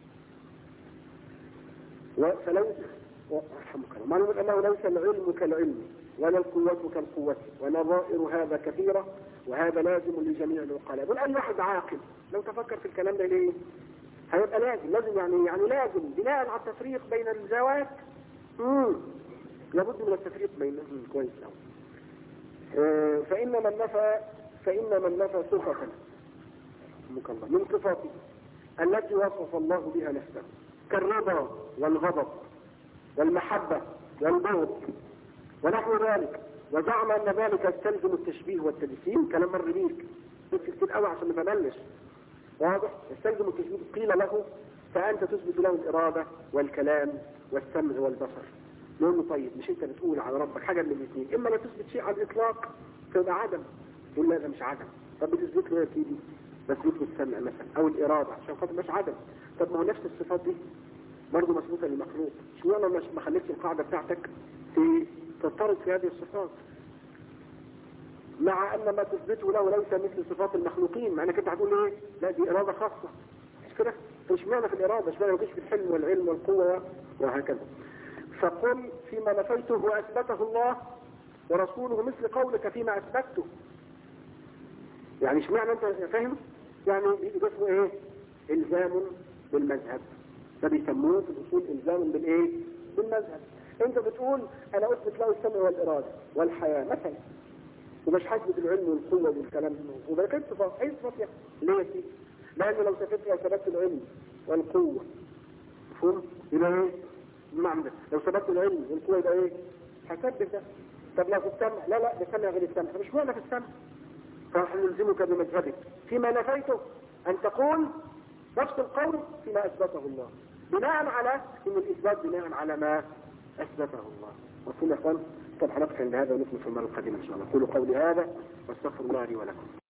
فلو معلوم انه ليس العلم كالعلم ولا القوة كالقوة، ونظائر هذا كثيرة، وهذا لازم لجميع العقلاء. يقول اي واحد عاقل لو تفكر في الكلام ده ليه هيبقى لازم يعني لازم بناء على التفريق بين الذوات لابد من التفريق بينهم كويس قوي. فإن من نفى فإن من نفى صفة من صفاته التي وصف الله بها نفسه كالرضا والغضب والمحبة والبغض ونحو ذلك، وزعم أن ذلك يستلزم التشبيه والتجسيم، كلام مر بيك بس كتير قوي عشان ما نبلش، واضح؟ يستلزم التشبيه. قيل له فأنت تثبت له الإرادة والكلام والسمع والبصر. نقول له طيب مش أنت بتقول على ربك حاجة من الاثنين، إما لا تثبت شيء على الإطلاق فيبقى عدم، يقول لا ده مش عدم. طب بتثبت له يا سيدي بثبت له السمع مثلا أو الإرادة عشان خاطر مش عدم. طب ما هو نفس الصفات دي برضه مثبوتة للمخلوق، شو أنا مش ما خليتش القاعدة بتاعتك تضطرد في هذه الصفات، مع أن ما تثبته له ليس مثل صفات المخلوقين، مع أنك أنت هتقول إيه؟ لا دي إرادة خاصة، مش كده؟ مش معنى في الإرادة، مش معنى في الحلم والعلم والقوة وهكذا. فقل فيما نفيته وأثبته الله ورسوله مثل قولك فيما أثبته. يعني مش معنى أنت فاهم؟ يعني اسمه إيه؟ إلزام بالمذهب، ده بيسموه في الأصول إلزام بالإيه؟ بالمذهب. أنت بتقول أنا أثبت له السمع والإرادة والحياة مثلا، ومش حاسبة العلم والقوة والكلام ده، وبقيت صفات، أي صفات يعني؟ ليه يا سيدي؟ لأنه لو ثبت العلم والقوة مفهوم؟ يبقى إيه؟ المعنى ده لو ثبت العلم والقوة يبقى إيه؟ هثبت ده. طب لا في السمع، لا ده سمع غير السمع، مش معنى في السمع، فنحن نلزمك بمذهبك فيما نفيته أن تقول نفس القول فيما أثبته الله، بناء على إن الإثبات بناء على ما أثبته الله. وصل يا أخوان؟ طب هنقف عند هذا ونكمل في المرة القادمة إن شاء الله. قولوا قولي هذا واستغفر الله لي ولكم.